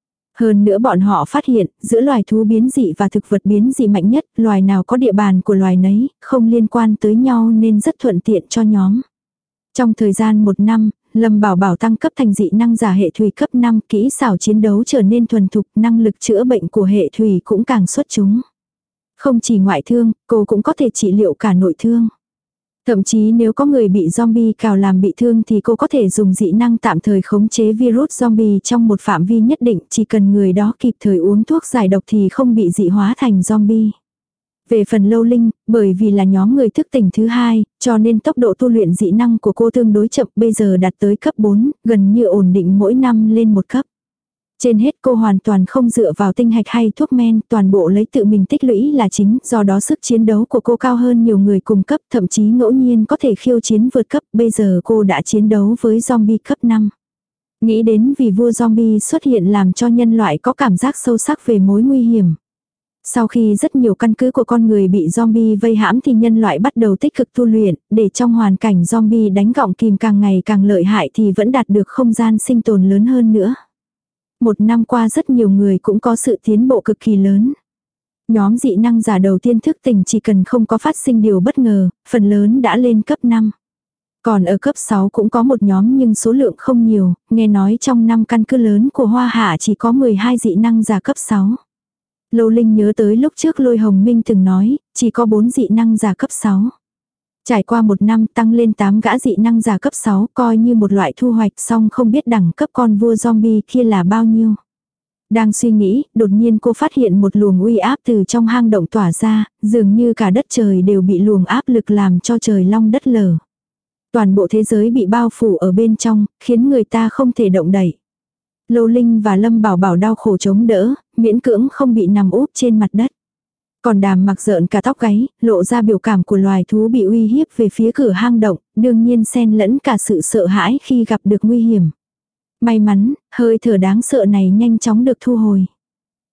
Hơn nữa bọn họ phát hiện, giữa loài thú biến dị và thực vật biến dị mạnh nhất, loài nào có địa bàn của loài nấy, không liên quan tới nhau nên rất thuận tiện cho nhóm. Trong thời gian một năm, Lâm Bảo Bảo tăng cấp thành dị năng giả hệ thủy cấp năm, kỹ xảo chiến đấu trở nên thuần thục, năng lực chữa bệnh của hệ thủy cũng càng xuất chúng. Không chỉ ngoại thương, cô cũng có thể trị liệu cả nội thương. Thậm chí nếu có người bị zombie cào làm bị thương thì cô có thể dùng dị năng tạm thời khống chế virus zombie trong một phạm vi nhất định, chỉ cần người đó kịp thời uống thuốc giải độc thì không bị dị hóa thành zombie. Về phần Lâu Linh, bởi vì là nhóm người thức tỉnh thứ hai, cho nên tốc độ tu luyện dị năng của cô tương đối chậm, bây giờ đạt tới cấp bốn, gần như ổn định mỗi năm lên một cấp. Trên hết cô hoàn toàn không dựa vào tinh hạch hay thuốc men, toàn bộ lấy tự mình tích lũy là chính, do đó sức chiến đấu của cô cao hơn nhiều người cùng cấp, thậm chí ngẫu nhiên có thể khiêu chiến vượt cấp, bây giờ cô đã chiến đấu với zombie cấp năm. Nghĩ đến vì vua zombie xuất hiện làm cho nhân loại có cảm giác sâu sắc về mối nguy hiểm. Sau khi rất nhiều căn cứ của con người bị zombie vây hãm thì nhân loại bắt đầu tích cực tu luyện, để trong hoàn cảnh zombie đánh gọng kìm càng ngày càng lợi hại thì vẫn đạt được không gian sinh tồn lớn hơn nữa. Một năm qua rất nhiều người cũng có sự tiến bộ cực kỳ lớn. Nhóm dị năng giả đầu tiên thức tỉnh chỉ cần không có phát sinh điều bất ngờ, phần lớn đã lên cấp năm. Còn ở cấp sáu cũng có một nhóm nhưng số lượng không nhiều, nghe nói trong năm căn cứ lớn của Hoa Hạ chỉ có mười hai dị năng giả cấp sáu. Lâu Linh nhớ tới lúc trước Lôi Hồng Minh từng nói, chỉ có bốn dị năng giả cấp sáu. Trải qua một năm tăng lên tám gã dị năng giả cấp sáu coi như một loại thu hoạch, song không biết đẳng cấp con vua zombie kia là bao nhiêu. Đang suy nghĩ, đột nhiên cô phát hiện một luồng uy áp từ trong hang động tỏa ra, dường như cả đất trời đều bị luồng áp lực làm cho trời long đất lở. Toàn bộ thế giới bị bao phủ ở bên trong, khiến người ta không thể động đậy. Lâu Linh và Lâm Bảo Bảo đau khổ chống đỡ, miễn cưỡng không bị nằm úp trên mặt đất. Còn Đàm Mặc rợn cả tóc gáy, lộ ra biểu cảm của loài thú bị uy hiếp về phía cửa hang động, đương nhiên xen lẫn cả sự sợ hãi khi gặp được nguy hiểm. May mắn, hơi thở đáng sợ này nhanh chóng được thu hồi.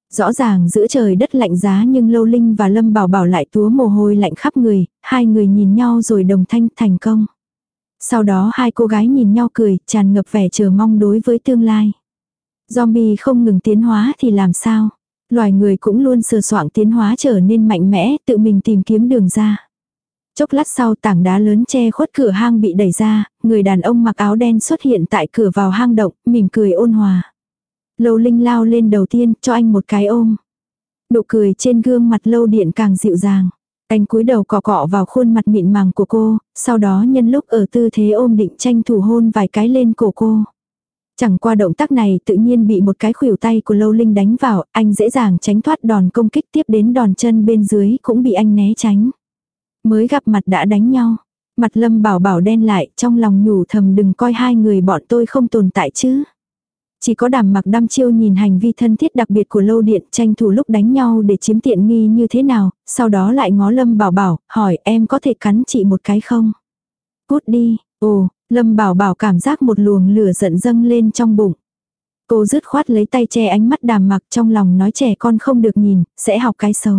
Rõ ràng giữa trời đất lạnh giá nhưng Lâu Linh và Lâm Bảo Bảo lại túa mồ hôi lạnh khắp người, hai người nhìn nhau rồi đồng thanh thành công. Sau đó hai cô gái nhìn nhau cười, tràn ngập vẻ chờ mong đối với tương lai. Zombie không ngừng tiến hóa thì làm sao? Loài người cũng luôn sờ soạng tiến hóa trở nên mạnh mẽ, tự mình tìm kiếm đường ra. Chốc lát sau tảng đá lớn che khuất cửa hang bị đẩy ra, người đàn ông mặc áo đen xuất hiện tại cửa vào hang động, mỉm cười ôn hòa. Lâu Linh lao lên đầu tiên, cho anh một cái ôm. Nụ cười trên gương mặt Lâu Điện càng dịu dàng. Anh cúi đầu cọ cọ vào khuôn mặt mịn màng của cô, sau đó nhân lúc ở tư thế ôm định tranh thủ hôn vài cái lên cổ cô. Chẳng qua động tác này tự nhiên bị một cái khuỷu tay của Lâu Linh đánh vào, anh dễ dàng tránh thoát đòn công kích, tiếp đến đòn chân bên dưới cũng bị anh né tránh. Mới gặp mặt đã đánh nhau. Mặt Lâm Bảo Bảo đen lại, trong lòng nhủ thầm đừng coi hai người bọn tôi không tồn tại chứ. Chỉ có Đàm Mặc đăm chiêu nhìn hành vi thân thiết đặc biệt của Lâu Điện, tranh thủ lúc đánh nhau để chiếm tiện nghi như thế nào, sau đó lại ngó Lâm Bảo Bảo, hỏi em có thể cắn chị một cái không? Cút đi. Ồ, Lâm Bảo Bảo cảm giác một luồng lửa giận dâng lên trong bụng. Cô dứt khoát lấy tay che ánh mắt Đàm Mặc, trong lòng nói trẻ con không được nhìn, sẽ học cái xấu.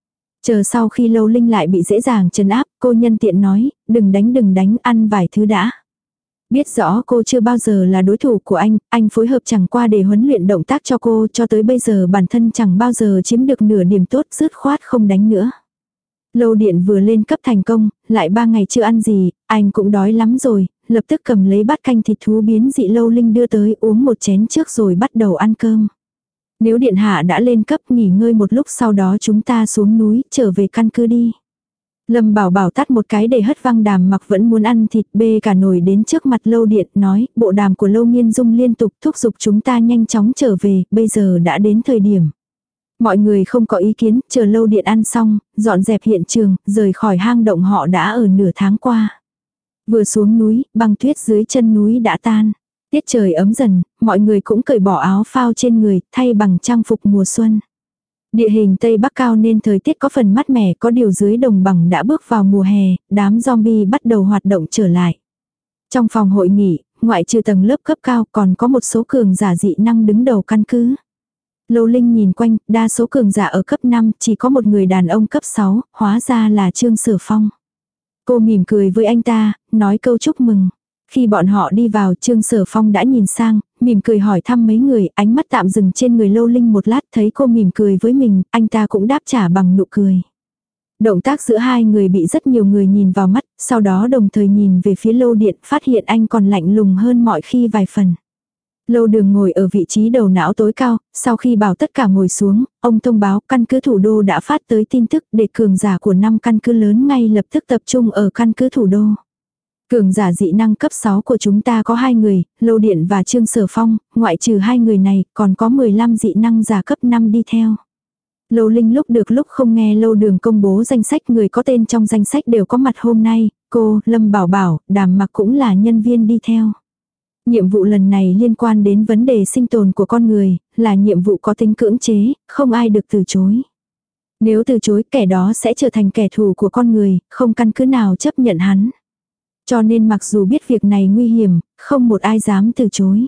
Chờ sau khi Lâu Linh lại bị dễ dàng trấn áp, cô nhân tiện nói, đừng đánh đừng đánh, ăn vài thứ đã. Biết rõ cô chưa bao giờ là đối thủ của anh, anh phối hợp chẳng qua để huấn luyện động tác cho cô, cho tới bây giờ bản thân chẳng bao giờ chiếm được nửa điểm tốt, dứt khoát không đánh nữa. Lâu Điện vừa lên cấp thành công, lại ba ngày chưa ăn gì, anh cũng đói lắm rồi, lập tức cầm lấy bát canh thịt thú biến dị Lâu Linh đưa tới, uống một chén trước rồi bắt đầu ăn cơm. Nếu điện hạ đã lên cấp, nghỉ ngơi một lúc, sau đó chúng ta xuống núi, trở về căn cứ đi. Lâm Bảo Bảo tắt một cái để hất văng Đàm Mặc vẫn muốn ăn thịt, bê cả nồi đến trước mặt Lâu Điện, nói, bộ đàm của Lâu Nghiên Dung liên tục thúc giục chúng ta nhanh chóng trở về, bây giờ đã đến thời điểm. Mọi người không có ý kiến, chờ Lâu Điện ăn xong, dọn dẹp hiện trường, rời khỏi hang động họ đã ở nửa tháng qua. Vừa xuống núi, băng tuyết dưới chân núi đã tan. Tiết trời ấm dần, mọi người cũng cởi bỏ áo phao trên người, thay bằng trang phục mùa xuân. Địa hình Tây Bắc cao nên thời tiết có phần mát mẻ, có điều dưới đồng bằng đã bước vào mùa hè, đám zombie bắt đầu hoạt động trở lại. Trong phòng hội nghị, ngoại trừ tầng lớp cấp cao còn có một số cường giả dị năng đứng đầu căn cứ. Lâu Linh nhìn quanh, đa số cường giả ở cấp năm, chỉ có một người đàn ông cấp sáu, hóa ra là Trương Sở Phong. Cô mỉm cười với anh ta, nói câu chúc mừng. Khi bọn họ đi vào, Trương Sở Phong đã nhìn sang, mỉm cười hỏi thăm mấy người, ánh mắt tạm dừng trên người Lâu Linh một lát, thấy cô mỉm cười với mình, anh ta cũng đáp trả bằng nụ cười. Động tác giữa hai người bị rất nhiều người nhìn vào mắt, sau đó đồng thời nhìn về phía Lâu Điện, phát hiện anh còn lạnh lùng hơn mọi khi vài phần. Lâu Đường ngồi ở vị trí đầu não tối cao, sau khi bảo tất cả ngồi xuống, ông thông báo căn cứ thủ đô đã phát tới tin tức để cường giả của năm căn cứ lớn ngay lập tức tập trung ở căn cứ thủ đô. Cường giả dị năng cấp sáu của chúng ta có hai người, Lâu Điện và Trương Sở Phong, ngoại trừ hai người này, còn có mười lăm dị năng giả cấp năm đi theo. Lâu Linh lúc được lúc không nghe Lâu Đường công bố danh sách, người có tên trong danh sách đều có mặt hôm nay, cô, Lâm Bảo Bảo, Đàm Mặc cũng là nhân viên đi theo. Nhiệm vụ lần này liên quan đến vấn đề sinh tồn của con người, là nhiệm vụ có tính cưỡng chế, không ai được từ chối. Nếu từ chối, kẻ đó sẽ trở thành kẻ thù của con người, không căn cứ nào chấp nhận hắn. Cho nên mặc dù biết việc này nguy hiểm, không một ai dám từ chối.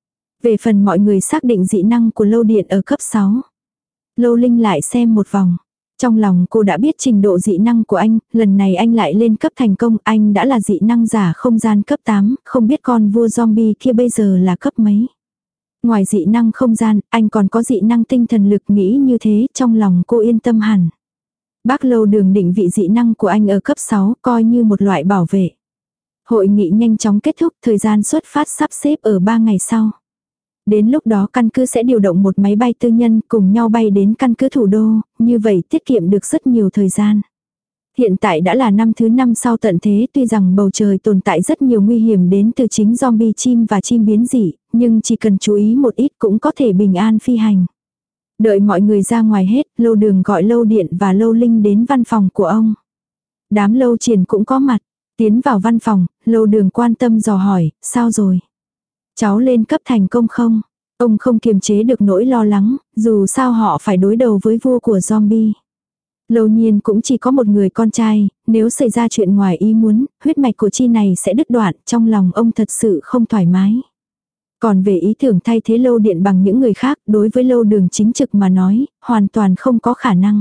Về phần mọi người xác định dị năng của Lâu Điện ở cấp sáu. Lâu Linh lại xem một vòng. Trong lòng cô đã biết trình độ dị năng của anh, lần này anh lại lên cấp thành công, anh đã là dị năng giả không gian cấp tám, không biết con vua zombie kia bây giờ là cấp mấy. Ngoài dị năng không gian, anh còn có dị năng tinh thần lực, nghĩ như thế, trong lòng cô yên tâm hẳn. Bác Lâu Đường định vị dị năng của anh ở cấp sáu, coi như một loại bảo vệ. Hội nghị nhanh chóng kết thúc, thời gian xuất phát sắp xếp ở ba ngày sau. Đến lúc đó căn cứ sẽ điều động một máy bay tư nhân cùng nhau bay đến căn cứ thủ đô, như vậy tiết kiệm được rất nhiều thời gian. Hiện tại đã là năm thứ năm sau tận thế, tuy rằng bầu trời tồn tại rất nhiều nguy hiểm đến từ chính zombie chim và chim biến dị, nhưng chỉ cần chú ý một ít cũng có thể bình an phi hành. Đợi mọi người ra ngoài hết, Lâu Đường gọi Lâu Điện và Lâu Linh đến văn phòng của ông. Đám Lâu Triển cũng có mặt. Tiến vào văn phòng, Lâu Đường quan tâm dò hỏi, sao rồi? Cháu lên cấp thành công không? Ông không kiềm chế được nỗi lo lắng, dù sao họ phải đối đầu với vua của zombie. Lâu Nhiên cũng chỉ có một người con trai, nếu xảy ra chuyện ngoài ý muốn, huyết mạch của chi này sẽ đứt đoạn, trong lòng ông thật sự không thoải mái. Còn về ý tưởng thay thế Lâu Điện bằng những người khác, đối với Lâu Đường chính trực mà nói, hoàn toàn không có khả năng.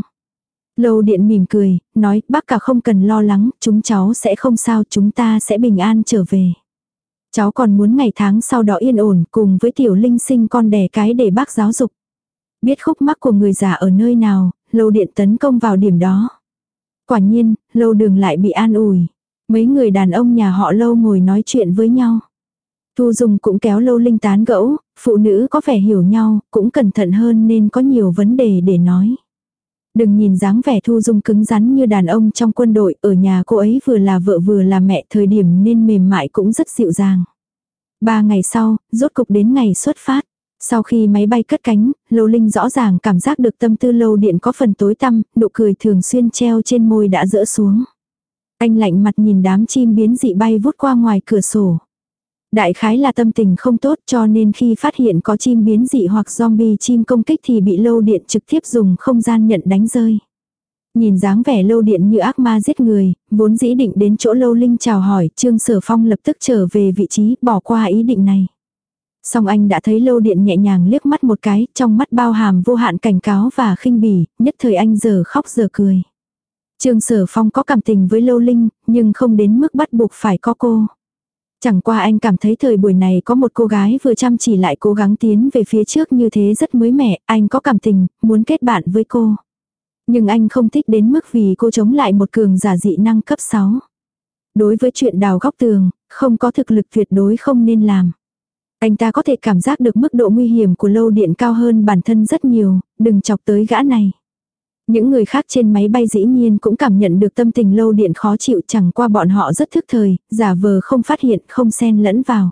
Lâu Điện mỉm cười, nói, bác cả không cần lo lắng, chúng cháu sẽ không sao, chúng ta sẽ bình an trở về. Cháu còn muốn ngày tháng sau đó yên ổn, cùng với Tiểu Linh sinh con đẻ cái để bác giáo dục. Biết khúc mắc của người già ở nơi nào, Lâu Điện tấn công vào điểm đó. Quả nhiên, Lâu Đường lại bị an ủi. Mấy người đàn ông nhà họ Lâu ngồi nói chuyện với nhau. Thu Dung cũng kéo Lâu Linh tán gẫu, phụ nữ có vẻ hiểu nhau, cũng cẩn thận hơn nên có nhiều vấn đề để nói. Đừng nhìn dáng vẻ Thu Dung cứng rắn như đàn ông trong quân đội, ở nhà cô ấy vừa là vợ vừa là mẹ, thời điểm nên mềm mại cũng rất dịu dàng. Ba ngày sau, rốt cục đến ngày xuất phát. Sau khi máy bay cất cánh, Lâu Linh rõ ràng cảm giác được tâm tư Lâu Điện có phần tối tăm, nụ cười thường xuyên treo trên môi đã rỡ xuống. Anh lạnh mặt nhìn đám chim biến dị bay vút qua ngoài cửa sổ. Đại khái là tâm tình không tốt cho nên khi phát hiện có chim biến dị hoặc zombie chim công kích thì bị Lâu Điện trực tiếp dùng không gian nhận đánh rơi. Nhìn dáng vẻ Lâu Điện như ác ma giết người, vốn dĩ định đến chỗ Lâu Linh chào hỏi, Trương Sở Phong lập tức trở về vị trí, bỏ qua ý định này. Song anh đã thấy Lâu Điện nhẹ nhàng liếc mắt một cái, trong mắt bao hàm vô hạn cảnh cáo và khinh bỉ, nhất thời anh giờ khóc giờ cười. Trương Sở Phong có cảm tình với Lâu Linh, nhưng không đến mức bắt buộc phải có cô. Chẳng qua anh cảm thấy thời buổi này có một cô gái vừa chăm chỉ lại cố gắng tiến về phía trước như thế rất mới mẻ, anh có cảm tình, muốn kết bạn với cô. Nhưng anh không thích đến mức vì cô chống lại một cường giả dị năng cấp sáu. Đối với chuyện đào góc tường, không có thực lực tuyệt đối không nên làm. Anh ta có thể cảm giác được mức độ nguy hiểm của Lâu Điện cao hơn bản thân rất nhiều, đừng chọc tới gã này. Những người khác trên máy bay dĩ nhiên cũng cảm nhận được tâm tình Lâu Điện khó chịu, chẳng qua bọn họ rất thức thời, giả vờ không phát hiện, không xen lẫn vào.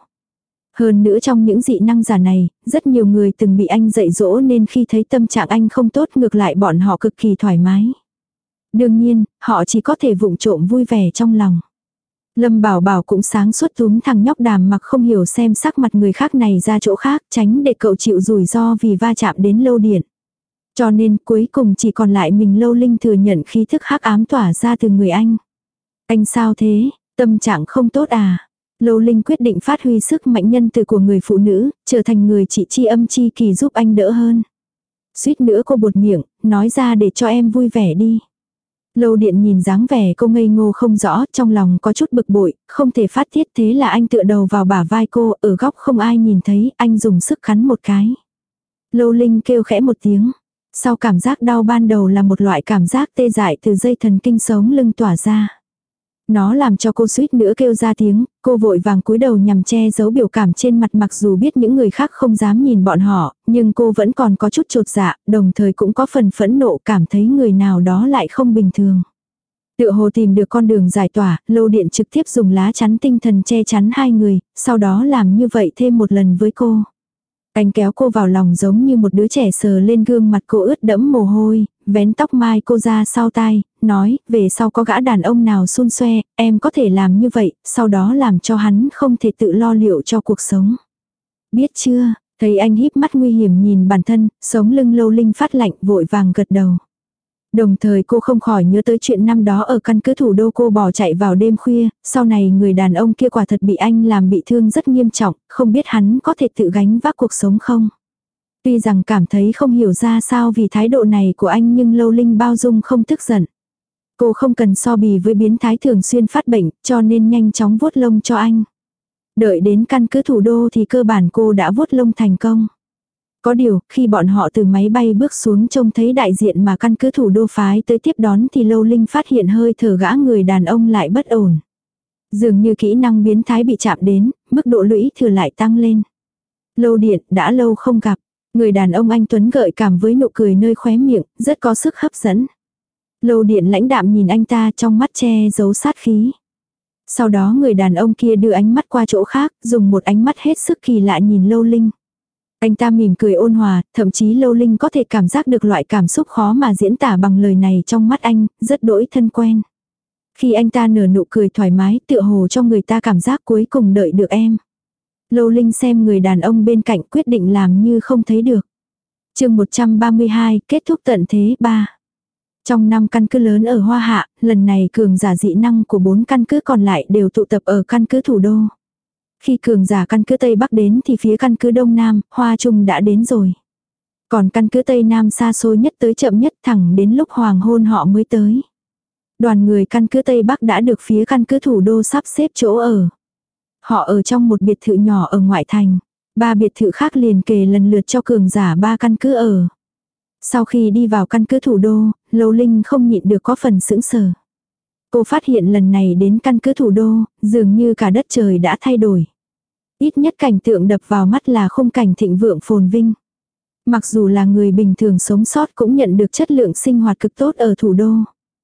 Hơn nữa trong những dị năng giả này, rất nhiều người từng bị anh dạy dỗ nên khi thấy tâm trạng anh không tốt ngược lại bọn họ cực kỳ thoải mái. Đương nhiên, họ chỉ có thể vụng trộm vui vẻ trong lòng. Lâm Bảo Bảo cũng sáng suốt túm thằng nhóc Đàm Mặc không hiểu xem sắc mặt người khác này ra chỗ khác, tránh để cậu chịu rủi ro vì va chạm đến Lâu Điện. Cho nên cuối cùng chỉ còn lại mình Lâu Linh thừa nhận khí thức hắc ám tỏa ra từ người anh. Anh sao thế, tâm trạng không tốt à? Lâu Linh quyết định phát huy sức mạnh nhân từ của người phụ nữ, trở thành người chị tri âm chi kỳ giúp anh đỡ hơn. Suýt nữa cô buột miệng, nói ra để cho em vui vẻ đi. Lâu Điện nhìn dáng vẻ cô ngây ngô không rõ, trong lòng có chút bực bội, không thể phát tiết, thế là anh tựa đầu vào bả vai cô, ở góc không ai nhìn thấy, anh dùng sức khắn một cái. Lâu Linh kêu khẽ một tiếng. Sau cảm giác đau ban đầu là một loại cảm giác tê dại từ dây thần kinh sống lưng tỏa ra. Nó làm cho cô suýt nữa kêu ra tiếng, cô vội vàng cúi đầu nhằm che giấu biểu cảm trên mặt, mặc dù biết những người khác không dám nhìn bọn họ, nhưng cô vẫn còn có chút chột dạ, đồng thời cũng có phần phẫn nộ, cảm thấy người nào đó lại không bình thường. Tựa hồ tìm được con đường giải tỏa, Lâu Điện trực tiếp dùng lá chắn tinh thần che chắn hai người, sau đó làm như vậy thêm một lần với cô. Anh kéo cô vào lòng giống như một đứa trẻ, sờ lên gương mặt cô ướt đẫm mồ hôi, vén tóc mai cô ra sau tai, nói, về sau có gã đàn ông nào xun xoe, em có thể làm như vậy, sau đó làm cho hắn không thể tự lo liệu cho cuộc sống. Biết chưa, thấy anh híp mắt nguy hiểm nhìn bản thân, sống lưng Lâu Linh phát lạnh, vội vàng gật đầu. Đồng thời cô không khỏi nhớ tới chuyện năm đó ở căn cứ thủ đô cô bỏ chạy vào đêm khuya, sau này người đàn ông kia quả thật bị anh làm bị thương rất nghiêm trọng, không biết hắn có thể tự gánh vác cuộc sống không. Tuy rằng cảm thấy không hiểu ra sao vì thái độ này của anh, nhưng Lâu Linh bao dung không tức giận. Cô không cần so bì với biến thái thường xuyên phát bệnh, cho nên nhanh chóng vuốt lông cho anh. Đợi đến căn cứ thủ đô thì cơ bản cô đã vuốt lông thành công. Có điều, khi bọn họ từ máy bay bước xuống trông thấy đại diện mà căn cứ thủ đô phái tới tiếp đón thì Lâu Linh phát hiện hơi thở gã người đàn ông lại bất ổn. Dường như kỹ năng biến thái bị chạm đến, mức độ lũy thừa lại tăng lên. Lâu Điện, đã lâu không gặp. Người đàn ông anh tuấn gợi cảm với nụ cười nơi khóe miệng, rất có sức hấp dẫn. Lâu Điện lãnh đạm nhìn anh ta, trong mắt che giấu sát khí. Sau đó người đàn ông kia đưa ánh mắt qua chỗ khác, dùng một ánh mắt hết sức kỳ lạ nhìn Lâu Linh. Anh ta mỉm cười ôn hòa, thậm chí Lâu Linh có thể cảm giác được loại cảm xúc khó mà diễn tả bằng lời này trong mắt anh, rất đỗi thân quen. Khi anh ta nở nụ cười thoải mái, tựa hồ cho người ta cảm giác cuối cùng đợi được em. Lâu Linh xem người đàn ông bên cạnh, quyết định làm như không thấy được. Chương một trăm ba mươi hai, kết thúc tận thế ba. Trong năm căn cứ lớn ở Hoa Hạ, lần này cường giả dị năng của bốn căn cứ còn lại đều tụ tập ở căn cứ thủ đô. Khi cường giả căn cứ Tây Bắc đến thì phía căn cứ Đông Nam, Hoa Trung đã đến rồi. Còn căn cứ Tây Nam xa xôi nhất tới chậm nhất thẳng đến lúc hoàng hôn họ mới tới. Đoàn người căn cứ Tây Bắc đã được phía căn cứ thủ đô sắp xếp chỗ ở. Họ ở trong một biệt thự nhỏ ở ngoại thành. Ba biệt thự khác liền kề lần lượt cho cường giả ba căn cứ ở. Sau khi đi vào căn cứ thủ đô, Lâu Linh không nhịn được có phần sững sờ. Cô phát hiện lần này đến căn cứ thủ đô, dường như cả đất trời đã thay đổi. Ít nhất cảnh tượng đập vào mắt là khung cảnh thịnh vượng phồn vinh. Mặc dù là người bình thường sống sót cũng nhận được chất lượng sinh hoạt cực tốt ở thủ đô.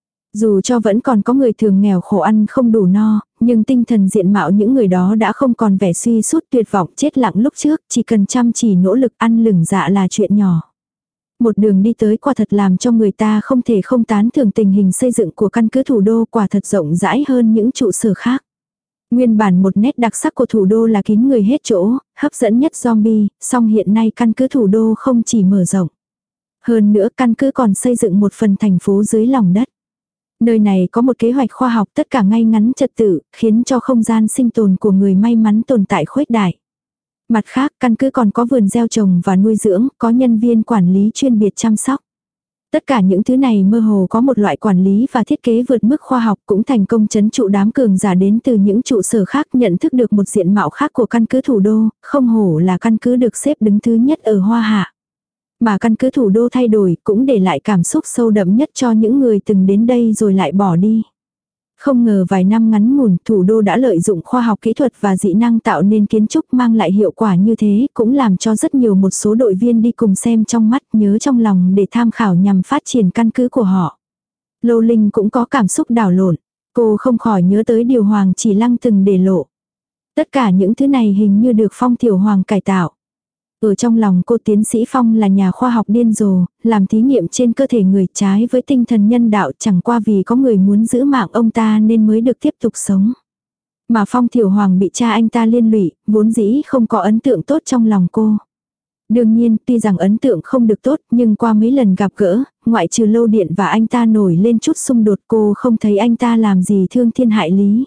Dù cho vẫn còn có người thường nghèo khổ ăn không đủ no, nhưng tinh thần diện mạo những người đó đã không còn vẻ suy sút tuyệt vọng chết lặng lúc trước, chỉ cần chăm chỉ nỗ lực ăn lửng dạ là chuyện nhỏ. Một đường đi tới quả thật làm cho người ta không thể không tán thưởng tình hình xây dựng của căn cứ thủ đô quả thật rộng rãi hơn những trụ sở khác. Nguyên bản một nét đặc sắc của thủ đô là kín người hết chỗ, hấp dẫn nhất zombie, song hiện nay căn cứ thủ đô không chỉ mở rộng. Hơn nữa căn cứ còn xây dựng một phần thành phố dưới lòng đất. Nơi này có một kế hoạch khoa học tất cả ngay ngắn trật tự, khiến cho không gian sinh tồn của người may mắn tồn tại khuếch đại. Mặt khác, căn cứ còn có vườn gieo trồng và nuôi dưỡng, có nhân viên quản lý chuyên biệt chăm sóc. Tất cả những thứ này mơ hồ có một loại quản lý và thiết kế vượt mức khoa học cũng thành công trấn trụ đám cường giả đến từ những trụ sở khác nhận thức được một diện mạo khác của căn cứ thủ đô, không hổ là căn cứ được xếp đứng thứ nhất ở Hoa Hạ. Mà căn cứ thủ đô thay đổi cũng để lại cảm xúc sâu đậm nhất cho những người từng đến đây rồi lại bỏ đi. Không ngờ vài năm ngắn ngủn thủ đô đã lợi dụng khoa học kỹ thuật và dị năng tạo nên kiến trúc mang lại hiệu quả như thế cũng làm cho rất nhiều một số đội viên đi cùng xem trong mắt nhớ trong lòng để tham khảo nhằm phát triển căn cứ của họ. Lâu Linh cũng có cảm xúc đảo lộn, cô không khỏi nhớ tới điều Hoàng Chỉ Lăng từng để lộ. Tất cả những thứ này hình như được Phong Tiểu Hoàng cải tạo. Ở trong lòng cô tiến sĩ Phong là nhà khoa học điên rồ, làm thí nghiệm trên cơ thể người trái với tinh thần nhân đạo chẳng qua vì có người muốn giữ mạng ông ta nên mới được tiếp tục sống. Mà Phong Tiểu Hoàng bị cha anh ta liên lụy, vốn dĩ không có ấn tượng tốt trong lòng cô. Đương nhiên, tuy rằng ấn tượng không được tốt nhưng qua mấy lần gặp gỡ, ngoại trừ Lâu Điện và anh ta nổi lên chút xung đột cô không thấy anh ta làm gì thương thiên hại lý.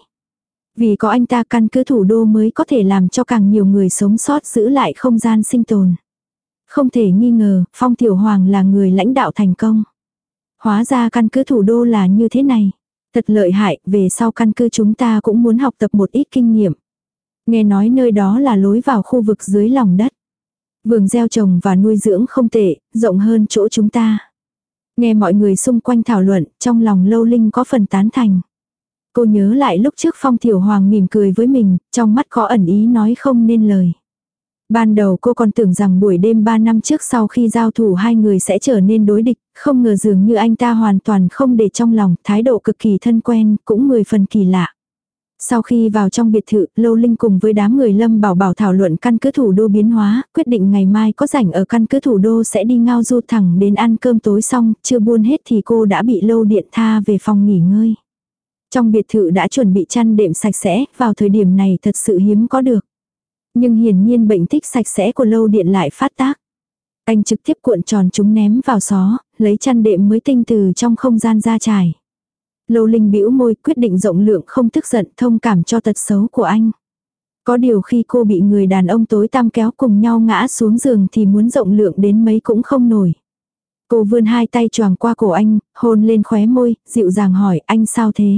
Vì có anh ta căn cứ thủ đô mới có thể làm cho càng nhiều người sống sót giữ lại không gian sinh tồn. Không thể nghi ngờ, Phong Tiểu Hoàng là người lãnh đạo thành công. Hóa ra căn cứ thủ đô là như thế này. Thật lợi hại, về sau căn cứ chúng ta cũng muốn học tập một ít kinh nghiệm. Nghe nói nơi đó là lối vào khu vực dưới lòng đất. Vườn gieo trồng và nuôi dưỡng không tệ, rộng hơn chỗ chúng ta. Nghe mọi người xung quanh thảo luận, trong lòng Lâu Linh có phần tán thành. Cô nhớ lại lúc trước Phong Tiểu Hoàng mỉm cười với mình, trong mắt có ẩn ý nói không nên lời. Ban đầu cô còn tưởng rằng buổi đêm ba năm trước sau khi giao thủ hai người sẽ trở nên đối địch, không ngờ dường như anh ta hoàn toàn không để trong lòng, thái độ cực kỳ thân quen, cũng mười phần kỳ lạ. Sau khi vào trong biệt thự, Lâu Linh cùng với đám người Lâm Bảo Bảo thảo luận căn cứ thủ đô biến hóa, quyết định ngày mai có rảnh ở căn cứ thủ đô sẽ đi ngao du thẳng đến ăn cơm tối xong, chưa buôn hết thì cô đã bị Lâu Điện tha về phòng nghỉ ngơi. Trong biệt thự đã chuẩn bị chăn đệm sạch sẽ, vào thời điểm này thật sự hiếm có được. Nhưng hiển nhiên bệnh thích sạch sẽ của Lâu Điện lại phát tác. Anh trực tiếp cuộn tròn chúng ném vào xó, lấy chăn đệm mới tinh từ trong không gian ra trải. Lâu Linh bĩu môi quyết định rộng lượng không tức giận thông cảm cho tật xấu của anh. Có điều khi cô bị người đàn ông tối tăm kéo cùng nhau ngã xuống giường thì muốn rộng lượng đến mấy cũng không nổi. Cô vươn hai tay choàng qua cổ anh, hôn lên khóe môi, dịu dàng hỏi anh sao thế?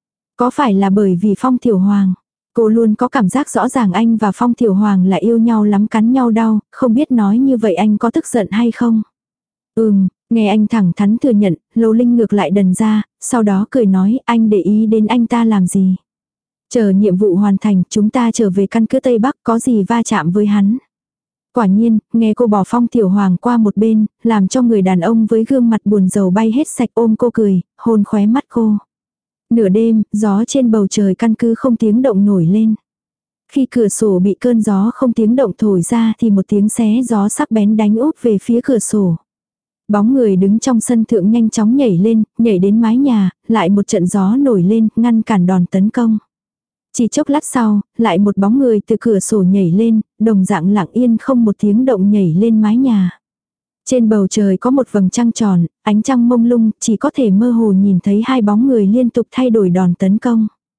Có phải là bởi vì Phong Tiểu Hoàng? Cô luôn có cảm giác rõ ràng anh và Phong Tiểu Hoàng là yêu nhau lắm cắn nhau đau, không biết nói như vậy anh có tức giận hay không? Ừm, nghe anh thẳng thắn thừa nhận, Lâu Linh ngược lại đần ra, sau đó cười nói anh để ý đến anh ta làm gì? Chờ nhiệm vụ hoàn thành chúng ta trở về căn cứ Tây Bắc có gì va chạm với hắn? Quả nhiên, nghe cô bỏ Phong Tiểu Hoàng qua một bên, làm cho người đàn ông với gương mặt buồn rầu bay hết sạch ôm cô cười, hôn khóe mắt cô. Nửa đêm, gió trên bầu trời căn cứ không tiếng động nổi lên. Khi cửa sổ bị cơn gió không tiếng động thổi ra thì một tiếng xé gió sắc bén đánh úp về phía cửa sổ. Bóng người đứng trong sân thượng nhanh chóng nhảy lên, nhảy đến mái nhà, lại một trận gió nổi lên, ngăn cản đòn tấn công. Chỉ chốc lát sau, lại một bóng người từ cửa sổ nhảy lên, đồng dạng lặng yên không một tiếng động nhảy lên mái nhà. Trên bầu trời có một vầng trăng tròn, ánh trăng mông lung, chỉ có thể mơ hồ nhìn thấy hai bóng người liên tục thay đổi đòn tấn công.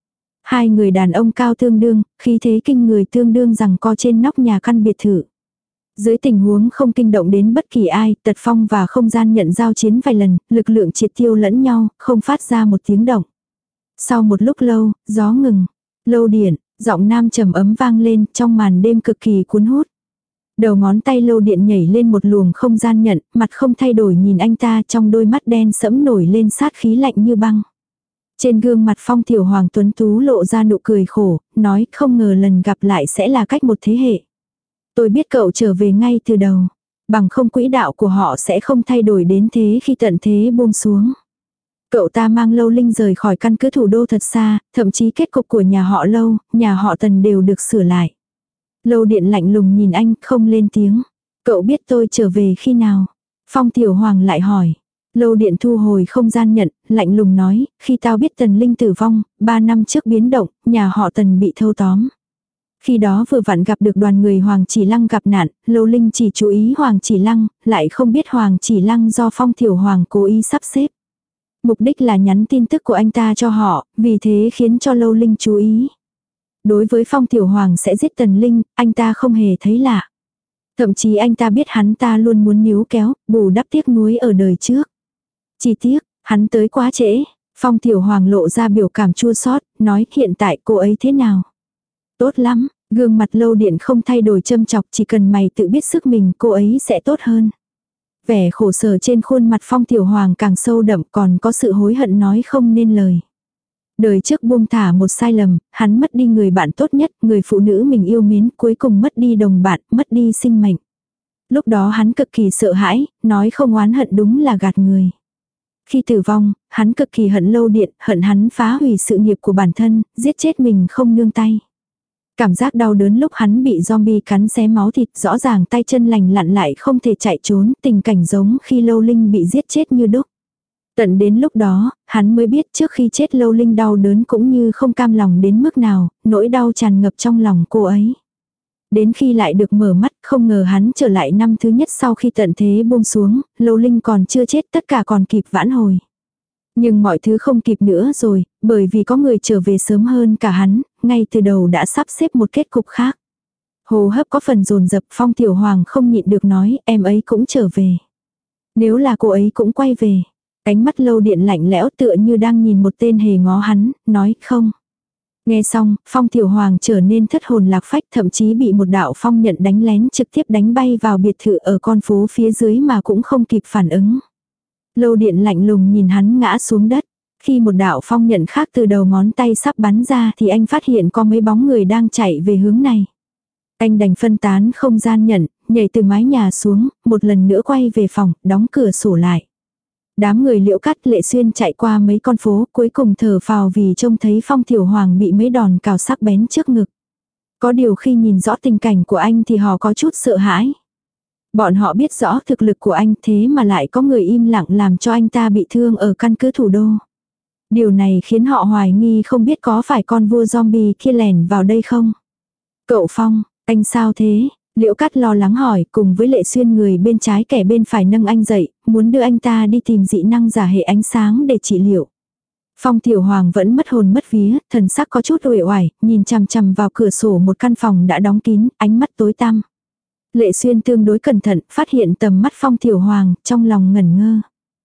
Hai người đàn ông cao tương đương, khí thế kinh người tương đương rằng co trên nóc nhà căn biệt thự. Dưới tình huống không kinh động đến bất kỳ ai, Tật Phong và không gian nhận giao chiến vài lần, lực lượng triệt tiêu lẫn nhau, không phát ra một tiếng động. Sau một lúc lâu, gió ngừng. Lâu điện, giọng nam trầm ấm vang lên trong màn đêm cực kỳ cuốn hút. Đầu ngón tay Lâu điện nhảy lên một luồng không gian nhận, mặt không thay đổi nhìn anh ta, trong đôi mắt đen sẫm nổi lên sát khí lạnh như băng. Trên gương mặt Phong Tiểu Hoàng tuấn tú lộ ra nụ cười khổ, nói không ngờ lần gặp lại sẽ là cách một thế hệ. Tôi biết cậu trở về ngay từ đầu, bằng không quỹ đạo của họ sẽ không thay đổi đến thế khi tận thế buông xuống. Cậu ta mang Lâu Linh rời khỏi căn cứ thủ đô thật xa, thậm chí kết cục của nhà họ Lâu, nhà họ Tần đều được sửa lại. Lâu điện lạnh lùng nhìn anh, không lên tiếng. Cậu biết tôi trở về khi nào? Phong Tiểu Hoàng lại hỏi. Lâu điện thu hồi không gian nhận, lạnh lùng nói, khi tao biết Tần Linh tử vong, ba năm trước biến động, nhà họ Tần bị thâu tóm. Khi đó vừa vặn gặp được đoàn người Hoàng Chỉ Lăng gặp nạn, Lâu Linh chỉ chú ý Hoàng Chỉ Lăng, lại không biết Hoàng Chỉ Lăng do Phong Tiểu Hoàng cố ý sắp xếp. Mục đích là nhắn tin tức của anh ta cho họ, vì thế khiến cho Lâu Linh chú ý. Đối với Phong Tiểu Hoàng sẽ giết Tần Linh, anh ta không hề thấy lạ. Thậm chí anh ta biết hắn ta luôn muốn níu kéo, bù đắp tiếc nuối ở đời trước. Chỉ tiếc, hắn tới quá trễ. Phong Tiểu Hoàng lộ ra biểu cảm chua xót, nói hiện tại cô ấy thế nào? Tốt lắm, gương mặt Lâu điện không thay đổi châm chọc, chỉ cần mày tự biết sức mình cô ấy sẽ tốt hơn. Vẻ khổ sở trên khuôn mặt Phong Tiểu Hoàng càng sâu đậm, còn có sự hối hận nói không nên lời. Đời trước buông thả một sai lầm, hắn mất đi người bạn tốt nhất, người phụ nữ mình yêu mến, cuối cùng mất đi đồng bạn, mất đi sinh mệnh. Lúc đó hắn cực kỳ sợ hãi, nói không oán hận đúng là gạt người. Khi tử vong, hắn cực kỳ hận Lâu điện, hận hắn phá hủy sự nghiệp của bản thân, giết chết mình không nương tay. Cảm giác đau đớn lúc hắn bị zombie cắn xé máu thịt, rõ ràng tay chân lành lặn lại không thể chạy trốn, tình cảnh giống khi Lâu Linh bị giết chết như đúc. Tận đến lúc đó, hắn mới biết trước khi chết Lâu Linh đau đớn cũng như không cam lòng đến mức nào, nỗi đau tràn ngập trong lòng cô ấy. Đến khi lại được mở mắt, không ngờ hắn trở lại năm thứ nhất sau khi tận thế buông xuống, Lâu Linh còn chưa chết, tất cả còn kịp vãn hồi. Nhưng mọi thứ không kịp nữa rồi, bởi vì có người trở về sớm hơn cả hắn, ngay từ đầu đã sắp xếp một kết cục khác. Hô hấp có phần dồn dập, Phong Tiểu Hoàng không nhịn được nói, em ấy cũng trở về. Nếu là cô ấy cũng quay về. Ánh mắt Lâu điện lạnh lẽo tựa như đang nhìn một tên hề ngó hắn, nói không. Nghe xong, Phong Tiểu Hoàng trở nên thất hồn lạc phách, thậm chí bị một đạo phong nhận đánh lén trực tiếp đánh bay vào biệt thự ở con phố phía dưới mà cũng không kịp phản ứng. Lâu điện lạnh lùng nhìn hắn ngã xuống đất. Khi một đạo phong nhận khác từ đầu ngón tay sắp bắn ra thì anh phát hiện có mấy bóng người đang chạy về hướng này. Anh đành phân tán không gian nhận, nhảy từ mái nhà xuống, một lần nữa quay về phòng, đóng cửa sổ lại. Đám người Liễu Cát, Lệ Xuyên chạy qua mấy con phố, cuối cùng thở phào vì trông thấy Phong Tiểu Hoàng bị mấy đòn cào sắc bén trước ngực. Có điều khi nhìn rõ tình cảnh của anh thì họ có chút sợ hãi. Bọn họ biết rõ thực lực của anh thế mà lại có người im lặng làm cho anh ta bị thương ở căn cứ thủ đô. Điều này khiến họ hoài nghi không biết có phải con vua zombie kia lẻn vào đây không. Cậu Phong, anh sao thế? Liễu Cát lo lắng hỏi, cùng với Lệ Xuyên người bên trái kẻ bên phải nâng anh dậy, muốn đưa anh ta đi tìm dị năng giả hệ ánh sáng để trị liệu. Phong Tiểu Hoàng vẫn mất hồn mất vía, thần sắc có chút uể oải, nhìn chằm chằm vào cửa sổ một căn phòng đã đóng kín, ánh mắt tối tăm. Lệ Xuyên tương đối cẩn thận, phát hiện tầm mắt Phong Tiểu Hoàng, trong lòng ngẩn ngơ.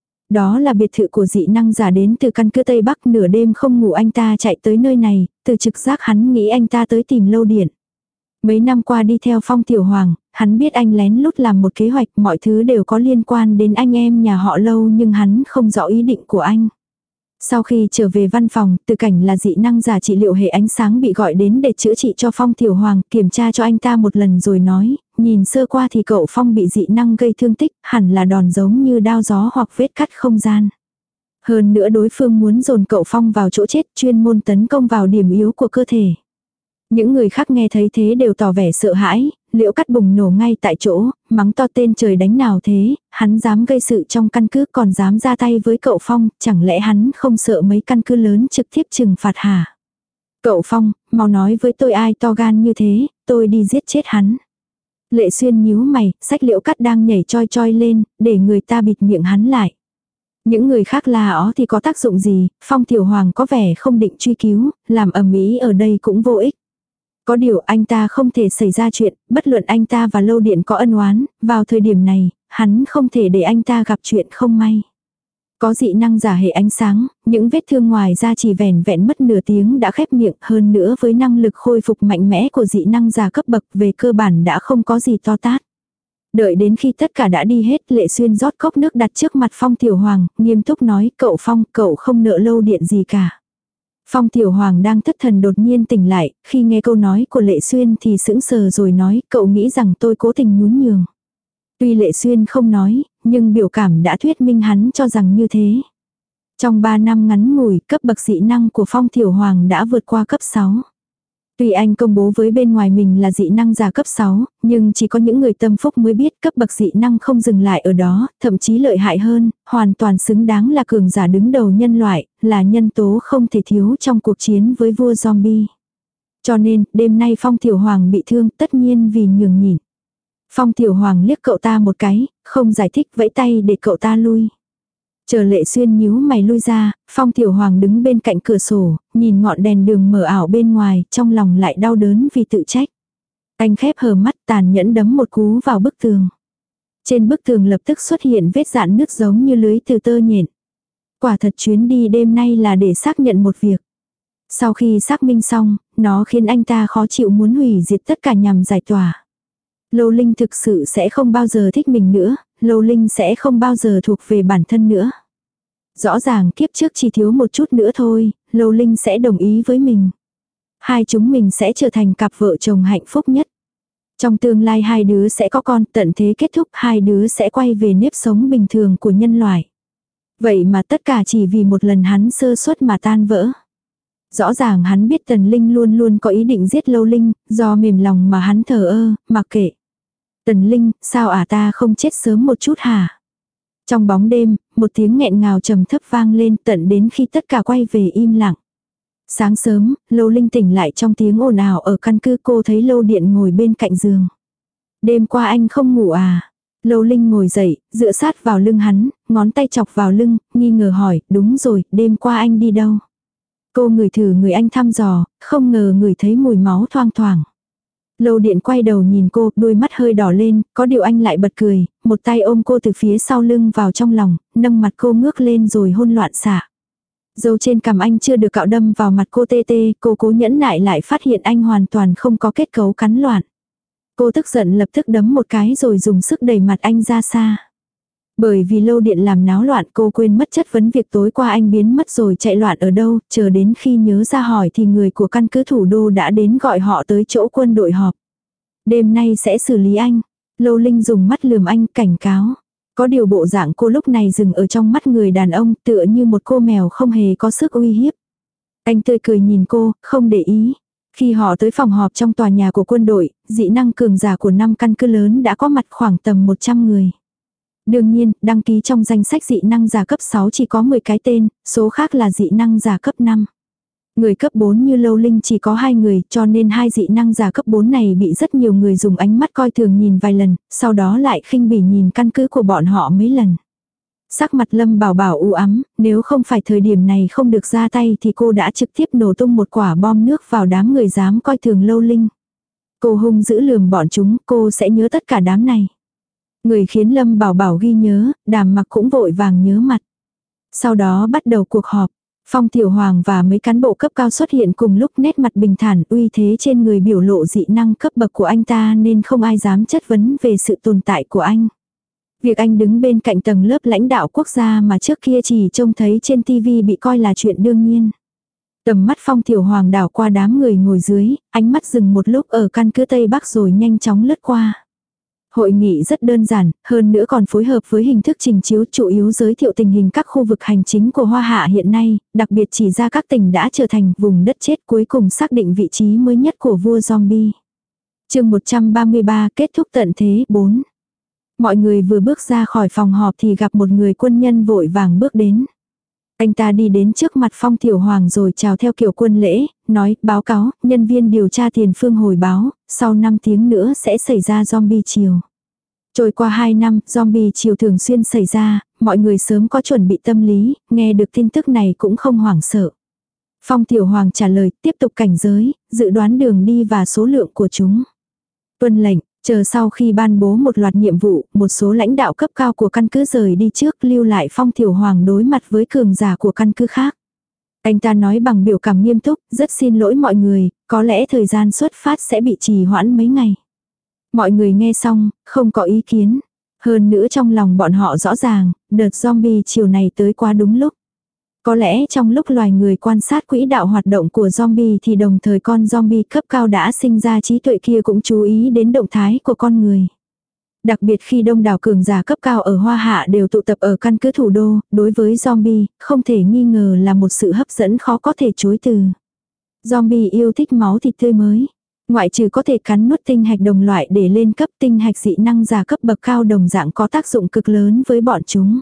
Đó là biệt thự của dị năng giả đến từ căn cứ Tây Bắc, nửa đêm không ngủ anh ta chạy tới nơi này, từ trực giác hắn nghĩ anh ta tới tìm Lâu điện. Mấy năm qua đi theo Phong Tiểu Hoàng, hắn biết anh lén lút làm một kế hoạch, mọi thứ đều có liên quan đến anh em nhà họ Lâu nhưng hắn không rõ ý định của anh. Sau khi trở về văn phòng, Từ Cảnh là dị năng giả trị liệu hệ ánh sáng bị gọi đến để chữa trị cho Phong Tiểu Hoàng, kiểm tra cho anh ta một lần rồi nói, nhìn sơ qua thì cậu Phong bị dị năng gây thương tích, hẳn là đòn giống như đao gió hoặc vết cắt không gian. Hơn nữa đối phương muốn dồn cậu Phong vào chỗ chết, chuyên môn tấn công vào điểm yếu của cơ thể. Những người khác nghe thấy thế đều tỏ vẻ sợ hãi, Liễu Cát bùng nổ ngay tại chỗ, mắng to tên trời đánh nào thế, hắn dám gây sự trong căn cứ còn dám ra tay với cậu Phong, chẳng lẽ hắn không sợ mấy căn cứ lớn trực tiếp trừng phạt hả? Cậu Phong, mau nói với tôi ai to gan như thế, tôi đi giết chết hắn. Lệ Xuyên nhíu mày, xách Liễu Cát đang nhảy choi choi lên, để người ta bịt miệng hắn lại. Những người khác la ó thì có tác dụng gì, Phong Tiểu Hoàng có vẻ không định truy cứu, làm ầm ĩ ở đây cũng vô ích. Có điều anh ta không thể xảy ra chuyện, bất luận anh ta và Lâu Điện có ân oán, vào thời điểm này, hắn không thể để anh ta gặp chuyện không may. Có dị năng giả hệ ánh sáng, những vết thương ngoài ra chỉ vẻn vẹn mất nửa tiếng đã khép miệng, hơn nữa với năng lực khôi phục mạnh mẽ của dị năng giả cấp bậc về cơ bản đã không có gì to tát. Đợi đến khi tất cả đã đi hết, Lệ Xuyên rót cốc nước đặt trước mặt Phong Tiểu Hoàng, nghiêm túc nói, cậu Phong, cậu không nợ Lâu Điện gì cả. Phong Tiểu Hoàng đang thất thần đột nhiên tỉnh lại, khi nghe câu nói của Lệ Xuyên thì sững sờ rồi nói, cậu nghĩ rằng tôi cố tình nhún nhường. Tuy Lệ Xuyên không nói, nhưng biểu cảm đã thuyết minh hắn cho rằng như thế. Trong ba năm ngắn ngủi, cấp bậc dị năng của Phong Tiểu Hoàng đã vượt qua cấp sáu. Tuy anh công bố với bên ngoài mình là dị năng giả cấp sáu, nhưng chỉ có những người tâm phúc mới biết cấp bậc dị năng không dừng lại ở đó, thậm chí lợi hại hơn, hoàn toàn xứng đáng là cường giả đứng đầu nhân loại, là nhân tố không thể thiếu trong cuộc chiến với vua zombie. Cho nên, đêm nay Phong Tiểu Hoàng bị thương tất nhiên vì nhường nhịn. Phong Tiểu Hoàng liếc cậu ta một cái, không giải thích, vẫy tay để cậu ta lui. Chờ Lệ Xuyên nhíu mày lui ra, Phong Tiểu Hoàng đứng bên cạnh cửa sổ, nhìn ngọn đèn đường mở ảo bên ngoài, trong lòng lại đau đớn vì tự trách. Anh khép hờ mắt, tàn nhẫn đấm một cú vào bức tường. Trên bức tường lập tức xuất hiện vết rạn nứt giống như lưới từ tơ nhện. Quả thật chuyến đi đêm nay là để xác nhận một việc. Sau khi xác minh xong, nó khiến anh ta khó chịu muốn hủy diệt tất cả nhằm giải tỏa. Lâu Linh thực sự sẽ không bao giờ thích mình nữa, Lâu Linh sẽ không bao giờ thuộc về bản thân nữa. Rõ ràng kiếp trước chỉ thiếu một chút nữa thôi, Lâu Linh sẽ đồng ý với mình. Hai chúng mình sẽ trở thành cặp vợ chồng hạnh phúc nhất. Trong tương lai hai đứa sẽ có con, tận thế kết thúc, hai đứa sẽ quay về nếp sống bình thường của nhân loại. Vậy mà tất cả chỉ vì một lần hắn sơ suất mà tan vỡ. Rõ ràng hắn biết Tần Linh luôn luôn có ý định giết Lâu Linh, do mềm lòng mà hắn thờ ơ, mặc kệ. Tần Linh, sao à ta không chết sớm một chút hả? Trong bóng đêm, một tiếng nghẹn ngào trầm thấp vang lên tận đến khi tất cả quay về im lặng. Sáng sớm, Lâu Linh tỉnh lại trong tiếng ồn ào ở căn cứ, cô thấy Lâu Điện ngồi bên cạnh giường. Đêm qua anh không ngủ à? Lâu Linh ngồi dậy, dựa sát vào lưng hắn, ngón tay chọc vào lưng, nghi ngờ hỏi, đúng rồi, đêm qua anh đi đâu? Cô ngửi thử người anh thăm dò, không ngờ ngửi thấy mùi máu thoang thoảng. Lâu Điện quay đầu nhìn cô, đôi mắt hơi đỏ lên, có điều anh lại bật cười, một tay ôm cô từ phía sau lưng vào trong lòng, nâng mặt cô ngước lên rồi hôn loạn xạ. Dâu trên cằm anh chưa được cạo đâm vào mặt cô tê tê, cô cố nhẫn nại lại phát hiện anh hoàn toàn không có kết cấu cắn loạn. Cô tức giận lập tức đấm một cái rồi dùng sức đẩy mặt anh ra xa. Bởi vì Lâu Điện làm náo loạn, cô quên mất chất vấn việc tối qua anh biến mất rồi chạy loạn ở đâu, chờ đến khi nhớ ra hỏi thì người của căn cứ thủ đô đã đến gọi họ tới chỗ quân đội họp. Đêm nay sẽ xử lý anh. Lâu Linh dùng mắt lườm anh, cảnh cáo. Có điều bộ dạng cô lúc này dừng ở trong mắt người đàn ông, tựa như một cô mèo không hề có sức uy hiếp. Anh tươi cười nhìn cô, không để ý. Khi họ tới phòng họp trong tòa nhà của quân đội, dị năng cường giả của năm căn cứ lớn đã có mặt khoảng tầm một trăm người. Đương nhiên, đăng ký trong danh sách dị năng giả cấp sáu chỉ có mười cái tên, số khác là dị năng giả cấp năm. Người cấp bốn như Lâu Linh chỉ có hai người, cho nên hai dị năng giả cấp bốn này bị rất nhiều người dùng ánh mắt coi thường nhìn vài lần, sau đó lại khinh bỉ nhìn căn cứ của bọn họ mấy lần. Sắc mặt Lâm Bảo Bảo u ám, nếu không phải thời điểm này không được ra tay thì cô đã trực tiếp nổ tung một quả bom nước vào đám người dám coi thường Lâu Linh. Cô hung dữ lườm bọn chúng, cô sẽ nhớ tất cả đám này. Người khiến Lâm Bảo Bảo ghi nhớ, Đàm Mặc cũng vội vàng nhớ mặt. Sau đó bắt đầu cuộc họp. Phong Tiểu Hoàng và mấy cán bộ cấp cao xuất hiện cùng lúc, nét mặt bình thản, uy thế trên người biểu lộ dị năng cấp bậc của anh ta nên không ai dám chất vấn về sự tồn tại của anh. Việc anh đứng bên cạnh tầng lớp lãnh đạo quốc gia mà trước kia chỉ trông thấy trên tivi bị coi là chuyện đương nhiên. Tầm mắt Phong Tiểu Hoàng đảo qua đám người ngồi dưới, ánh mắt dừng một lúc ở căn cứ Tây Bắc rồi nhanh chóng lướt qua. Hội nghị rất đơn giản, hơn nữa còn phối hợp với hình thức trình chiếu, chủ yếu giới thiệu tình hình các khu vực hành chính của Hoa Hạ hiện nay, đặc biệt chỉ ra các tỉnh đã trở thành vùng đất chết, cuối cùng xác định vị trí mới nhất của vua zombie. Chương một trăm ba mươi ba, kết thúc tận thế bốn. Mọi người vừa bước ra khỏi phòng họp thì gặp một người quân nhân vội vàng bước đến. Anh ta đi đến trước mặt Phong Tiểu Hoàng rồi chào theo kiểu quân lễ, nói, báo cáo, nhân viên điều tra tiền phương hồi báo, sau năm tiếng nữa sẽ xảy ra zombie chiều. Trôi qua hai năm, zombie chiều thường xuyên xảy ra, mọi người sớm có chuẩn bị tâm lý, nghe được tin tức này cũng không hoảng sợ. Phong Tiểu Hoàng trả lời, tiếp tục cảnh giới, dự đoán đường đi và số lượng của chúng. Tuân lệnh, chờ sau khi ban bố một loạt nhiệm vụ, một số lãnh đạo cấp cao của căn cứ rời đi trước, lưu lại Phong Tiểu Hoàng đối mặt với cường giả của căn cứ khác. Anh ta nói bằng biểu cảm nghiêm túc, rất xin lỗi mọi người, có lẽ thời gian xuất phát sẽ bị trì hoãn mấy ngày. Mọi người nghe xong, không có ý kiến. Hơn nữa trong lòng bọn họ rõ ràng, đợt zombie chiều này tới quá đúng lúc. Có lẽ trong lúc loài người quan sát quỹ đạo hoạt động của zombie thì đồng thời con zombie cấp cao đã sinh ra trí tuệ kia cũng chú ý đến động thái của con người. Đặc biệt khi đông đảo cường giả cấp cao ở Hoa Hạ đều tụ tập ở căn cứ thủ đô, đối với zombie, không thể nghi ngờ là một sự hấp dẫn khó có thể chối từ. Zombie yêu thích máu thịt tươi mới. Ngoại trừ có thể cắn nuốt tinh hạch đồng loại để lên cấp, tinh hạch dị năng giả cấp bậc cao đồng dạng có tác dụng cực lớn với bọn chúng.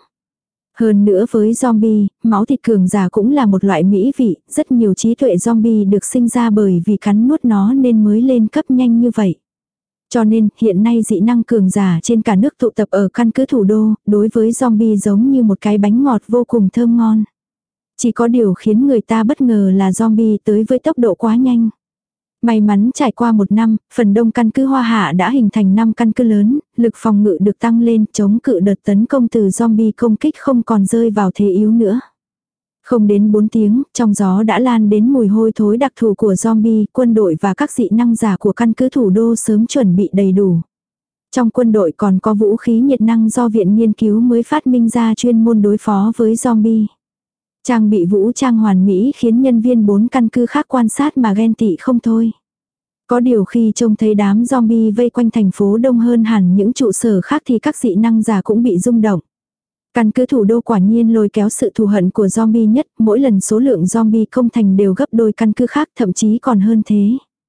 Hơn nữa với zombie, máu thịt cường giả cũng là một loại mỹ vị, rất nhiều trí tuệ zombie được sinh ra bởi vì cắn nuốt nó nên mới lên cấp nhanh như vậy. Cho nên, hiện nay dị năng cường giả trên cả nước tụ tập ở căn cứ thủ đô, đối với zombie giống như một cái bánh ngọt vô cùng thơm ngon. Chỉ có điều khiến người ta bất ngờ là zombie tới với tốc độ quá nhanh. May mắn trải qua một năm, phần đông căn cứ Hoa Hạ đã hình thành năm căn cứ lớn, lực phòng ngự được tăng lên, chống cự đợt tấn công từ zombie công kích không còn rơi vào thế yếu nữa. Không đến bốn tiếng, trong gió đã lan đến mùi hôi thối đặc thù của zombie, quân đội và các dị năng giả của căn cứ thủ đô sớm chuẩn bị đầy đủ. Trong quân đội còn có vũ khí nhiệt năng do viện nghiên cứu mới phát minh ra chuyên môn đối phó với zombie. Trang bị vũ trang hoàn mỹ khiến nhân viên bốn căn cứ khác quan sát mà ghen tị không thôi. Có điều khi trông thấy đám zombie vây quanh thành phố đông hơn hẳn những trụ sở khác thì các dị năng giả cũng bị rung động. Căn cứ thủ đô quả nhiên lôi kéo sự thù hận của zombie nhất, mỗi lần số lượng zombie công thành đều gấp đôi căn cứ khác, thậm chí còn hơn thế.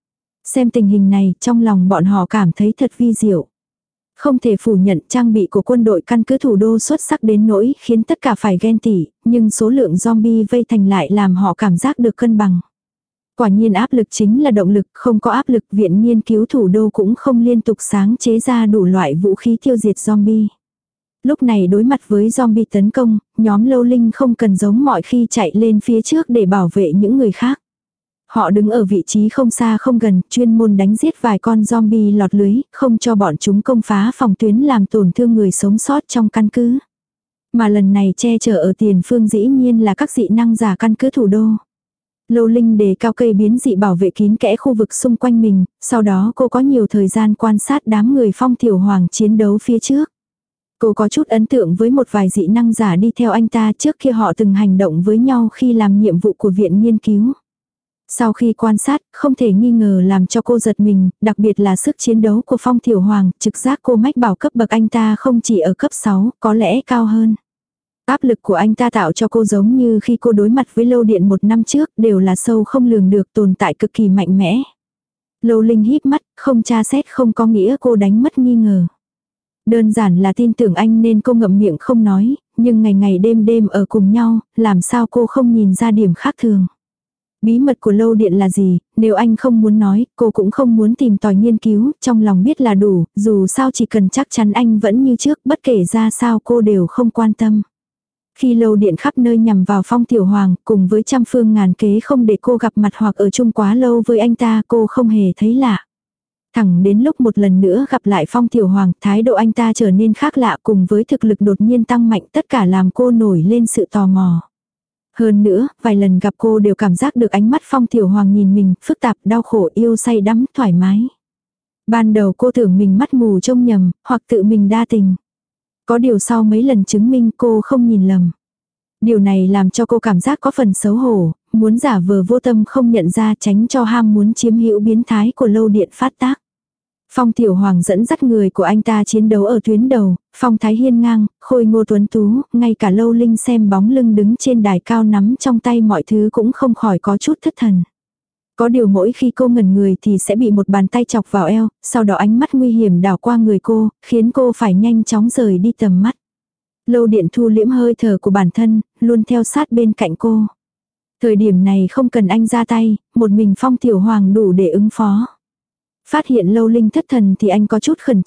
Xem tình hình này, trong lòng bọn họ cảm thấy thật vi diệu. Không thể phủ nhận trang bị của quân đội căn cứ thủ đô xuất sắc đến nỗi khiến tất cả phải ghen tị, nhưng số lượng zombie vây thành lại làm họ cảm giác được cân bằng. Quả nhiên áp lực chính là động lực, không có áp lực viện nghiên cứu thủ đô cũng không liên tục sáng chế ra đủ loại vũ khí tiêu diệt zombie. Lúc này đối mặt với zombie tấn công, nhóm Lâu Linh không cần giống mọi khi chạy lên phía trước để bảo vệ những người khác. Họ đứng ở vị trí không xa không gần, chuyên môn đánh giết vài con zombie lọt lưới, không cho bọn chúng công phá phòng tuyến làm tổn thương người sống sót trong căn cứ. Mà lần này che chở ở tiền phương dĩ nhiên là các dị năng giả căn cứ thủ đô. Lâu Linh đề cao cây biến dị bảo vệ kín kẽ khu vực xung quanh mình, sau đó cô có nhiều thời gian quan sát đám người Phong Tiểu Hoàng chiến đấu phía trước. Cô có chút ấn tượng với một vài dị năng giả đi theo anh ta trước khi họ từng hành động với nhau khi làm nhiệm vụ của viện nghiên cứu. Sau khi quan sát, không thể nghi ngờ làm cho cô giật mình, đặc biệt là sức chiến đấu của Phong Tiểu Hoàng, trực giác cô mách bảo cấp bậc anh ta không chỉ ở cấp sáu, có lẽ cao hơn. Áp lực của anh ta tạo cho cô giống như khi cô đối mặt với Lâu Điện một năm trước, đều là sâu không lường được, tồn tại cực kỳ mạnh mẽ. Lâu Linh híp mắt, không tra xét không có nghĩa cô đánh mất nghi ngờ. Đơn giản là tin tưởng anh nên cô ngậm miệng không nói, nhưng ngày ngày đêm đêm ở cùng nhau, làm sao cô không nhìn ra điểm khác thường. Bí mật của Lâu Điện là gì, nếu anh không muốn nói, cô cũng không muốn tìm tòi nghiên cứu, trong lòng biết là đủ, dù sao chỉ cần chắc chắn anh vẫn như trước, bất kể ra sao cô đều không quan tâm. Khi Lâu Điện khắp nơi nhằm vào Phong Tiểu Hoàng, cùng với trăm phương ngàn kế không để cô gặp mặt hoặc ở chung quá lâu với anh ta, cô không hề thấy lạ. Thẳng đến lúc một lần nữa gặp lại Phong Tiểu Hoàng, thái độ anh ta trở nên khác lạ cùng với thực lực đột nhiên tăng mạnh, tất cả làm cô nổi lên sự tò mò. Hơn nữa, vài lần gặp cô đều cảm giác được ánh mắt Phong Tiểu Hoàng nhìn mình, phức tạp, đau khổ, yêu say đắm, thoải mái. Ban đầu cô tưởng mình mắt mù trông nhầm, hoặc tự mình đa tình. Có điều sau mấy lần chứng minh cô không nhìn lầm. Điều này làm cho cô cảm giác có phần xấu hổ, muốn giả vờ vô tâm không nhận ra, tránh cho ham muốn chiếm hữu biến thái của Lâu Điện phát tác. Phong Tiểu Hoàng dẫn dắt người của anh ta chiến đấu ở tuyến đầu, phong thái hiên ngang, khôi ngô tuấn tú, ngay cả Lâu Linh xem bóng lưng đứng trên đài cao nắm trong tay mọi thứ cũng không khỏi có chút thất thần. Có điều mỗi khi cô ngẩn người thì sẽ bị một bàn tay chọc vào eo, sau đó ánh mắt nguy hiểm đảo qua người cô, khiến cô phải nhanh chóng rời đi tầm mắt. Lâu Điện thu liễm hơi thở của bản thân, luôn theo sát bên cạnh cô. Thời điểm này không cần anh ra tay, một mình Phong Tiểu Hoàng đủ để ứng phó. Phát hiện Lâu Linh thất thần thì anh có chút khẩn trương,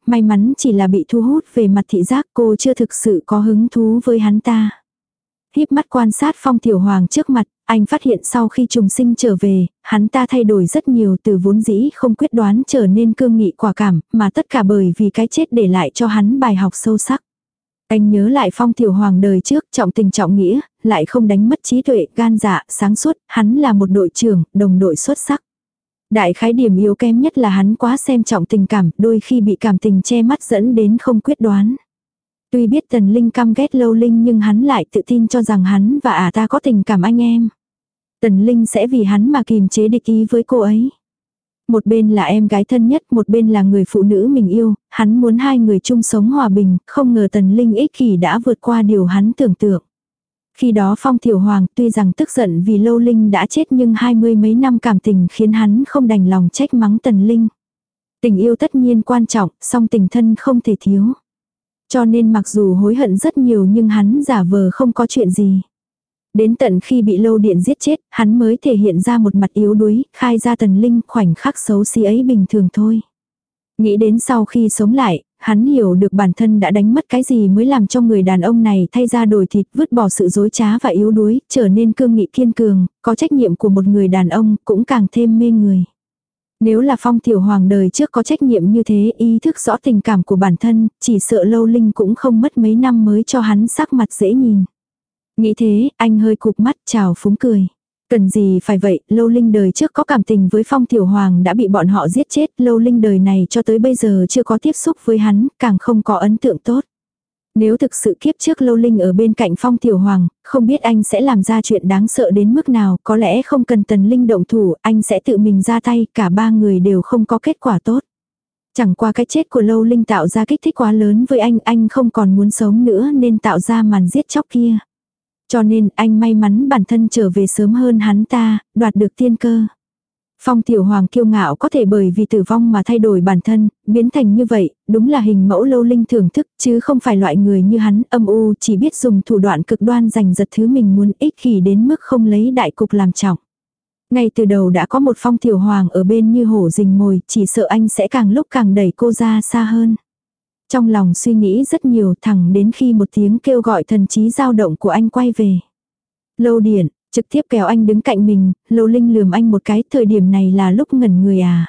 may mắn chỉ là bị thu hút về mặt thị giác, cô chưa thực sự có hứng thú với hắn ta. Híp mắt quan sát Phong Tiểu Hoàng trước mặt, anh phát hiện sau khi trùng sinh trở về, hắn ta thay đổi rất nhiều, từ vốn dĩ không quyết đoán trở nên cương nghị quả cảm, mà tất cả bởi vì cái chết để lại cho hắn bài học sâu sắc. Anh nhớ lại Phong Tiểu Hoàng đời trước, trọng tình trọng nghĩa, lại không đánh mất trí tuệ, gan dạ, sáng suốt, hắn là một đội trưởng, đồng đội xuất sắc. Đại khái điểm yếu kém nhất là hắn quá xem trọng tình cảm, đôi khi bị cảm tình che mắt dẫn đến không quyết đoán. Tuy biết Tần Linh căm ghét Lâu Linh nhưng hắn lại tự tin cho rằng hắn và ả ta có tình cảm anh em. Tần Linh sẽ vì hắn mà kìm chế địch ý với cô ấy. Một bên là em gái thân nhất, một bên là người phụ nữ mình yêu, hắn muốn hai người chung sống hòa bình, không ngờ Tần Linh ích kỷ đã vượt qua điều hắn tưởng tượng. Khi đó Phong Tiểu Hoàng tuy rằng tức giận vì Lâu Linh đã chết nhưng hai mươi mấy năm cảm tình khiến hắn không đành lòng trách mắng Tần Linh. Tình yêu tất nhiên quan trọng, song tình thân không thể thiếu. Cho nên mặc dù hối hận rất nhiều nhưng hắn giả vờ không có chuyện gì. Đến tận khi bị Lâu Điện giết chết, hắn mới thể hiện ra một mặt yếu đuối, khai ra Tần Linh khoảnh khắc xấu xí ấy bình thường thôi. Nghĩ đến sau khi sống lại, hắn hiểu được bản thân đã đánh mất cái gì mới làm cho người đàn ông này thay ra đổi thịt, vứt bỏ sự dối trá và yếu đuối, trở nên cương nghị kiên cường, có trách nhiệm của một người đàn ông, cũng càng thêm mê người. Nếu là Phong Tiểu Hoàng đời trước có trách nhiệm như thế, ý thức rõ tình cảm của bản thân, chỉ sợ Lâu Linh cũng không mất mấy năm mới cho hắn sắc mặt dễ nhìn. Nghĩ thế, anh hơi cụp mắt chào phúng cười. Cần gì phải vậy, Lâu Linh đời trước có cảm tình với Phong Tiểu Hoàng đã bị bọn họ giết chết, Lâu Linh đời này cho tới bây giờ chưa có tiếp xúc với hắn, càng không có ấn tượng tốt. Nếu thực sự kiếp trước Lâu Linh ở bên cạnh Phong Tiểu Hoàng, không biết anh sẽ làm ra chuyện đáng sợ đến mức nào, có lẽ không cần Tần Linh động thủ, anh sẽ tự mình ra tay, cả ba người đều không có kết quả tốt. Chẳng qua cái chết của Lâu Linh tạo ra kích thích quá lớn với anh, anh không còn muốn sống nữa nên tạo ra màn giết chóc kia. Cho nên anh may mắn bản thân trở về sớm hơn hắn ta, đoạt được tiên cơ. Phong Tiểu Hoàng kiêu ngạo có thể bởi vì tử vong mà thay đổi bản thân, biến thành như vậy, đúng là hình mẫu Lâu Linh thưởng thức, chứ không phải loại người như hắn, âm u chỉ biết dùng thủ đoạn cực đoan giành giật thứ mình muốn, ích kỷ đến mức không lấy đại cục làm trọng. Ngay từ đầu đã có một Phong Tiểu Hoàng ở bên như hổ rình mồi, chỉ sợ anh sẽ càng lúc càng đẩy cô ra xa hơn. Trong lòng suy nghĩ rất nhiều, thẳng đến khi một tiếng kêu gọi thần trí dao động của anh quay về. Lâu Điện, trực tiếp kéo anh đứng cạnh mình, Lâu Linh lườm anh một cái, thời điểm này là lúc ngẩn người à.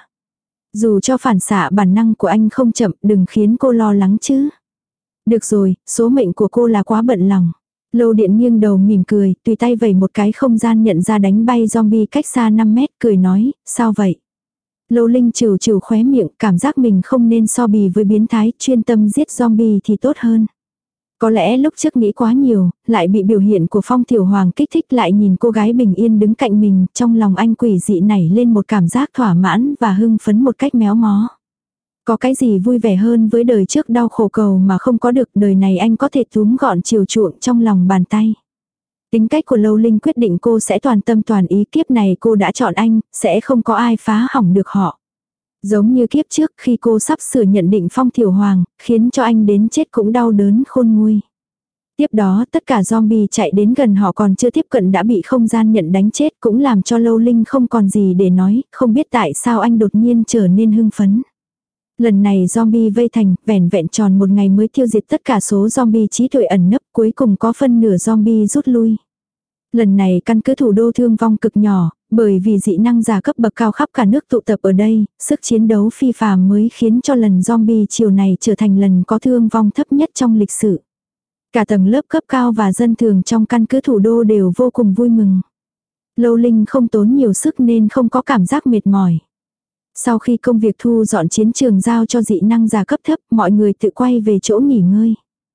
Dù cho phản xạ bản năng của anh không chậm, đừng khiến cô lo lắng chứ. Được rồi, số mệnh của cô là quá bận lòng. Lâu Điện nghiêng đầu mỉm cười, tùy tay vẩy một cái không gian nhận ra đánh bay zombie cách xa năm mét, cười nói, sao vậy? Lâu Linh trừ trừ khóe miệng, cảm giác mình không nên so bì với biến thái, chuyên tâm giết zombie thì tốt hơn. Có lẽ lúc trước nghĩ quá nhiều, lại bị biểu hiện của Phong Tiểu Hoàng kích thích, lại nhìn cô gái bình yên đứng cạnh mình, trong lòng anh quỷ dị nảy lên một cảm giác thỏa mãn và hưng phấn một cách méo mó. Có cái gì vui vẻ hơn với đời trước đau khổ cầu mà không có được, đời này anh có thể túm gọn chiều chuộng trong lòng bàn tay. Tính cách của Lâu Linh quyết định cô sẽ toàn tâm toàn ý, kiếp này cô đã chọn anh, sẽ không có ai phá hỏng được họ. Giống như kiếp trước khi cô sắp sửa nhận định Phong Tiểu Hoàng, khiến cho anh đến chết cũng đau đớn khôn nguôi. Tiếp đó tất cả zombie chạy đến gần họ còn chưa tiếp cận đã bị không gian nhận đánh chết, cũng làm cho Lâu Linh không còn gì để nói, không biết tại sao anh đột nhiên trở nên hưng phấn. Lần này zombie vây thành, vẻn vẹn tròn một ngày mới tiêu diệt tất cả số zombie trí tuệ ẩn nấp, cuối cùng có phân nửa zombie rút lui. Lần này căn cứ thủ đô thương vong cực nhỏ, bởi vì dị năng giả cấp bậc cao khắp cả nước tụ tập ở đây, sức chiến đấu phi phàm mới khiến cho lần zombie chiều này trở thành lần có thương vong thấp nhất trong lịch sử. Cả tầng lớp cấp cao và dân thường trong căn cứ thủ đô đều vô cùng vui mừng. Lâu Linh không tốn nhiều sức nên không có cảm giác mệt mỏi. Sau khi công việc thu dọn chiến trường giao cho dị năng giả cấp thấp, mọi người tự quay về chỗ nghỉ ngơi.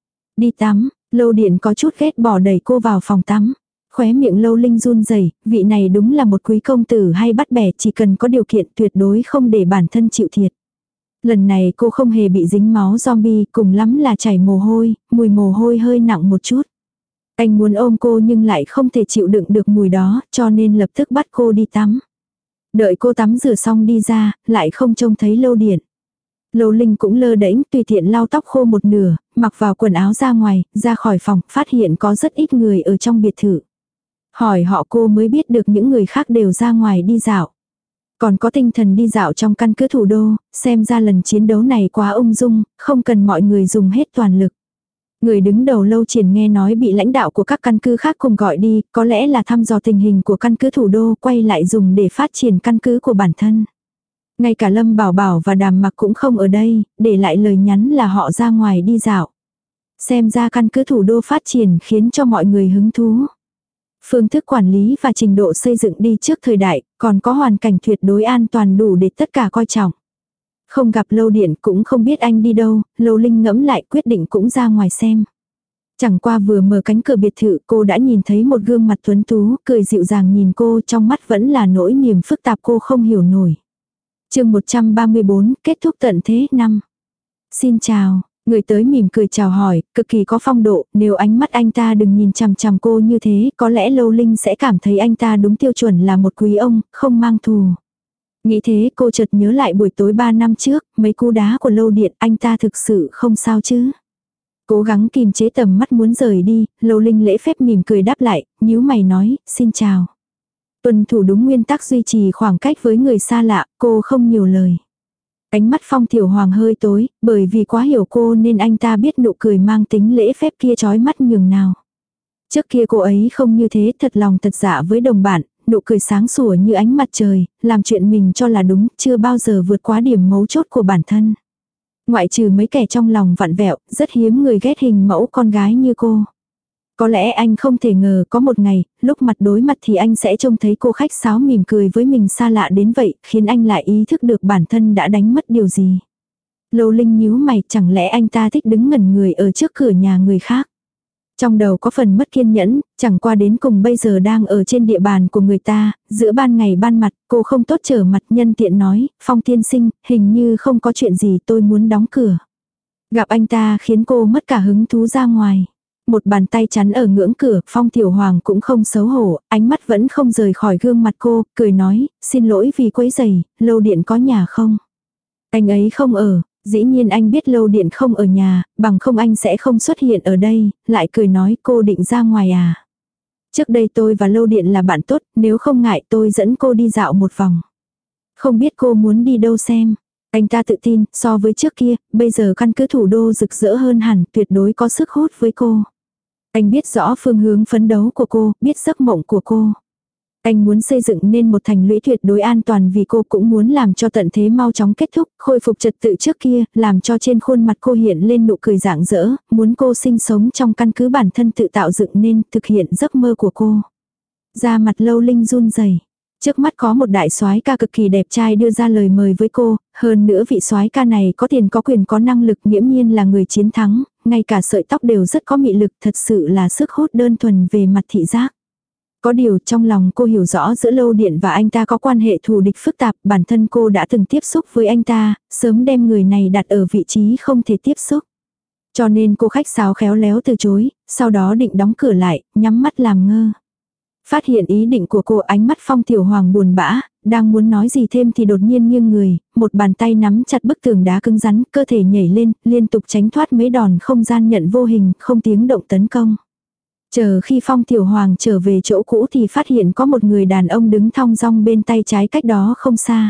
Đi tắm, Lâu Điện có chút ghét bỏ đẩy cô vào phòng tắm. Khóe miệng Lâu Linh run rẩy, vị này đúng là một quý công tử hay bắt bẻ, chỉ cần có điều kiện tuyệt đối không để bản thân chịu thiệt. Lần này cô không hề bị dính máu zombie, cùng lắm là chảy mồ hôi, mùi mồ hôi hơi nặng một chút. Anh muốn ôm cô nhưng lại không thể chịu đựng được mùi đó, cho nên lập tức bắt cô đi tắm. Đợi cô tắm rửa xong đi ra, lại không trông thấy Lâu Điện. Lâu Linh cũng lơ đễnh, tùy tiện lau tóc khô một nửa, mặc vào quần áo ra ngoài, ra khỏi phòng, phát hiện có rất ít người ở trong biệt thự. Hỏi họ cô mới biết được những người khác đều ra ngoài đi dạo. Còn có tinh thần đi dạo trong căn cứ thủ đô, xem ra lần chiến đấu này quá ung dung, không cần mọi người dùng hết toàn lực. Người đứng đầu Lâu Triển nghe nói bị lãnh đạo của các căn cứ khác cùng gọi đi, có lẽ là thăm dò tình hình của căn cứ thủ đô, quay lại dùng để phát triển căn cứ của bản thân. Ngay cả Lâm Bảo Bảo và Đàm Mặc cũng không ở đây, để lại lời nhắn là họ ra ngoài đi dạo. Xem ra căn cứ thủ đô phát triển khiến cho mọi người hứng thú. Phương thức quản lý và trình độ xây dựng đi trước thời đại, còn có hoàn cảnh tuyệt đối an toàn đủ để tất cả coi trọng. Không gặp Lâu Điện cũng không biết anh đi đâu, Lâu Linh ngẫm lại quyết định cũng ra ngoài xem. Chẳng qua vừa mở cánh cửa biệt thự cô đã nhìn thấy một gương mặt tuấn tú, cười dịu dàng nhìn cô, trong mắt vẫn là nỗi niềm phức tạp cô không hiểu nổi. Chương một trăm ba mươi bốn, kết thúc tận thế năm. Xin chào, người tới mỉm cười chào hỏi, cực kỳ có phong độ, nếu ánh mắt anh ta đừng nhìn chằm chằm cô như thế, có lẽ Lâu Linh sẽ cảm thấy anh ta đúng tiêu chuẩn là một quý ông, không mang thù. Nghĩ thế cô chợt nhớ lại buổi tối ba năm trước, mấy cú đá của Lâu Điện, anh ta thực sự không sao chứ. Cố gắng kìm chế tầm mắt muốn rời đi, Lâu Linh lễ phép mỉm cười đáp lại, nhíu mày nói, xin chào. Tuân thủ đúng nguyên tắc duy trì khoảng cách với người xa lạ, cô không nhiều lời. Ánh mắt Phong Tiểu Hoàng hơi tối, bởi vì quá hiểu cô nên anh ta biết nụ cười mang tính lễ phép kia chói mắt nhường nào. Trước kia cô ấy không như thế, thật lòng thật dạ với đồng bạn, nụ cười sáng sủa như ánh mặt trời, làm chuyện mình cho là đúng, chưa bao giờ vượt quá điểm mấu chốt của bản thân. Ngoại trừ mấy kẻ trong lòng vặn vẹo, rất hiếm người ghét hình mẫu con gái như cô. Có lẽ anh không thể ngờ có một ngày, lúc mặt đối mặt thì anh sẽ trông thấy cô khách sáo mỉm cười với mình xa lạ đến vậy, khiến anh lại ý thức được bản thân đã đánh mất điều gì. Lâu Linh nhíu mày, chẳng lẽ anh ta thích đứng ngẩn người ở trước cửa nhà người khác. Trong đầu có phần mất kiên nhẫn, chẳng qua đến cùng bây giờ đang ở trên địa bàn của người ta, giữa ban ngày ban mặt, cô không tốt trở mặt, nhân tiện nói, Phong tiên sinh, hình như không có chuyện gì, tôi muốn đóng cửa. Gặp anh ta khiến cô mất cả hứng thú ra ngoài. Một bàn tay chắn ở ngưỡng cửa, Phong Tiểu Hoàng cũng không xấu hổ, ánh mắt vẫn không rời khỏi gương mặt cô, cười nói, xin lỗi vì quấy rầy, Lâu Điện có nhà không? Anh ấy không ở. Dĩ nhiên anh biết Lâu Điện không ở nhà, bằng không anh sẽ không xuất hiện ở đây, lại cười nói cô định ra ngoài à. Trước đây tôi và Lâu Điện là bạn tốt, nếu không ngại tôi dẫn cô đi dạo một vòng. Không biết cô muốn đi đâu xem. Anh ta tự tin, so với trước kia, bây giờ căn cứ thủ đô rực rỡ hơn hẳn, tuyệt đối có sức hút với cô. Anh biết rõ phương hướng phấn đấu của cô, biết giấc mộng của cô. Anh muốn xây dựng nên một thành lũy tuyệt đối an toàn vì cô cũng muốn làm cho tận thế mau chóng kết thúc, khôi phục trật tự trước kia, làm cho trên khuôn mặt cô hiện lên nụ cười rạng rỡ, muốn cô sinh sống trong căn cứ bản thân tự tạo dựng nên thực hiện giấc mơ của cô. Da mặt Lâu Linh run rẩy. Trước mắt có một đại soái ca cực kỳ đẹp trai đưa ra lời mời với cô, hơn nữa vị soái ca này có tiền có quyền có năng lực, nghiễm nhiên là người chiến thắng, ngay cả sợi tóc đều rất có mị lực, thật sự là sức hút đơn thuần về mặt thị giác. Có điều trong lòng cô hiểu rõ giữa Lâu Điện và anh ta có quan hệ thù địch phức tạp, bản thân cô đã từng tiếp xúc với anh ta, sớm đem người này đặt ở vị trí không thể tiếp xúc. Cho nên cô khách sáo khéo léo từ chối, sau đó định đóng cửa lại, nhắm mắt làm ngơ. Phát hiện ý định của cô, ánh mắt Phong Tiểu Hoàng buồn bã, đang muốn nói gì thêm thì đột nhiên nghiêng người, một bàn tay nắm chặt bức tường đá cứng rắn, cơ thể nhảy lên, liên tục tránh thoát mấy đòn không gian nhận vô hình, không tiếng động tấn công. Chờ khi Phong Tiểu Hoàng trở về chỗ cũ thì phát hiện có một người đàn ông đứng thong dong bên tay trái cách đó không xa.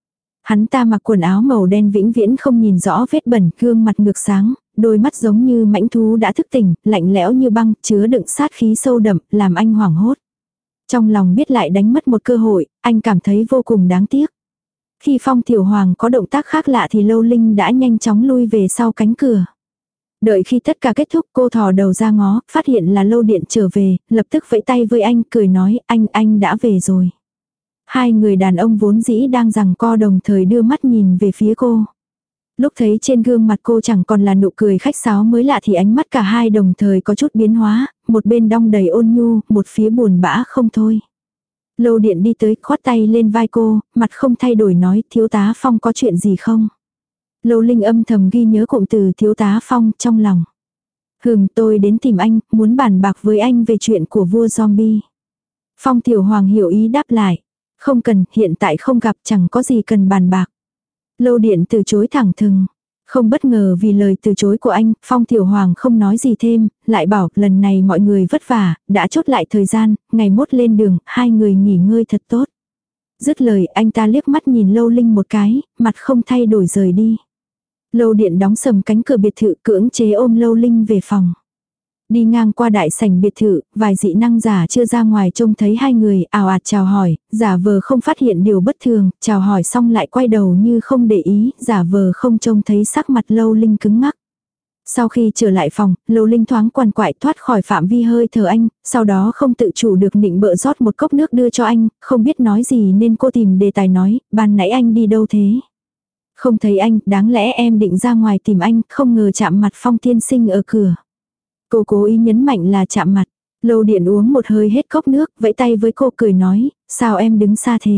Hắn ta mặc quần áo màu đen vĩnh viễn không nhìn rõ vết bẩn, gương mặt ngược sáng, đôi mắt giống như mãnh thú đã thức tỉnh, lạnh lẽo như băng, chứa đựng sát khí sâu đậm, làm anh hoảng hốt. Trong lòng biết lại đánh mất một cơ hội, anh cảm thấy vô cùng đáng tiếc. Khi Phong Tiểu Hoàng có động tác khác lạ thì Lâu Linh đã nhanh chóng lui về sau cánh cửa. Đợi khi tất cả kết thúc cô thò đầu ra ngó, phát hiện là Lâu Điện trở về, lập tức vẫy tay với anh, cười nói, anh, anh đã về rồi. Hai người đàn ông vốn dĩ đang giằng co đồng thời đưa mắt nhìn về phía cô. Lúc thấy trên gương mặt cô chẳng còn là nụ cười khách sáo mới lạ thì ánh mắt cả hai đồng thời có chút biến hóa, một bên đong đầy ôn nhu, một phía buồn bã không thôi. Lâu Điện đi tới, khoát tay lên vai cô, mặt không thay đổi nói, thiếu tá Phong có chuyện gì không? Lâu Linh âm thầm ghi nhớ cụm từ thiếu tá Phong trong lòng. Hừm, tôi đến tìm anh, muốn bàn bạc với anh về chuyện của vua zombie. Phong Tiểu Hoàng hiểu ý đáp lại. Không cần, hiện tại không gặp, chẳng có gì cần bàn bạc. Lâu Điện từ chối thẳng thừng. Không bất ngờ vì lời từ chối của anh, Phong Tiểu Hoàng không nói gì thêm, lại bảo lần này mọi người vất vả, đã chốt lại thời gian, ngày mốt lên đường, hai người nghỉ ngơi thật tốt. Dứt lời anh ta liếc mắt nhìn Lâu Linh một cái, mặt không thay đổi rời đi. Lâu Điện đóng sầm cánh cửa biệt thự cưỡng chế ôm Lâu Linh về phòng. Đi ngang qua đại sảnh biệt thự, vài dị năng giả chưa ra ngoài trông thấy hai người ào ạt chào hỏi, giả vờ không phát hiện điều bất thường, chào hỏi xong lại quay đầu như không để ý, giả vờ không trông thấy sắc mặt Lâu Linh cứng ngắc. Sau khi trở lại phòng, Lâu Linh thoáng quằn quại thoát khỏi phạm vi hơi thở anh, sau đó không tự chủ được nịnh bợ rót một cốc nước đưa cho anh, không biết nói gì nên cô tìm đề tài nói, ban nãy anh đi đâu thế? Không thấy anh, đáng lẽ em định ra ngoài tìm anh, không ngờ chạm mặt Phong tiên sinh ở cửa. Cô cố ý nhấn mạnh là chạm mặt. Lâu Điện uống một hơi hết cốc nước, vẫy tay với cô cười nói, sao em đứng xa thế?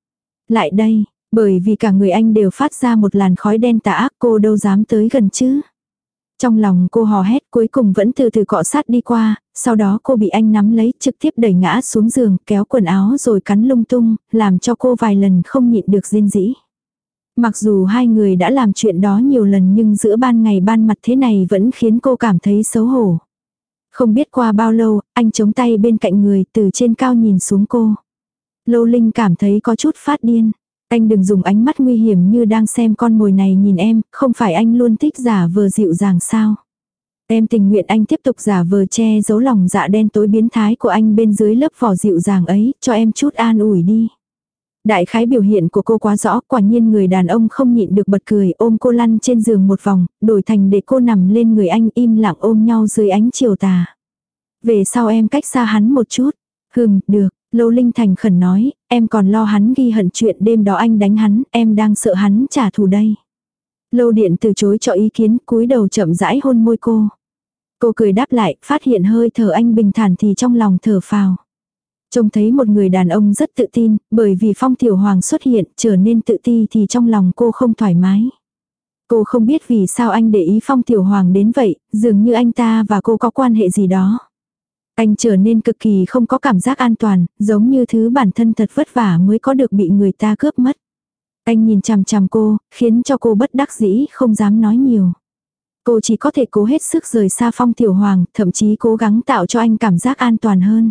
Lại đây, bởi vì cả người anh đều phát ra một làn khói đen tà ác, cô đâu dám tới gần chứ. Trong lòng cô hò hét, cuối cùng vẫn từ từ cọ sát đi qua, sau đó cô bị anh nắm lấy, trực tiếp đẩy ngã xuống giường, kéo quần áo rồi cắn lung tung, làm cho cô vài lần không nhịn được rên rỉ. Mặc dù hai người đã làm chuyện đó nhiều lần nhưng giữa ban ngày ban mặt thế này vẫn khiến cô cảm thấy xấu hổ. Không biết qua bao lâu, anh chống tay bên cạnh người từ trên cao nhìn xuống cô. Lâu Linh cảm thấy có chút phát điên. Anh đừng dùng ánh mắt nguy hiểm như đang xem con mồi này nhìn em, không phải anh luôn thích giả vờ dịu dàng sao. Em tình nguyện anh tiếp tục giả vờ che giấu lòng dạ đen tối biến thái của anh bên dưới lớp vỏ dịu dàng ấy, cho em chút an ủi đi. Đại khái biểu hiện của cô quá rõ, quả nhiên người đàn ông không nhịn được bật cười, ôm cô lăn trên giường một vòng, đổi thành để cô nằm lên người anh im lặng ôm nhau dưới ánh chiều tà. Về sau em cách xa hắn một chút. Hừm, được, Lâu Linh thành khẩn nói, em còn lo hắn ghi hận chuyện đêm đó anh đánh hắn, em đang sợ hắn trả thù đây. Lâu Điện từ chối cho ý kiến, cúi đầu chậm rãi hôn môi cô. Cô cười đáp lại, phát hiện hơi thở anh bình thản thì trong lòng thở phào. Trông thấy một người đàn ông rất tự tin, bởi vì Phong Tiểu Hoàng xuất hiện trở nên tự ti thì trong lòng cô không thoải mái. Cô không biết vì sao anh để ý Phong Tiểu Hoàng đến vậy, dường như anh ta và cô có quan hệ gì đó. Anh trở nên cực kỳ không có cảm giác an toàn, giống như thứ bản thân thật vất vả mới có được bị người ta cướp mất. Anh nhìn chằm chằm cô, khiến cho cô bất đắc dĩ không dám nói nhiều. Cô chỉ có thể cố hết sức rời xa Phong Tiểu Hoàng, thậm chí cố gắng tạo cho anh cảm giác an toàn hơn.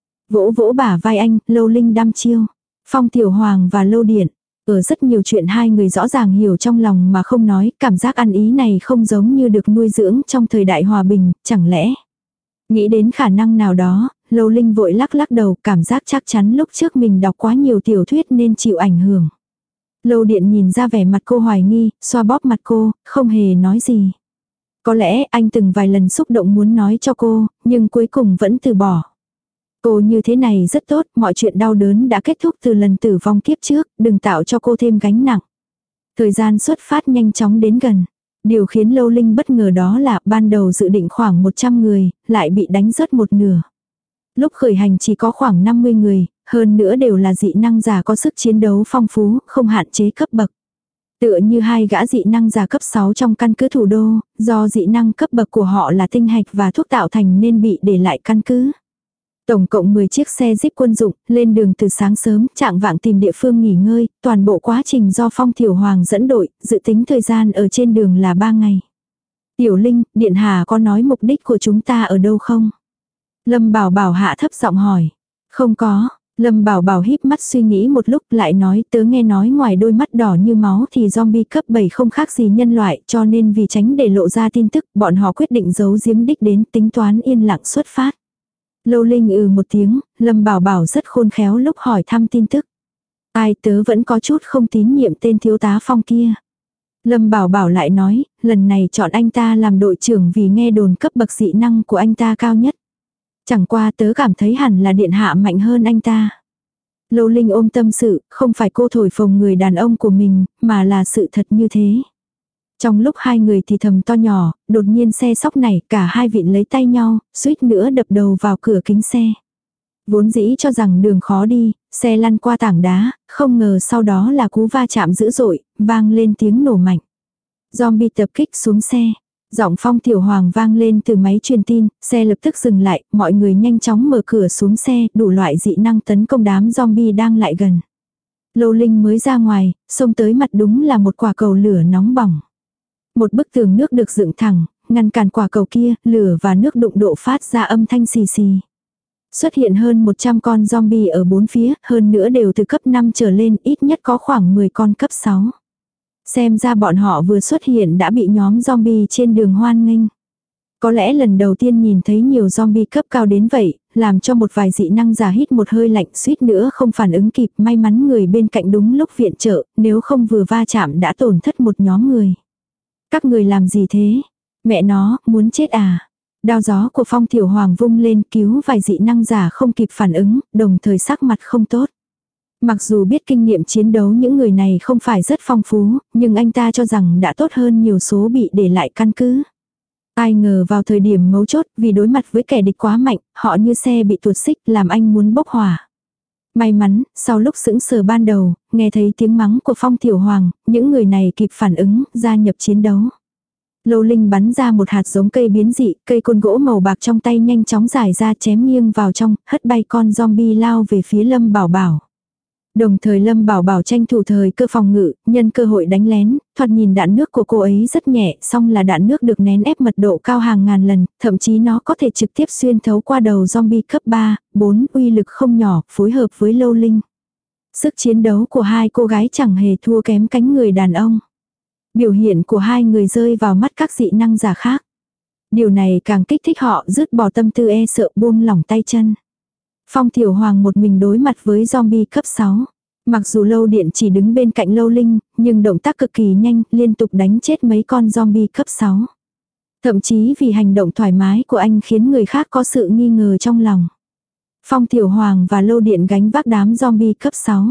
Vỗ vỗ bả vai anh, Lâu Linh đăm chiêu. Phong Tiểu Hoàng và Lâu Điện. Ở rất nhiều chuyện hai người rõ ràng hiểu trong lòng mà không nói, cảm giác ăn ý này không giống như được nuôi dưỡng trong thời đại hòa bình, chẳng lẽ. Nghĩ đến khả năng nào đó, Lâu Linh vội lắc lắc đầu, cảm giác chắc chắn lúc trước mình đọc quá nhiều tiểu thuyết nên chịu ảnh hưởng. Lâu Điện nhìn ra vẻ mặt cô hoài nghi, xoa bóp mặt cô, không hề nói gì. Có lẽ anh từng vài lần xúc động muốn nói cho cô, nhưng cuối cùng vẫn từ bỏ. Cô như thế này rất tốt, mọi chuyện đau đớn đã kết thúc từ lần tử vong kiếp trước, đừng tạo cho cô thêm gánh nặng. Thời gian xuất phát nhanh chóng đến gần. Điều khiến Lâu Linh bất ngờ đó là ban đầu dự định khoảng một trăm người, lại bị đánh rớt một nửa. Lúc khởi hành chỉ có khoảng năm mươi người, hơn nữa đều là dị năng giả có sức chiến đấu phong phú, không hạn chế cấp bậc. Tựa như hai gã dị năng giả cấp sáu trong căn cứ thủ đô, do dị năng cấp bậc của họ là tinh hạch và thuốc tạo thành nên bị để lại căn cứ. Tổng cộng mười chiếc xe jeep quân dụng, lên đường từ sáng sớm, trạng vạng tìm địa phương nghỉ ngơi, toàn bộ quá trình do Phong Tiểu Hoàng dẫn đội, dự tính thời gian ở trên đường là ba ngày. Tiểu Linh, Điện Hạ có nói mục đích của chúng ta ở đâu không? Lâm Bảo Bảo hạ thấp giọng hỏi. Không có, Lâm Bảo Bảo híp mắt suy nghĩ một lúc lại nói tớ nghe nói ngoài đôi mắt đỏ như máu thì zombie cấp bảy không khác gì nhân loại cho nên vì tránh để lộ ra tin tức bọn họ quyết định giấu giếm đích đến tính toán yên lặng xuất phát. Lâu Linh ừ một tiếng, Lâm Bảo Bảo rất khôn khéo lúc hỏi thăm tin tức. Ai tớ vẫn có chút không tín nhiệm tên thiếu tá Phong kia. Lâm Bảo Bảo lại nói, lần này chọn anh ta làm đội trưởng vì nghe đồn cấp bậc dị năng của anh ta cao nhất. Chẳng qua tớ cảm thấy hẳn là Điện Hạ mạnh hơn anh ta. Lâu Linh ôm tâm sự, không phải cô thổi phồng người đàn ông của mình, mà là sự thật như thế. Trong lúc hai người thì thầm to nhỏ, đột nhiên xe sóc này, cả hai vịn lấy tay nhau, suýt nữa đập đầu vào cửa kính xe. Vốn dĩ cho rằng đường khó đi, xe lăn qua tảng đá, không ngờ sau đó là cú va chạm dữ dội, vang lên tiếng nổ mạnh. Zombie tập kích xuống xe. Giọng Phong Tiểu Hoàng vang lên từ máy truyền tin, xe lập tức dừng lại, mọi người nhanh chóng mở cửa xuống xe, đủ loại dị năng tấn công đám zombie đang lại gần. Lâu Linh mới ra ngoài, xông tới mặt đúng là một quả cầu lửa nóng bỏng. Một bức tường nước được dựng thẳng, ngăn cản quả cầu kia, lửa và nước đụng độ phát ra âm thanh xì xì. Xuất hiện hơn một trăm con zombie ở bốn phía, hơn nữa đều từ cấp năm trở lên, ít nhất có khoảng mười con cấp sáu. Xem ra bọn họ vừa xuất hiện đã bị nhóm zombie trên đường hoan nghênh. Có lẽ lần đầu tiên nhìn thấy nhiều zombie cấp cao đến vậy, làm cho một vài dị năng giả hít một hơi lạnh, suýt nữa không phản ứng kịp, may mắn người bên cạnh đúng lúc viện trợ, nếu không vừa va chạm đã tổn thất một nhóm người. Các người làm gì thế? Mẹ nó, muốn chết à? Đao gió của Phong Thiểu Hoàng vung lên cứu vài dị năng giả không kịp phản ứng, đồng thời sắc mặt không tốt. Mặc dù biết kinh nghiệm chiến đấu những người này không phải rất phong phú, nhưng anh ta cho rằng đã tốt hơn nhiều số bị để lại căn cứ. Ai ngờ vào thời điểm mấu chốt, vì đối mặt với kẻ địch quá mạnh, họ như xe bị tuột xích làm anh muốn bốc hỏa. May mắn, sau lúc sững sờ ban đầu, nghe thấy tiếng mắng của Phong Thiểu Hoàng, những người này kịp phản ứng, gia nhập chiến đấu. Lâu Linh bắn ra một hạt giống cây biến dị, cây côn gỗ màu bạc trong tay nhanh chóng giải ra chém nghiêng vào trong, hất bay con zombie lao về phía Lâm Bảo Bảo. Đồng thời Lâm Bảo Bảo tranh thủ thời cơ phòng ngự, nhân cơ hội đánh lén, thoạt nhìn đạn nước của cô ấy rất nhẹ, song là đạn nước được nén ép mật độ cao hàng ngàn lần, thậm chí nó có thể trực tiếp xuyên thấu qua đầu zombie cấp ba, bốn, uy lực không nhỏ, phối hợp với Lâu Linh. Sức chiến đấu của hai cô gái chẳng hề thua kém cánh người đàn ông. Biểu hiện của hai người rơi vào mắt các dị năng giả khác. Điều này càng kích thích họ dứt bỏ tâm tư e sợ buông lỏng tay chân. Phong Thiểu Hoàng một mình đối mặt với zombie cấp sáu. Mặc dù Lâu Điện chỉ đứng bên cạnh Lâu Linh, nhưng động tác cực kỳ nhanh, liên tục đánh chết mấy con zombie cấp sáu. Thậm chí vì hành động thoải mái của anh khiến người khác có sự nghi ngờ trong lòng. Phong Thiểu Hoàng và Lâu Điện gánh vác đám zombie cấp sáu.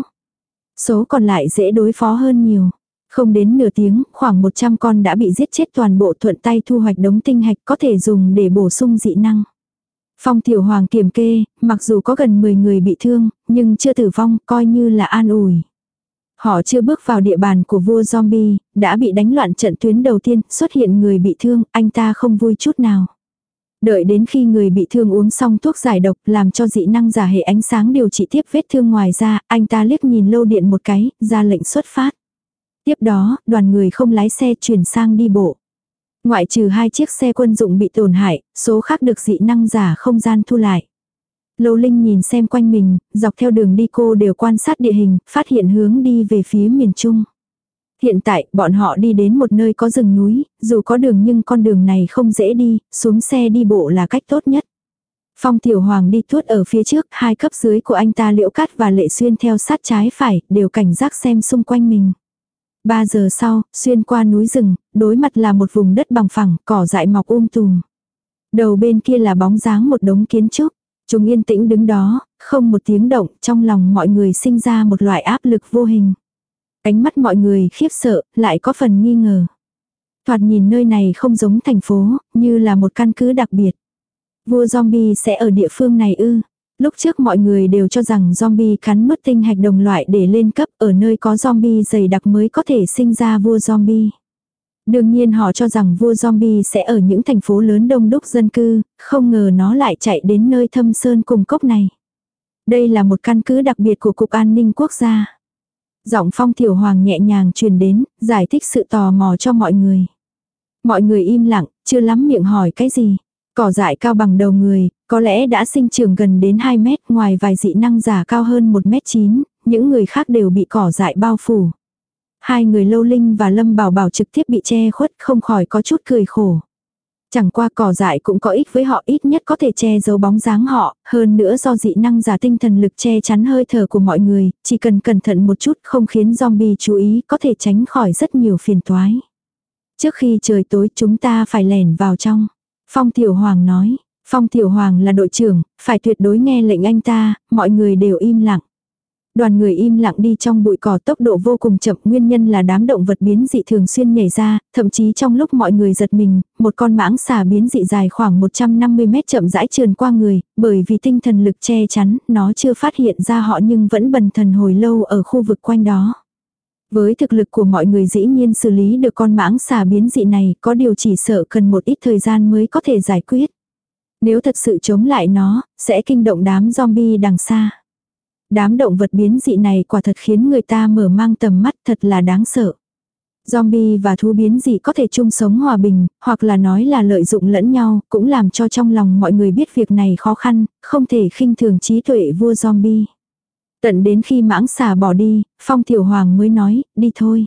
Số còn lại dễ đối phó hơn nhiều. Không đến nửa tiếng, khoảng một trăm con đã bị giết chết toàn bộ, thuận tay thu hoạch đống tinh hạch có thể dùng để bổ sung dị năng. Phong Thiểu Hoàng kiểm kê, mặc dù có gần mười người bị thương, nhưng chưa tử vong, coi như là an ủi. Họ chưa bước vào địa bàn của vua zombie, đã bị đánh loạn trận tuyến đầu tiên, xuất hiện người bị thương, anh ta không vui chút nào. Đợi đến khi người bị thương uống xong thuốc giải độc làm cho dị năng giả hệ ánh sáng điều trị tiếp vết thương ngoài ra, anh ta liếc nhìn Lâu Điện một cái, ra lệnh xuất phát. Tiếp đó, đoàn người không lái xe chuyển sang đi bộ. Ngoại trừ hai chiếc xe quân dụng bị tổn hại, số khác được dị năng giả không gian thu lại. Lâu Linh nhìn xem quanh mình, dọc theo đường đi cô đều quan sát địa hình, phát hiện hướng đi về phía miền Trung. Hiện tại, bọn họ đi đến một nơi có rừng núi, dù có đường nhưng con đường này không dễ đi, xuống xe đi bộ là cách tốt nhất. Phong Tiểu Hoàng đi tuốt ở phía trước, hai cấp dưới của anh ta Liễu Cát và Lệ Xuyên theo sát trái phải, đều cảnh giác xem xung quanh mình. Ba giờ sau, xuyên qua núi rừng, đối mặt là một vùng đất bằng phẳng, cỏ dại mọc um tùm. Đầu bên kia là bóng dáng một đống kiến trúc. Chúng yên tĩnh đứng đó, không một tiếng động, trong lòng mọi người sinh ra một loại áp lực vô hình. Ánh mắt mọi người khiếp sợ, lại có phần nghi ngờ. Thoạt nhìn nơi này không giống thành phố, như là một căn cứ đặc biệt. Vua zombie sẽ ở địa phương này ư? Lúc trước mọi người đều cho rằng zombie cắn nuốt tinh hạch đồng loại để lên cấp, ở nơi có zombie dày đặc mới có thể sinh ra vua zombie. Đương nhiên họ cho rằng vua zombie sẽ ở những thành phố lớn đông đúc dân cư, không ngờ nó lại chạy đến nơi thâm sơn cùng cốc này. Đây là một căn cứ đặc biệt của Cục An ninh Quốc gia. Giọng Phong Tiểu Hoàng nhẹ nhàng truyền đến, giải thích sự tò mò cho mọi người. Mọi người im lặng, chưa lắm miệng hỏi cái gì. Cỏ dại cao bằng đầu người, có lẽ đã sinh trưởng gần đến hai mét, ngoài vài dị năng giả cao hơn một mét chín, những người khác đều bị cỏ dại bao phủ. Hai người Lâu Linh và Lâm Bảo Bảo trực tiếp bị che khuất, không khỏi có chút cười khổ. Chẳng qua cỏ dại cũng có ích với họ, ít nhất có thể che giấu bóng dáng họ, hơn nữa do dị năng giả tinh thần lực che chắn hơi thở của mọi người, chỉ cần cẩn thận một chút không khiến zombie chú ý có thể tránh khỏi rất nhiều phiền toái. Trước khi trời tối chúng ta phải lẻn vào trong. Phong Tiểu Hoàng nói, Phong Tiểu Hoàng là đội trưởng, phải tuyệt đối nghe lệnh anh ta, mọi người đều im lặng. Đoàn người im lặng đi trong bụi cỏ, tốc độ vô cùng chậm, nguyên nhân là đám động vật biến dị thường xuyên nhảy ra, thậm chí trong lúc mọi người giật mình, một con mãng xà biến dị dài khoảng một trăm năm mươi mét chậm rãi trườn qua người, bởi vì tinh thần lực che chắn, nó chưa phát hiện ra họ nhưng vẫn bần thần hồi lâu ở khu vực quanh đó. Với thực lực của mọi người dĩ nhiên xử lý được con mãng xà biến dị này, có điều chỉ sợ cần một ít thời gian mới có thể giải quyết. Nếu thật sự chống lại nó, sẽ kinh động đám zombie đằng xa. Đám động vật biến dị này quả thật khiến người ta mở mang tầm mắt, thật là đáng sợ. Zombie và thú biến dị có thể chung sống hòa bình, hoặc là nói là lợi dụng lẫn nhau, cũng làm cho trong lòng mọi người biết việc này khó khăn, không thể khinh thường trí tuệ vua zombie. Tận đến khi mãng xà bỏ đi, Phong Tiểu Hoàng mới nói, đi thôi.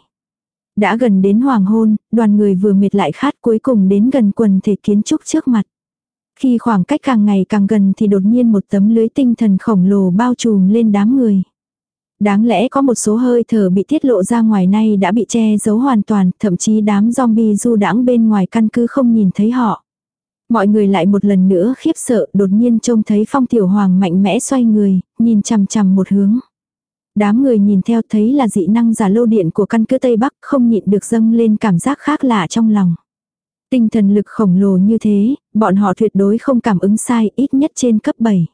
Đã gần đến hoàng hôn, đoàn người vừa mệt lại khát cuối cùng đến gần quần thể kiến trúc trước mặt. Khi khoảng cách càng ngày càng gần thì đột nhiên một tấm lưới tinh thần khổng lồ bao trùm lên đám người. Đáng lẽ có một số hơi thở bị tiết lộ ra ngoài nay đã bị che giấu hoàn toàn, thậm chí đám zombie du đãng bên ngoài căn cứ không nhìn thấy họ. Mọi người lại một lần nữa khiếp sợ, đột nhiên trông thấy Phong Tiểu Hoàng mạnh mẽ xoay người, nhìn chằm chằm một hướng. Đám người nhìn theo thấy là dị năng giả lâu điện của căn cứ Tây Bắc, không nhịn được dâng lên cảm giác khác lạ trong lòng. Tinh thần lực khổng lồ như thế, bọn họ tuyệt đối không cảm ứng sai, ít nhất trên cấp bảy.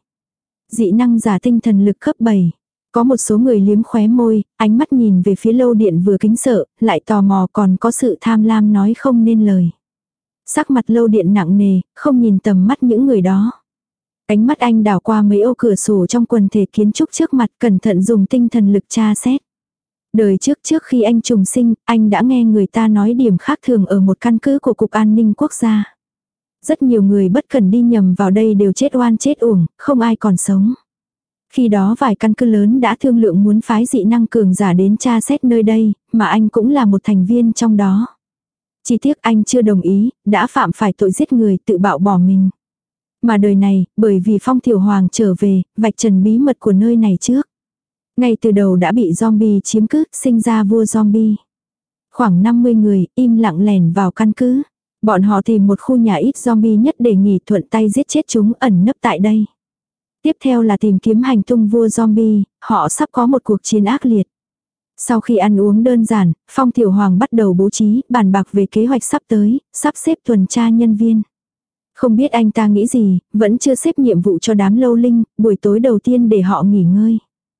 Dị năng giả tinh thần lực cấp bảy. Có một số người liếm khóe môi, ánh mắt nhìn về phía lâu điện vừa kính sợ, lại tò mò còn có sự tham lam nói không nên lời. Sắc mặt lâu điện nặng nề, không nhìn tầm mắt những người đó. Ánh mắt anh đảo qua mấy ô cửa sổ trong quần thể kiến trúc trước mặt, cẩn thận dùng tinh thần lực tra xét. Đời trước trước khi anh trùng sinh, anh đã nghe người ta nói điểm khác thường ở một căn cứ của Cục An ninh Quốc gia. Rất nhiều người bất cẩn đi nhầm vào đây đều chết oan chết uổng, không ai còn sống. Khi đó vài căn cứ lớn đã thương lượng muốn phái dị năng cường giả đến tra xét nơi đây, mà anh cũng là một thành viên trong đó. Chỉ tiếc anh chưa đồng ý, đã phạm phải tội giết người tự bạo bỏ mình. Mà đời này, bởi vì Phong Tiểu Hoàng trở về, vạch trần bí mật của nơi này trước. Ngay từ đầu đã bị zombie chiếm cứ, sinh ra vua zombie. Khoảng năm mươi người, im lặng lẻn vào căn cứ. Bọn họ tìm một khu nhà ít zombie nhất để nghỉ, thuận tay giết chết chúng ẩn nấp tại đây. Tiếp theo là tìm kiếm hành tung vua zombie, họ sắp có một cuộc chiến ác liệt. Sau khi ăn uống đơn giản, Phong Tiểu Hoàng bắt đầu bố trí, bàn bạc về kế hoạch sắp tới, sắp xếp tuần tra nhân viên. Không biết anh ta nghĩ gì, vẫn chưa xếp nhiệm vụ cho đám lâu linh, buổi tối đầu tiên để họ nghỉ ngơi.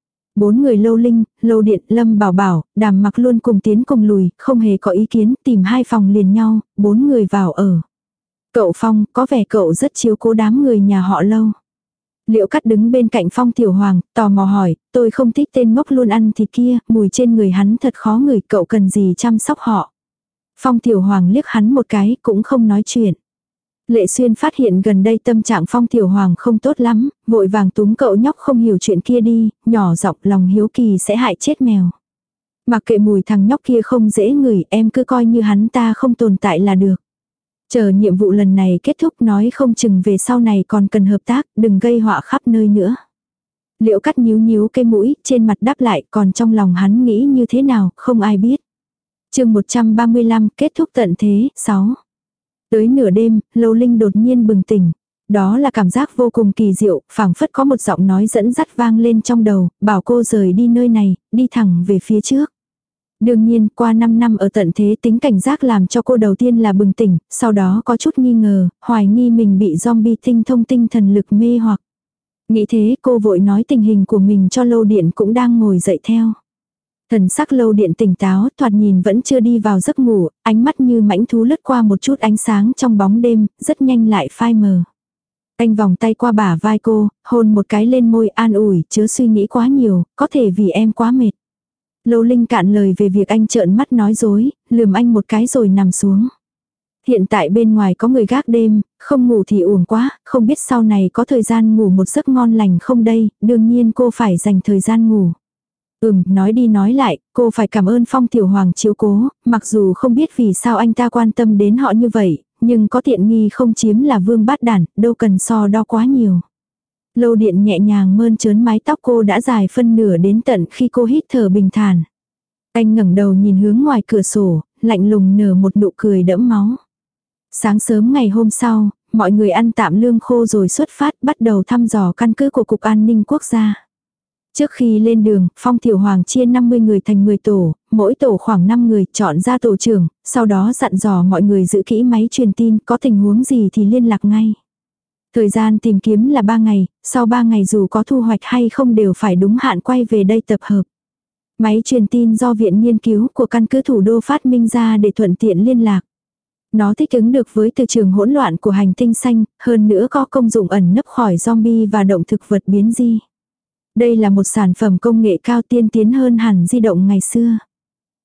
Bốn người lâu linh, lâu điện, Lâm Bảo Bảo, Đàm Mặc luôn cùng tiến cùng lùi, không hề có ý kiến, tìm hai phòng liền nhau, bốn người vào ở. Cậu Phong, có vẻ cậu rất chiếu cố đám người nhà họ Lâu. Liễu Cát đứng bên cạnh Phong Tiểu Hoàng, tò mò hỏi, tôi không thích tên ngốc luôn ăn thịt kia, mùi trên người hắn thật khó ngửi, cậu cần gì chăm sóc họ. Phong Tiểu Hoàng liếc hắn một cái, cũng không nói chuyện. Lệ Xuyên phát hiện gần đây tâm trạng Phong Tiểu Hoàng không tốt lắm, vội vàng túm cậu nhóc không hiểu chuyện kia đi, nhỏ giọng lòng hiếu kỳ sẽ hại chết mèo. Mặc kệ mùi thằng nhóc kia không dễ ngửi, em cứ coi như hắn ta không tồn tại là được. Chờ nhiệm vụ lần này kết thúc nói không chừng về sau này còn cần hợp tác, đừng gây họa khắp nơi nữa. Liễu Cát nhíu nhíu cái mũi, trên mặt đáp lại, còn trong lòng hắn nghĩ như thế nào, không ai biết. Chương một trăm ba mươi lăm kết thúc tận thế, sáu. Tới nửa đêm, Lâu Linh đột nhiên bừng tỉnh. Đó là cảm giác vô cùng kỳ diệu, phảng phất có một giọng nói dẫn dắt vang lên trong đầu, bảo cô rời đi nơi này, đi thẳng về phía trước. Đương nhiên, qua năm năm ở tận thế tính cảnh giác làm cho cô đầu tiên là bừng tỉnh, sau đó có chút nghi ngờ, hoài nghi mình bị zombie tinh thông tinh thần lực mê hoặc. Nghĩ thế cô vội nói tình hình của mình cho Lâu Điện cũng đang ngồi dậy theo. Thần sắc Lâu Điện tỉnh táo, thoạt nhìn vẫn chưa đi vào giấc ngủ, ánh mắt như mãnh thú lướt qua một chút ánh sáng trong bóng đêm, rất nhanh lại phai mờ. Anh vòng tay qua bả vai cô, hôn một cái lên môi an ủi, chớ suy nghĩ quá nhiều, có thể vì em quá mệt. Lâu Linh cạn lời về việc anh trợn mắt nói dối, lườm anh một cái rồi nằm xuống. Hiện tại bên ngoài có người gác đêm, không ngủ thì uổng quá, không biết sau này có thời gian ngủ một giấc ngon lành không đây, đương nhiên cô phải dành thời gian ngủ. Ừm, nói đi nói lại, cô phải cảm ơn Phong Tiểu Hoàng chiếu cố, mặc dù không biết vì sao anh ta quan tâm đến họ như vậy, nhưng có tiện nghi không chiếm là vương bát đản, đâu cần so đo quá nhiều. Lâu Điện nhẹ nhàng mơn trớn mái tóc cô đã dài phân nửa đến tận khi cô hít thở bình thản. Anh ngẩng đầu nhìn hướng ngoài cửa sổ, lạnh lùng nở một nụ cười đẫm máu. Sáng sớm ngày hôm sau, mọi người ăn tạm lương khô rồi xuất phát bắt đầu thăm dò căn cứ của Cục An ninh Quốc gia. Trước khi lên đường, Phong Tiểu Hoàng chia năm mươi người thành mười tổ, mỗi tổ khoảng năm người chọn ra tổ trưởng, sau đó dặn dò mọi người giữ kỹ máy truyền tin, có tình huống gì thì liên lạc ngay. Thời gian tìm kiếm là ba ngày, sau ba ngày dù có thu hoạch hay không đều phải đúng hạn quay về đây tập hợp. Máy truyền tin do Viện Nghiên cứu của căn cứ thủ đô phát minh ra để thuận tiện liên lạc. Nó thích ứng được với từ trường hỗn loạn của hành tinh xanh, hơn nữa có công dụng ẩn nấp khỏi zombie và động thực vật biến di. Đây là một sản phẩm công nghệ cao tiên tiến hơn hẳn di động ngày xưa.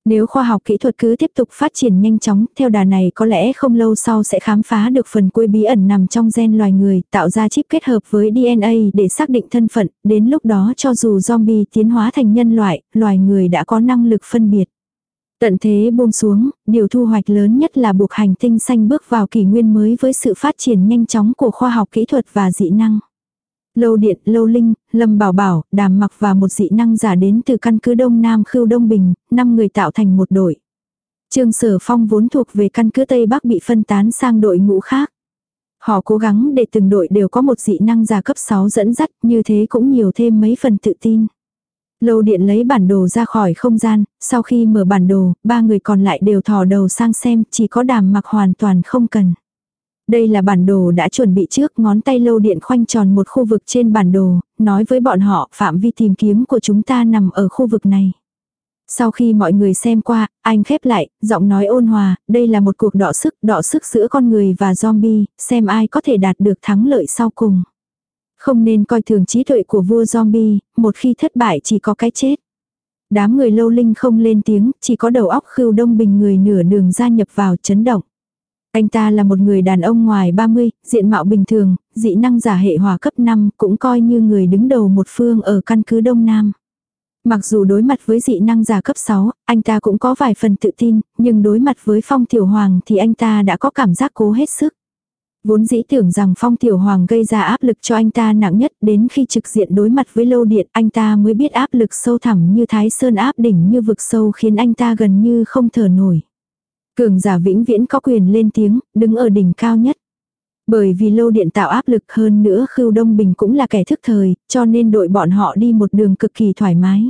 Nếu khoa học kỹ thuật cứ tiếp tục phát triển nhanh chóng, theo đà này có lẽ không lâu sau sẽ khám phá được phần cuối bí ẩn nằm trong gen loài người, tạo ra chip kết hợp với đê en a để xác định thân phận, đến lúc đó cho dù zombie tiến hóa thành nhân loại, loài người đã có năng lực phân biệt. Tận thế buông xuống, điều thu hoạch lớn nhất là buộc hành tinh xanh bước vào kỷ nguyên mới với sự phát triển nhanh chóng của khoa học kỹ thuật và dị năng. Lâu Điện, Lâu Linh, Lâm Bảo Bảo, Đàm Mặc và một dị năng giả đến từ căn cứ Đông Nam Khưu Đông Bình, năm người tạo thành một đội. Trương Sở Phong vốn thuộc về căn cứ Tây Bắc bị phân tán sang đội ngũ khác. Họ cố gắng để từng đội đều có một dị năng giả cấp sáu dẫn dắt, như thế cũng nhiều thêm mấy phần tự tin. Lâu Điện lấy bản đồ ra khỏi không gian, sau khi mở bản đồ, ba người còn lại đều thò đầu sang xem, chỉ có Đàm Mặc hoàn toàn không cần. Đây là bản đồ đã chuẩn bị trước, ngón tay Lâu Điện khoanh tròn một khu vực trên bản đồ, nói với bọn họ phạm vi tìm kiếm của chúng ta nằm ở khu vực này. Sau khi mọi người xem qua, anh khép lại, giọng nói ôn hòa, đây là một cuộc đọ sức, đọ sức giữa con người và zombie, xem ai có thể đạt được thắng lợi sau cùng. Không nên coi thường trí tuệ của vua zombie, một khi thất bại chỉ có cái chết. Đám người Lâu Linh không lên tiếng, chỉ có đầu óc Khưu Đông Bình người nửa đường gia nhập vào chấn động. Anh ta là một người đàn ông ngoài ba mươi, diện mạo bình thường, dị năng giả hệ hỏa cấp năm, cũng coi như người đứng đầu một phương ở căn cứ Đông Nam. Mặc dù đối mặt với dị năng giả cấp sáu, anh ta cũng có vài phần tự tin, nhưng đối mặt với Phong Tiểu Hoàng thì anh ta đã có cảm giác cố hết sức. Vốn dĩ tưởng rằng Phong Tiểu Hoàng gây ra áp lực cho anh ta nặng nhất, đến khi trực diện đối mặt với Lâu Điện, anh ta mới biết áp lực sâu thẳm như Thái Sơn áp đỉnh như vực sâu khiến anh ta gần như không thở nổi. Cường giả vĩnh viễn có quyền lên tiếng, đứng ở đỉnh cao nhất. Bởi vì Lâu Điện tạo áp lực, hơn nữa Khưu Đông Bình cũng là kẻ thức thời, cho nên đội bọn họ đi một đường cực kỳ thoải mái.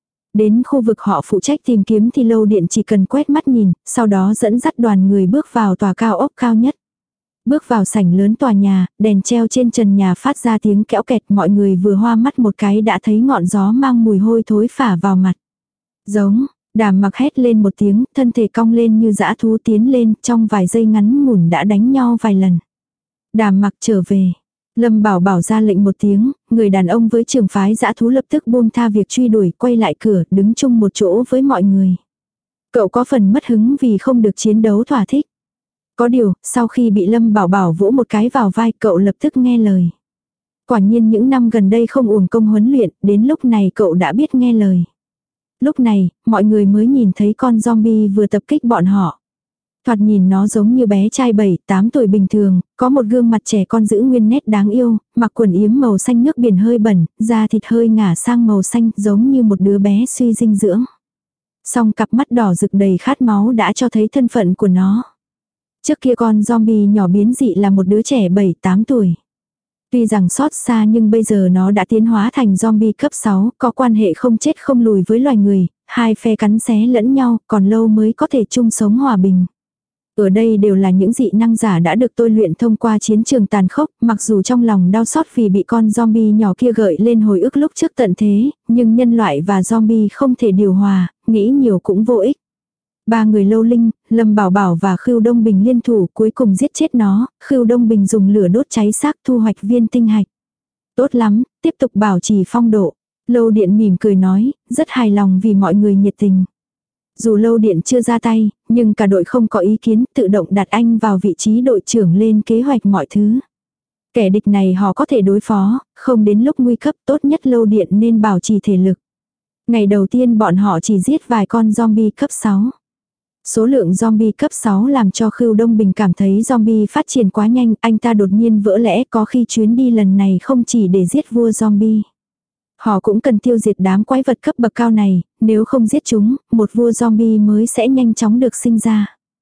Đến khu vực họ phụ trách tìm kiếm thì Lâu Điện chỉ cần quét mắt nhìn, sau đó dẫn dắt đoàn người bước vào tòa cao ốc cao nhất. Bước vào sảnh lớn tòa nhà, đèn treo trên trần nhà phát ra tiếng kẽo kẹt, mọi người vừa hoa mắt một cái đã thấy ngọn gió mang mùi hôi thối phả vào mặt. Giống, Đàm Mặc hét lên một tiếng, thân thể cong lên như dã thú tiến lên, trong vài giây ngắn ngủn đã đánh nhau vài lần. Đàm Mặc trở về. Lâm Bảo Bảo ra lệnh một tiếng, người đàn ông với trường phái dã thú lập tức buông tha việc truy đuổi, quay lại cửa, đứng chung một chỗ với mọi người. Cậu có phần mất hứng vì không được chiến đấu thỏa thích. Có điều, sau khi bị Lâm Bảo Bảo vỗ một cái vào vai, cậu lập tức nghe lời. Quả nhiên những năm gần đây không uổng công huấn luyện, đến lúc này cậu đã biết nghe lời. Lúc này, mọi người mới nhìn thấy con zombie vừa tập kích bọn họ. Thoạt nhìn nó giống như bé trai bảy tám tuổi bình thường, có một gương mặt trẻ con giữ nguyên nét đáng yêu, mặc quần yếm màu xanh nước biển hơi bẩn, da thịt hơi ngả sang màu xanh giống như một đứa bé suy dinh dưỡng. Song cặp mắt đỏ rực đầy khát máu đã cho thấy thân phận của nó. Trước kia con zombie nhỏ biến dị là một đứa trẻ bảy tám tuổi. Tuy rằng xót xa nhưng bây giờ nó đã tiến hóa thành zombie cấp sáu, có quan hệ không chết không lùi với loài người, hai phe cắn xé lẫn nhau, còn lâu mới có thể chung sống hòa bình. Ở đây đều là những dị năng giả đã được tôi luyện thông qua chiến trường tàn khốc, mặc dù trong lòng đau xót vì bị con zombie nhỏ kia gợi lên hồi ức lúc trước tận thế, nhưng nhân loại và zombie không thể điều hòa, nghĩ nhiều cũng vô ích. Ba người Lâu Linh, Lâm Bảo Bảo và Khưu Đông Bình liên thủ cuối cùng giết chết nó, Khưu Đông Bình dùng lửa đốt cháy xác thu hoạch viên tinh hạch. Tốt lắm, tiếp tục bảo trì phong độ. Lâu Điện mỉm cười nói, rất hài lòng vì mọi người nhiệt tình. Dù Lâu Điện chưa ra tay, nhưng cả đội không có ý kiến, tự động đặt anh vào vị trí đội trưởng lên kế hoạch mọi thứ. Kẻ địch này họ có thể đối phó, không đến lúc nguy cấp, tốt nhất Lâu Điện nên bảo trì thể lực. Ngày đầu tiên bọn họ chỉ giết vài con zombie cấp sáu. Số lượng zombie cấp sáu làm cho Khưu Đông Bình cảm thấy zombie phát triển quá nhanh, anh ta đột nhiên vỡ lẽ, có khi chuyến đi lần này không chỉ để giết vua zombie. Họ cũng cần tiêu diệt đám quái vật cấp bậc cao này, nếu không giết chúng, một vua zombie mới sẽ nhanh chóng được sinh ra.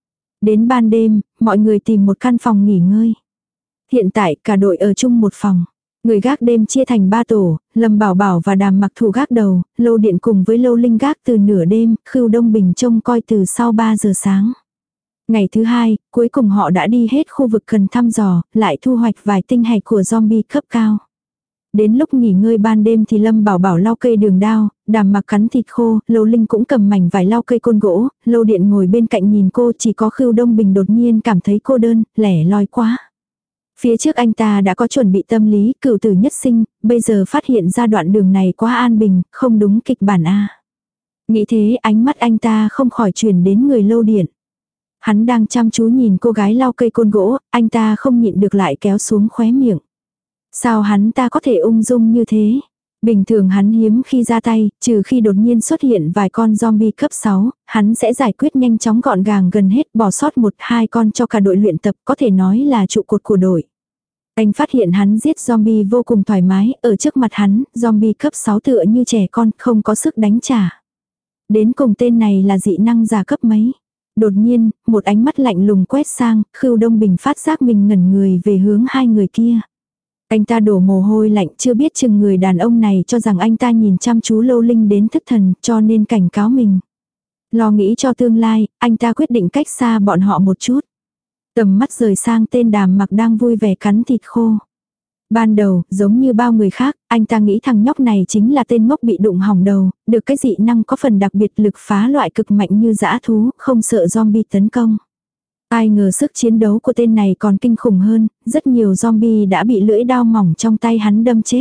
Đến ban đêm, mọi người tìm một căn phòng nghỉ ngơi. Hiện tại cả đội ở chung một phòng. Người gác đêm chia thành ba tổ, Lâm Bảo Bảo và Đàm Mặc thủ gác đầu, Lâu Điện cùng với Lâu Linh gác từ nửa đêm, Khưu Đông Bình trông coi từ sau ba giờ sáng. Ngày thứ hai, cuối cùng họ đã đi hết khu vực cần thăm dò, lại thu hoạch vài tinh hạch của zombie cấp cao. Đến lúc nghỉ ngơi ban đêm thì Lâm Bảo Bảo lau cây đường đao, Đàm Mặc cắn thịt khô, Lâu Linh cũng cầm mảnh vải lau cây côn gỗ, Lâu Điện ngồi bên cạnh nhìn cô, chỉ có Khưu Đông Bình đột nhiên cảm thấy cô đơn, lẻ loi quá. Phía trước anh ta đã có chuẩn bị tâm lý, cửu tử nhất sinh, bây giờ phát hiện ra đoạn đường này quá an bình, không đúng kịch bản A. Nghĩ thế ánh mắt anh ta không khỏi chuyển đến người Lâu Điện. Hắn đang chăm chú nhìn cô gái lau cây côn gỗ, anh ta không nhịn được lại kéo xuống khóe miệng. Sao hắn ta có thể ung dung như thế? Bình thường hắn hiếm khi ra tay, trừ khi đột nhiên xuất hiện vài con zombie cấp sáu, hắn sẽ giải quyết nhanh chóng gọn gàng gần hết, bỏ sót một hai con cho cả đội luyện tập, có thể nói là trụ cột của đội. Anh phát hiện hắn giết zombie vô cùng thoải mái, ở trước mặt hắn, zombie cấp sáu tựa như trẻ con, không có sức đánh trả. Đến cùng tên này là dị năng giả cấp mấy? Đột nhiên, một ánh mắt lạnh lùng quét sang, Khưu Đông Bình phát giác mình ngẩn người về hướng hai người kia. Anh ta đổ mồ hôi lạnh, chưa biết chừng người đàn ông này cho rằng anh ta nhìn chăm chú Lâu Linh đến thất thần, cho nên cảnh cáo mình. Lo nghĩ cho tương lai, anh ta quyết định cách xa bọn họ một chút. Tầm mắt rời sang tên Đàm Mặc đang vui vẻ cắn thịt khô. Ban đầu, giống như bao người khác, anh ta nghĩ thằng nhóc này chính là tên ngốc bị đụng hỏng đầu, được cái dị năng có phần đặc biệt lực phá loại cực mạnh như dã thú, không sợ zombie tấn công. Ai ngờ sức chiến đấu của tên này còn kinh khủng hơn, rất nhiều zombie đã bị lưỡi dao mỏng trong tay hắn đâm chết.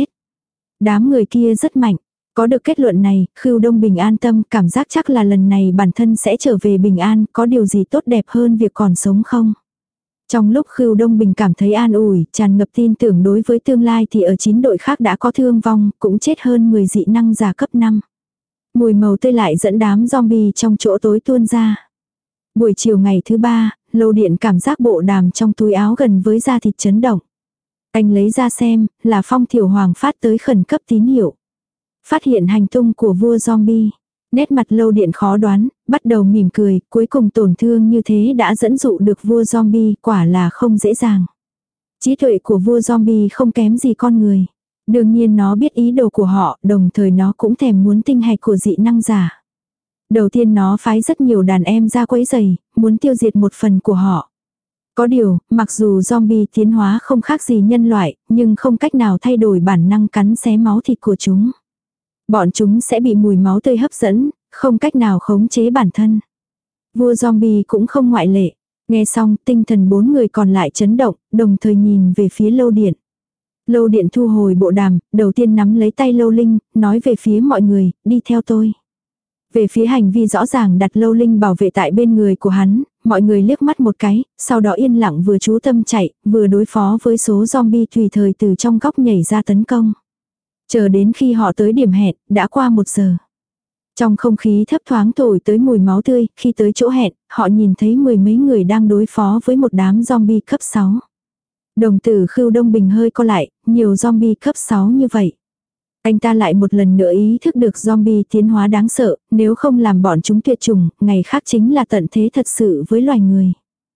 Đám người kia rất mạnh. Có được kết luận này, Khưu Đông Bình an tâm, cảm giác chắc là lần này bản thân sẽ trở về bình an, có điều gì tốt đẹp hơn việc còn sống không? Trong lúc Khưu Đông Bình cảm thấy an ủi, tràn ngập tin tưởng đối với tương lai thì ở chín đội khác đã có thương vong, cũng chết hơn mười dị năng giả cấp năm. Mùi màu tươi lại dẫn đám zombie trong chỗ tối tuôn ra. Buổi chiều ngày thứ ba, Lâu Điện cảm giác bộ đàm trong túi áo gần với da thịt chấn động. Anh lấy ra xem, là Phong Thiểu Hoàng phát tới khẩn cấp tín hiệu. Phát hiện hành tung của vua zombie. Nét mặt Lâu Điện khó đoán, bắt đầu mỉm cười, cuối cùng tổn thương như thế đã dẫn dụ được vua zombie, quả là không dễ dàng. Trí tuệ của vua zombie không kém gì con người. Đương nhiên nó biết ý đồ của họ, đồng thời nó cũng thèm muốn tinh hạch của dị năng giả. Đầu tiên nó phái rất nhiều đàn em ra quấy rầy, muốn tiêu diệt một phần của họ. Có điều, mặc dù zombie tiến hóa không khác gì nhân loại, nhưng không cách nào thay đổi bản năng cắn xé máu thịt của chúng. Bọn chúng sẽ bị mùi máu tươi hấp dẫn, không cách nào khống chế bản thân. Vua zombie cũng không ngoại lệ. Nghe xong, tinh thần bốn người còn lại chấn động, đồng thời nhìn về phía Lâu Điện. Lâu Điện thu hồi bộ đàm, đầu tiên nắm lấy tay Lâu Linh, nói về phía mọi người, đi theo tôi. Về phía hành vi rõ ràng đặt Lâu Linh bảo vệ tại bên người của hắn, mọi người liếc mắt một cái, sau đó yên lặng vừa chú tâm chạy, vừa đối phó với số zombie tùy thời từ trong góc nhảy ra tấn công. Chờ đến khi họ tới điểm hẹn, đã qua một giờ. Trong không khí thấp thoáng thổi tới mùi máu tươi, khi tới chỗ hẹn, họ nhìn thấy mười mấy người đang đối phó với một đám zombie cấp sáu. Đồng tử Khưu Đông Bình hơi co lại, nhiều zombie cấp sáu như vậy. Anh ta lại một lần nữa ý thức được zombie tiến hóa đáng sợ, nếu không làm bọn chúng tuyệt chủng, ngày khác chính là tận thế thật sự với loài người.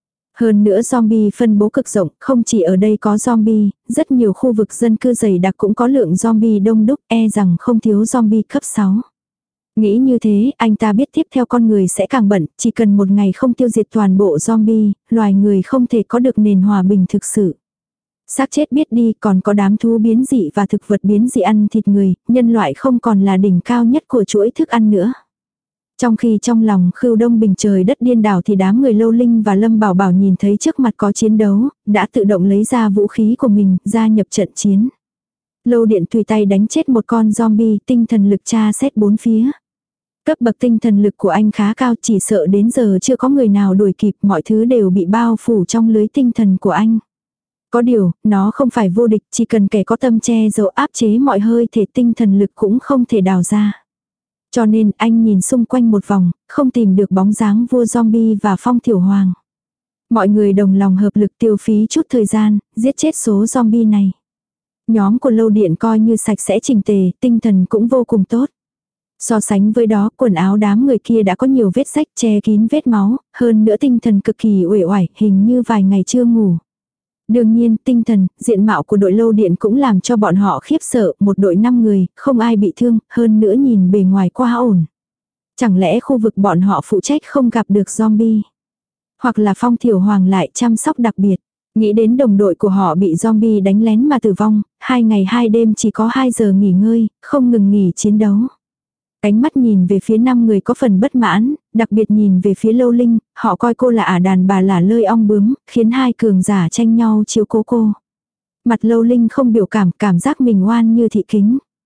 Hơn nữa zombie phân bố cực rộng, không chỉ ở đây có zombie, rất nhiều khu vực dân cư dày đặc cũng có lượng zombie đông đúc, e rằng không thiếu zombie cấp sáu. Nghĩ như thế, anh ta biết tiếp theo con người sẽ càng bận, chỉ cần một ngày không tiêu diệt toàn bộ zombie, loài người không thể có được nền hòa bình thực sự. Xác chết biết đi, còn có đám thú biến dị và thực vật biến dị ăn thịt người, nhân loại không còn là đỉnh cao nhất của chuỗi thức ăn nữa. Trong khi trong lòng Khưu Đông Bình trời đất điên đảo thì đám người Lâu Linh và Lâm Bảo Bảo nhìn thấy trước mặt có chiến đấu, đã tự động lấy ra vũ khí của mình, gia nhập trận chiến. Lâu Điện tùy tay đánh chết một con zombie, tinh thần lực tra xét bốn phía. Cấp bậc tinh thần lực của anh khá cao, chỉ sợ đến giờ chưa có người nào đuổi kịp, mọi thứ đều bị bao phủ trong lưới tinh thần của anh. Có điều, nó không phải vô địch, chỉ cần kẻ có tâm che giấu áp chế mọi hơi thể tinh thần lực cũng không thể đào ra. Cho nên anh nhìn xung quanh một vòng, không tìm được bóng dáng vua zombie và Phong Thiểu Hoàng. Mọi người đồng lòng hợp lực tiêu phí chút thời gian, giết chết số zombie này. Nhóm của Lâu Điện coi như sạch sẽ chỉnh tề, tinh thần cũng vô cùng tốt. So sánh với đó, quần áo đám người kia đã có nhiều vết rách che kín vết máu, hơn nữa tinh thần cực kỳ uể oải, hình như vài ngày chưa ngủ. Đương nhiên, tinh thần, diện mạo của đội Lâu Điện cũng làm cho bọn họ khiếp sợ, một đội năm người, không ai bị thương, hơn nữa nhìn bề ngoài quá ổn. Chẳng lẽ khu vực bọn họ phụ trách không gặp được zombie? Hoặc là Phong Thiểu Hoàng lại chăm sóc đặc biệt. Nghĩ đến đồng đội của họ bị zombie đánh lén mà tử vong, hai ngày hai đêm chỉ có hai giờ nghỉ ngơi, không ngừng nghỉ chiến đấu. Ánh mắt nhìn về phía năm người có phần bất mãn, đặc biệt nhìn về phía Lâu Linh, họ coi cô là ả đàn bà lả lơi ong bướm, khiến hai cường giả tranh nhau chiếu cố cô. Mặt Lâu Linh không biểu cảm, cảm giác mình oan như thị kính.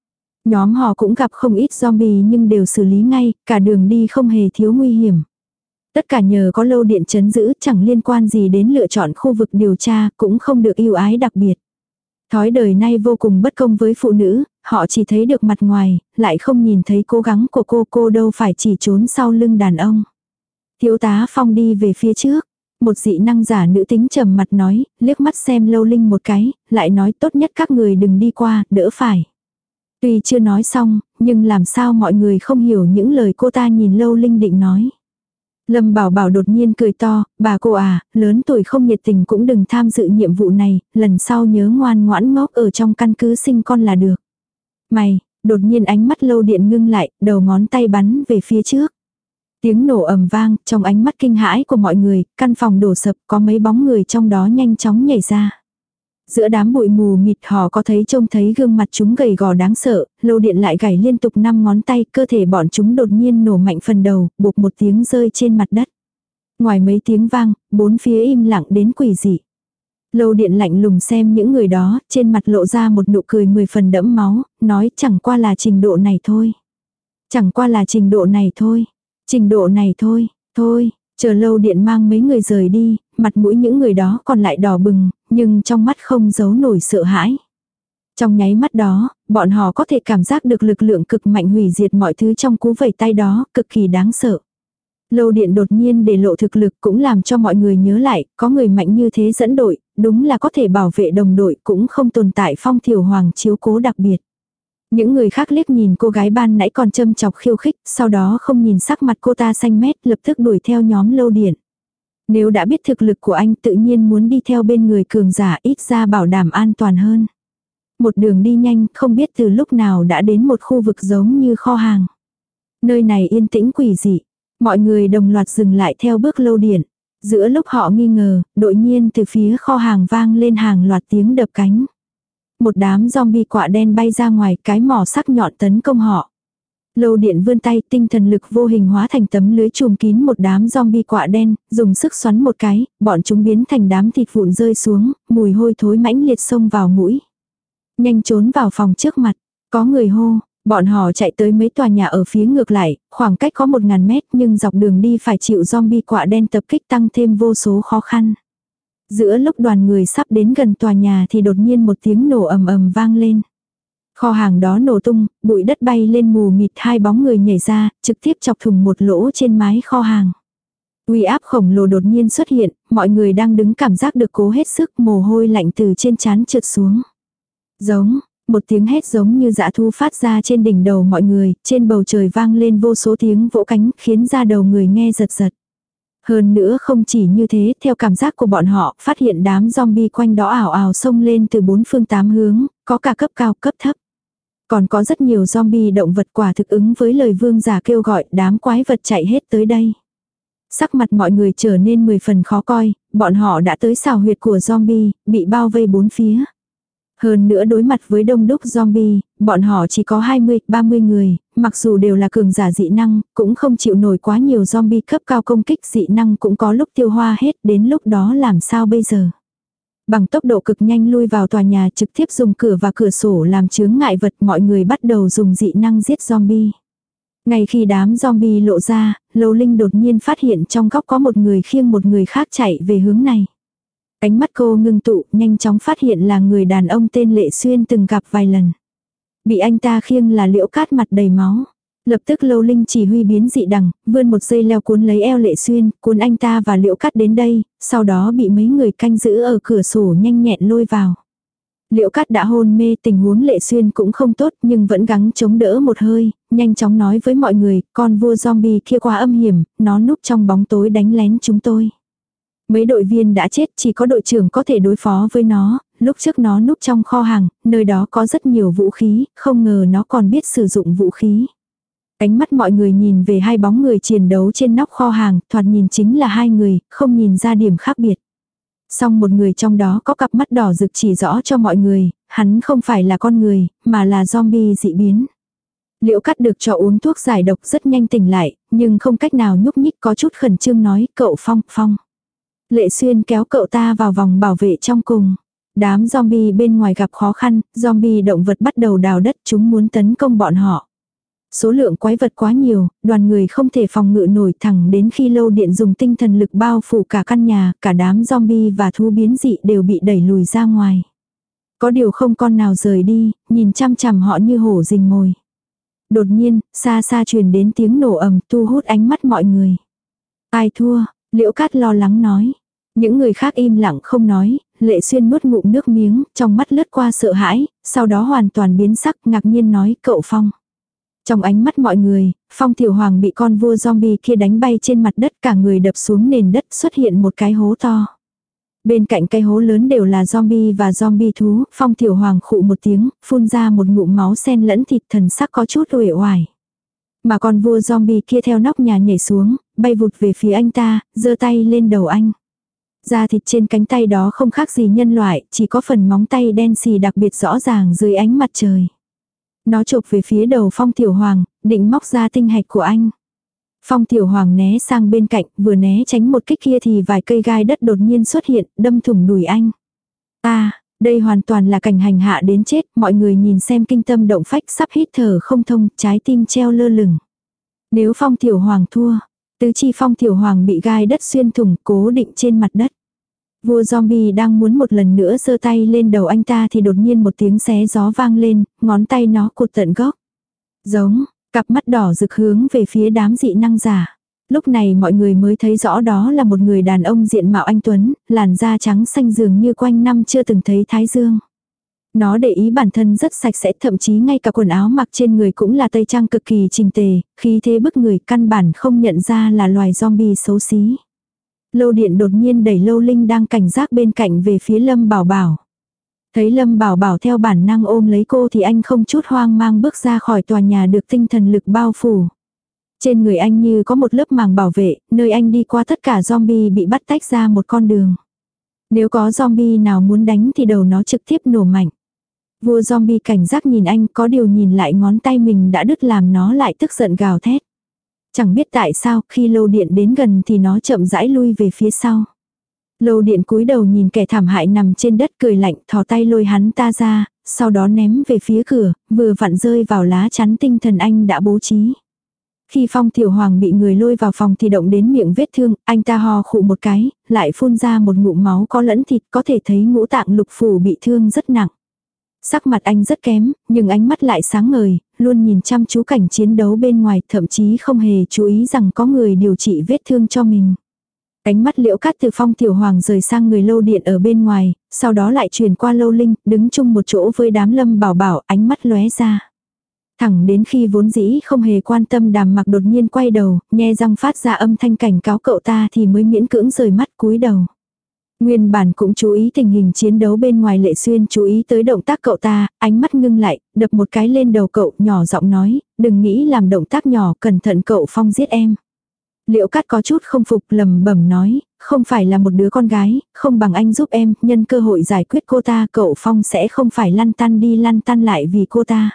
Nhóm họ cũng gặp không ít zombie nhưng đều xử lý ngay, cả đường đi không hề thiếu nguy hiểm. Tất cả nhờ có lâu điện chấn giữ, chẳng liên quan gì đến lựa chọn khu vực điều tra, cũng không được ưu ái đặc biệt. Thói đời nay vô cùng bất công với phụ nữ, họ chỉ thấy được mặt ngoài, lại không nhìn thấy cố gắng của cô, cô đâu phải chỉ trốn sau lưng đàn ông. Thiếu tá Phong đi về phía trước, một dị năng giả nữ tính trầm mặt nói, liếc mắt xem Lâu Linh một cái, lại nói tốt nhất các người đừng đi qua, đỡ phải. Tuy chưa nói xong, nhưng làm sao mọi người không hiểu những lời cô ta nhìn Lâu Linh định nói. Lâm Bảo Bảo đột nhiên cười to, bà cô à, lớn tuổi không nhiệt tình cũng đừng tham dự nhiệm vụ này, lần sau nhớ ngoan ngoãn ngốc ở trong căn cứ sinh con là được. Mày, đột nhiên ánh mắt Lâu Điện ngưng lại, đầu ngón tay bắn về phía trước. Tiếng nổ ầm vang, trong ánh mắt kinh hãi của mọi người, căn phòng đổ sập, có mấy bóng người trong đó nhanh chóng nhảy ra. Giữa đám bụi mù mịt họ có thấy trông thấy gương mặt chúng gầy gò đáng sợ, Lâu Điện lại gảy liên tục năm ngón tay, cơ thể bọn chúng đột nhiên nổ mạnh phần đầu, bụp một tiếng rơi trên mặt đất. Ngoài mấy tiếng vang, bốn phía im lặng đến quỷ dị. Lâu Điện lạnh lùng xem những người đó, trên mặt lộ ra một nụ cười mười phần đẫm máu, nói chẳng qua là trình độ này thôi. Chẳng qua là trình độ này thôi. Trình độ này thôi, thôi, chờ Lâu Điện mang mấy người rời đi, mặt mũi những người đó còn lại đỏ bừng, nhưng trong mắt không giấu nổi sợ hãi. Trong nháy mắt đó, bọn họ có thể cảm giác được lực lượng cực mạnh hủy diệt mọi thứ trong cú vẩy tay đó, cực kỳ đáng sợ. Lâu Điện đột nhiên để lộ thực lực cũng làm cho mọi người nhớ lại, có người mạnh như thế dẫn đội, đúng là có thể bảo vệ đồng đội, cũng không tồn tại Phong Thiểu Hoàng chiếu cố đặc biệt. Những người khác liếc nhìn cô gái ban nãy còn châm chọc khiêu khích, sau đó không nhìn sắc mặt cô ta xanh mét, lập tức đuổi theo nhóm Lâu Điện. Nếu đã biết thực lực của anh tự nhiên muốn đi theo bên người cường giả, ít ra bảo đảm an toàn hơn. Một đường đi nhanh, không biết từ lúc nào đã đến một khu vực giống như kho hàng. Nơi này yên tĩnh quỷ dị, mọi người đồng loạt dừng lại theo bước Lâu Điện. Giữa lúc họ nghi ngờ, đột nhiên từ phía kho hàng vang lên hàng loạt tiếng đập cánh. Một đám zombie quạ đen bay ra ngoài, cái mỏ sắc nhọn tấn công họ. Lâu Điện vươn tay, tinh thần lực vô hình hóa thành tấm lưới trùm kín một đám zombie quạ đen, dùng sức xoắn một cái, bọn chúng biến thành đám thịt vụn rơi xuống, mùi hôi thối mãnh liệt xông vào mũi. Nhanh trốn vào phòng trước mặt, có người hô, bọn họ chạy tới mấy tòa nhà ở phía ngược lại, khoảng cách có một ngàn mét nhưng dọc đường đi phải chịu zombie quạ đen tập kích tăng thêm vô số khó khăn. Giữa lúc đoàn người sắp đến gần tòa nhà thì đột nhiên một tiếng nổ ầm ầm vang lên. Kho hàng đó nổ tung, bụi đất bay lên mù mịt, hai bóng người nhảy ra, trực tiếp chọc thủng một lỗ trên mái kho hàng. Uy áp khổng lồ đột nhiên xuất hiện, mọi người đang đứng cảm giác được cố hết sức, mồ hôi lạnh từ trên trán trượt xuống. Giống, một tiếng hét giống như dã thú phát ra trên đỉnh đầu mọi người, trên bầu trời vang lên vô số tiếng vỗ cánh, khiến da đầu người nghe giật giật. Hơn nữa không chỉ như thế, theo cảm giác của bọn họ, phát hiện đám zombie quanh đó ảo ảo xông lên từ bốn phương tám hướng, có cả cấp cao cấp thấp. Còn có rất nhiều zombie động vật, quả thực ứng với lời vương giả kêu gọi, đám quái vật chạy hết tới đây. Sắc mặt mọi người trở nên mười phần khó coi, bọn họ đã tới xào huyệt của zombie, bị bao vây bốn phía. Hơn nữa đối mặt với đông đúc zombie, bọn họ chỉ có hai mươi, ba mươi người, mặc dù đều là cường giả dị năng, cũng không chịu nổi quá nhiều zombie cấp cao công kích, dị năng cũng có lúc tiêu hoa hết, đến lúc đó làm sao bây giờ. Bằng tốc độ cực nhanh lui vào tòa nhà, trực tiếp dùng cửa và cửa sổ làm chướng ngại vật, mọi người bắt đầu dùng dị năng giết zombie. Ngay khi đám zombie lộ ra, Lâu Linh đột nhiên phát hiện trong góc có một người khiêng một người khác chạy về hướng này. Ánh mắt cô ngưng tụ, nhanh chóng phát hiện là người đàn ông tên Lệ Xuyên từng gặp vài lần. Bị anh ta khiêng là Liễu Cát mặt đầy máu. Lập tức Lâu Linh chỉ huy biến dị đằng, vươn một dây leo cuốn lấy eo Lệ Xuyên, cuốn anh ta và Liễu Cát đến đây, sau đó bị mấy người canh giữ ở cửa sổ nhanh nhẹn lôi vào. Liễu Cát đã hôn mê, tình huống Lệ Xuyên cũng không tốt nhưng vẫn gắng chống đỡ một hơi, nhanh chóng nói với mọi người, con vua zombie kia quá âm hiểm, nó núp trong bóng tối đánh lén chúng tôi. Mấy đội viên đã chết, chỉ có đội trưởng có thể đối phó với nó, lúc trước nó núp trong kho hàng, nơi đó có rất nhiều vũ khí, không ngờ nó còn biết sử dụng vũ khí. Ánh mắt mọi người nhìn về hai bóng người chiến đấu trên nóc kho hàng, thoạt nhìn chính là hai người, không nhìn ra điểm khác biệt. Song một người trong đó có cặp mắt đỏ rực chỉ rõ cho mọi người, hắn không phải là con người, mà là zombie dị biến. Liễu Cát được cho uống thuốc giải độc rất nhanh tỉnh lại, nhưng không cách nào nhúc nhích, có chút khẩn trương nói, cậu Phong, Phong. Lệ Xuyên kéo cậu ta vào vòng bảo vệ trong cùng. Đám zombie bên ngoài gặp khó khăn, zombie động vật bắt đầu đào đất, chúng muốn tấn công bọn họ. Số lượng quái vật quá nhiều, đoàn người không thể phòng ngự nổi, thẳng đến khi Lâu Điện dùng tinh thần lực bao phủ cả căn nhà, cả đám zombie và thú biến dị đều bị đẩy lùi ra ngoài. Có điều không con nào rời đi, nhìn chăm chằm họ như hổ rình mồi. Đột nhiên, xa xa truyền đến tiếng nổ ầm, thu hút ánh mắt mọi người. Ai thua? Liễu Cát lo lắng nói. Những người khác im lặng không nói, Lệ Xuyên nuốt ngụm nước miếng, trong mắt lướt qua sợ hãi, sau đó hoàn toàn biến sắc, ngạc nhiên nói, cậu Phong. Trong ánh mắt mọi người, Phong Tiểu Hoàng bị con vua zombie kia đánh bay trên mặt đất, cả người đập xuống nền đất, xuất hiện một cái hố to. Bên cạnh cái hố lớn đều là zombie và zombie thú, Phong Tiểu Hoàng khụ một tiếng, phun ra một ngụm máu xen lẫn thịt, thần sắc có chút uể oải. Mà con vua zombie kia theo nóc nhà nhảy xuống, bay vụt về phía anh ta, giơ tay lên đầu anh. Da thịt trên cánh tay đó không khác gì nhân loại, chỉ có phần móng tay đen xì đặc biệt rõ ràng dưới ánh mặt trời. Nó chộp về phía đầu Phong Tiểu Hoàng, định móc ra tinh hạch của anh. Phong Tiểu Hoàng né sang bên cạnh, vừa né tránh một kích kia thì vài cây gai đất đột nhiên xuất hiện, đâm thủng đùi anh. À, đây hoàn toàn là cảnh hành hạ đến chết, mọi người nhìn xem kinh tâm động phách, sắp hít thở không thông, trái tim treo lơ lửng. Nếu Phong Tiểu Hoàng thua, tứ chi Phong Tiểu Hoàng bị gai đất xuyên thủng, cố định trên mặt đất. Vua zombie đang muốn một lần nữa giơ tay lên đầu anh ta thì đột nhiên một tiếng xé gió vang lên, ngón tay nó cụt tận gốc. Giống, cặp mắt đỏ rực hướng về phía đám dị năng giả. Lúc này mọi người mới thấy rõ đó là một người đàn ông diện mạo anh tuấn, làn da trắng xanh dường như quanh năm chưa từng thấy thái dương. Nó để ý bản thân rất sạch sẽ, thậm chí ngay cả quần áo mặc trên người cũng là tây trang cực kỳ chỉnh tề, khí thế bức người, căn bản không nhận ra là loài zombie xấu xí. Lâu Điện đột nhiên đẩy Lâu Linh đang cảnh giác bên cạnh về phía Lâm Bảo Bảo. Thấy Lâm Bảo Bảo theo bản năng ôm lấy cô thì anh không chút hoang mang bước ra khỏi tòa nhà được tinh thần lực bao phủ. Trên người anh như có một lớp màng bảo vệ, nơi anh đi qua tất cả zombie bị bắt tách ra một con đường. Nếu có zombie nào muốn đánh thì đầu nó trực tiếp nổ mạnh. Vua zombie cảnh giác nhìn anh, có điều nhìn lại ngón tay mình đã đứt làm nó lại tức giận gào thét. Chẳng biết tại sao, khi Lâu Điện đến gần thì nó chậm rãi lui về phía sau. Lâu Điện cúi đầu nhìn kẻ thảm hại nằm trên đất cười lạnh, thò tay lôi hắn ta ra, sau đó ném về phía cửa, vừa vặn rơi vào lá chắn tinh thần anh đã bố trí. Khi Phong Tiểu Hoàng bị người lôi vào phòng thì động đến miệng vết thương, anh ta ho khụ một cái, lại phun ra một ngụm máu có lẫn thịt, có thể thấy ngũ tạng lục phủ bị thương rất nặng. Sắc mặt anh rất kém, nhưng ánh mắt lại sáng ngời, luôn nhìn chăm chú cảnh chiến đấu bên ngoài, thậm chí không hề chú ý rằng có người điều trị vết thương cho mình. Ánh mắt Liễu Cát từ Phong Tiểu Hoàng rời sang người Lâu Điện ở bên ngoài, sau đó lại chuyển qua Lâu Linh, đứng chung một chỗ với đám Lâm Bảo Bảo, ánh mắt lóe ra. Thẳng đến khi vốn dĩ không hề quan tâm Đàm Mặc đột nhiên quay đầu, nhe răng phát ra âm thanh cảnh cáo cậu ta thì mới miễn cưỡng rời mắt cúi đầu. Nguyên bản cũng chú ý tình hình chiến đấu bên ngoài, Lệ Xuyên chú ý tới động tác cậu ta, ánh mắt ngưng lại, đập một cái lên đầu cậu, nhỏ giọng nói, đừng nghĩ làm động tác nhỏ, cẩn thận cậu Phong giết em. Liễu Cát có chút không phục, lẩm bẩm nói, không phải là một đứa con gái, không bằng anh giúp em, nhân cơ hội giải quyết cô ta, cậu Phong sẽ không phải lăn tăn đi lăn tăn lại vì cô ta.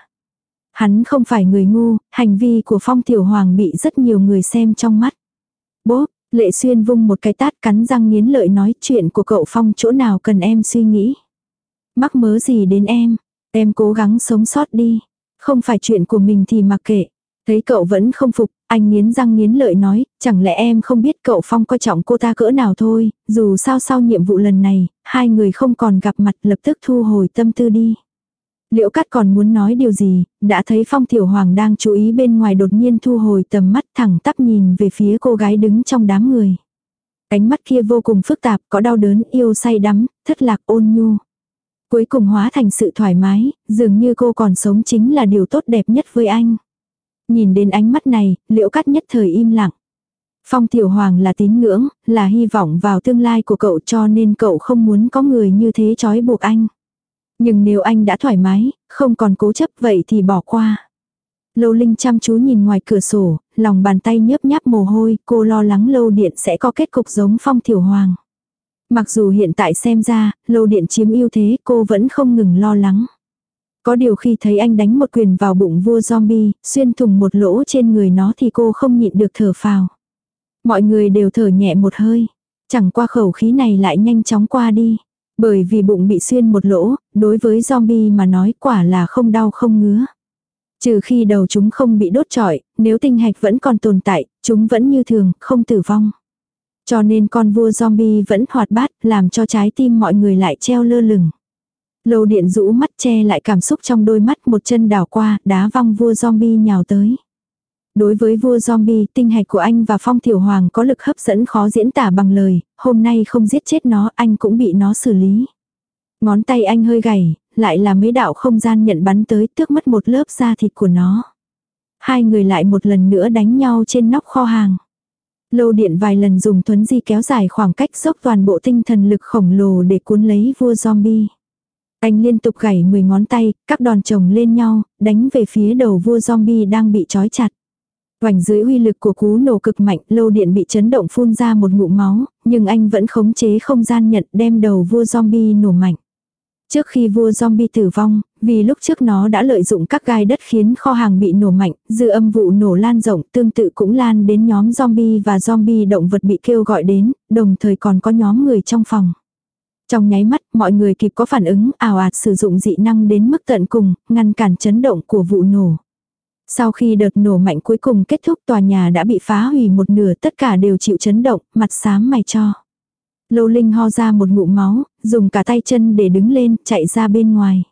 Hắn không phải người ngu, hành vi của Phong Tiểu Hoàng bị rất nhiều người xem trong mắt. Bố, Lệ Xuyên vung một cái tát, cắn răng nghiến lợi nói, chuyện của cậu Phong chỗ nào cần em suy nghĩ. Mắc mớ gì đến em, em cố gắng sống sót đi, không phải chuyện của mình thì mặc kệ. Thấy cậu vẫn không phục, anh nghiến răng nghiến lợi nói, chẳng lẽ em không biết cậu Phong coi trọng cô ta cỡ nào thôi, dù sao sau nhiệm vụ lần này, hai người không còn gặp mặt, lập tức thu hồi tâm tư đi. Liễu Cát còn muốn nói điều gì, đã thấy Phong Tiểu Hoàng đang chú ý bên ngoài đột nhiên thu hồi tầm mắt, thẳng tắp nhìn về phía cô gái đứng trong đám người. Ánh mắt kia vô cùng phức tạp, có đau đớn, yêu say đắm, thất lạc, ôn nhu. Cuối cùng hóa thành sự thoải mái, dường như cô còn sống chính là điều tốt đẹp nhất với anh. Nhìn đến ánh mắt này, Liễu Cát nhất thời im lặng. Phong Tiểu Hoàng là tín ngưỡng, là hy vọng vào tương lai của cậu, cho nên cậu không muốn có người như thế trói buộc anh. Nhưng nếu anh đã thoải mái, không còn cố chấp vậy thì bỏ qua. Lâu Linh chăm chú nhìn ngoài cửa sổ, lòng bàn tay nhớp nháp mồ hôi, cô lo lắng Lâu Điện sẽ có kết cục giống Phong Tiểu Hoàng. Mặc dù hiện tại xem ra, Lâu Điện chiếm ưu thế, cô vẫn không ngừng lo lắng. Có điều khi thấy anh đánh một quyền vào bụng vua zombie, xuyên thủng một lỗ trên người nó thì cô không nhịn được thở phào. Mọi người đều thở nhẹ một hơi. Chẳng qua khẩu khí này lại nhanh chóng qua đi. Bởi vì bụng bị xuyên một lỗ, đối với zombie mà nói quả là không đau không ngứa. Trừ khi đầu chúng không bị đốt trọi, nếu tinh hạch vẫn còn tồn tại, chúng vẫn như thường, không tử vong. Cho nên con vua zombie vẫn hoạt bát, làm cho trái tim mọi người lại treo lơ lửng. Lầu Điện rũ mắt che lại cảm xúc trong đôi mắt, một chân đảo qua, đá văng vua zombie nhào tới. Đối với vua zombie, tinh hạch của anh và Phong Tiểu Hoàng có lực hấp dẫn khó diễn tả bằng lời, hôm nay không giết chết nó, anh cũng bị nó xử lý. Ngón tay anh hơi gầy, lại là mấy đạo không gian nhận bắn tới, tước mất một lớp da thịt của nó. Hai người lại một lần nữa đánh nhau trên nóc kho hàng. Lô Điện vài lần dùng thuấn di kéo dài khoảng cách, dốc toàn bộ tinh thần lực khổng lồ để cuốn lấy vua zombie. Anh liên tục gảy mười ngón tay, các đòn chồng lên nhau, đánh về phía đầu vua zombie đang bị trói chặt. Oành dưới uy lực của cú nổ cực mạnh, Lô Điện bị chấn động phun ra một ngụm máu, nhưng anh vẫn khống chế không gian nhận, đem đầu vua zombie nổ mạnh. Trước khi vua zombie tử vong, vì lúc trước nó đã lợi dụng các gai đất khiến kho hàng bị nổ mạnh, dư âm vụ nổ lan rộng, tương tự cũng lan đến nhóm zombie và zombie động vật bị kêu gọi đến, đồng thời còn có nhóm người trong phòng. Trong nháy mắt, mọi người kịp có phản ứng, ào ạt sử dụng dị năng đến mức tận cùng, ngăn cản chấn động của vụ nổ. Sau khi đợt nổ mạnh cuối cùng kết thúc, tòa nhà đã bị phá hủy một nửa, tất cả đều chịu chấn động, mặt xám mày cho. Lô Linh ho ra một ngụm máu, dùng cả tay chân để đứng lên, chạy ra bên ngoài.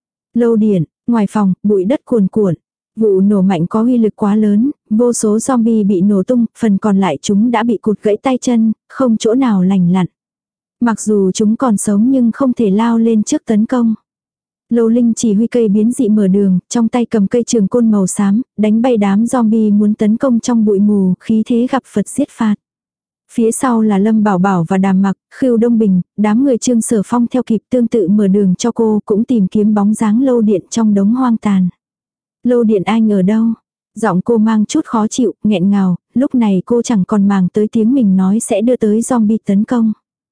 Lô Điện, ngoài phòng, bụi đất cuồn cuộn. Vụ nổ mạnh có uy lực quá lớn, vô số zombie bị nổ tung, phần còn lại chúng đã bị cụt gãy tay chân, không chỗ nào lành lặn. Mặc dù chúng còn sống nhưng không thể lao lên trước tấn công. Lô Linh chỉ huy cây biến dị mở đường, trong tay cầm cây trường côn màu xám, đánh bay đám zombie muốn tấn công trong bụi mù, khí thế gặp Phật giết phạt. Phía sau là Lâm Bảo Bảo và Đàm Mặc, Khưu Đông Bình, đám người Trương Sở Phong theo kịp tương tự mở đường cho cô, cũng tìm kiếm bóng dáng Lô Điện trong đống hoang tàn. Lô Điện anh ở đâu? Giọng cô mang chút khó chịu, nghẹn ngào, lúc này cô chẳng còn màng tới tiếng mình nói sẽ đưa tới zombie tấn công.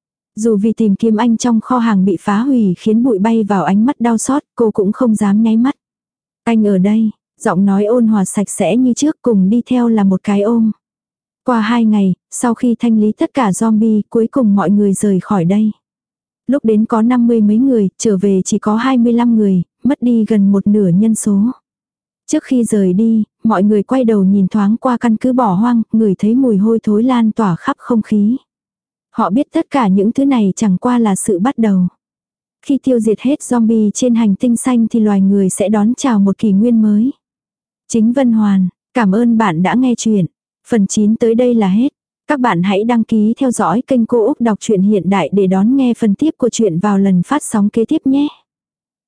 Dù vì tìm kiếm anh trong kho hàng bị phá hủy khiến bụi bay vào ánh mắt đau xót, cô cũng không dám nháy mắt. Anh ở đây, giọng nói ôn hòa sạch sẽ như trước, cùng đi theo là một cái ôm. Qua hai ngày, sau khi thanh lý tất cả zombie, cuối cùng mọi người rời khỏi đây. Lúc đến có năm mươi mấy người, trở về chỉ có hai mươi lăm người, mất đi gần một nửa nhân số. Trước khi rời đi, mọi người quay đầu nhìn thoáng qua căn cứ bỏ hoang, ngửi thấy mùi hôi thối lan tỏa khắp không khí. Họ biết tất cả những thứ này chẳng qua là sự bắt đầu. Khi tiêu diệt hết zombie trên hành tinh xanh thì loài người sẽ đón chào một kỷ nguyên mới. Chính Vân Hoàn, cảm ơn bạn đã nghe chuyện. Phần chín tới đây là hết. Các bạn hãy đăng ký theo dõi kênh Cô Úc Đọc truyện Hiện Đại để đón nghe phần tiếp của chuyện vào lần phát sóng kế tiếp nhé.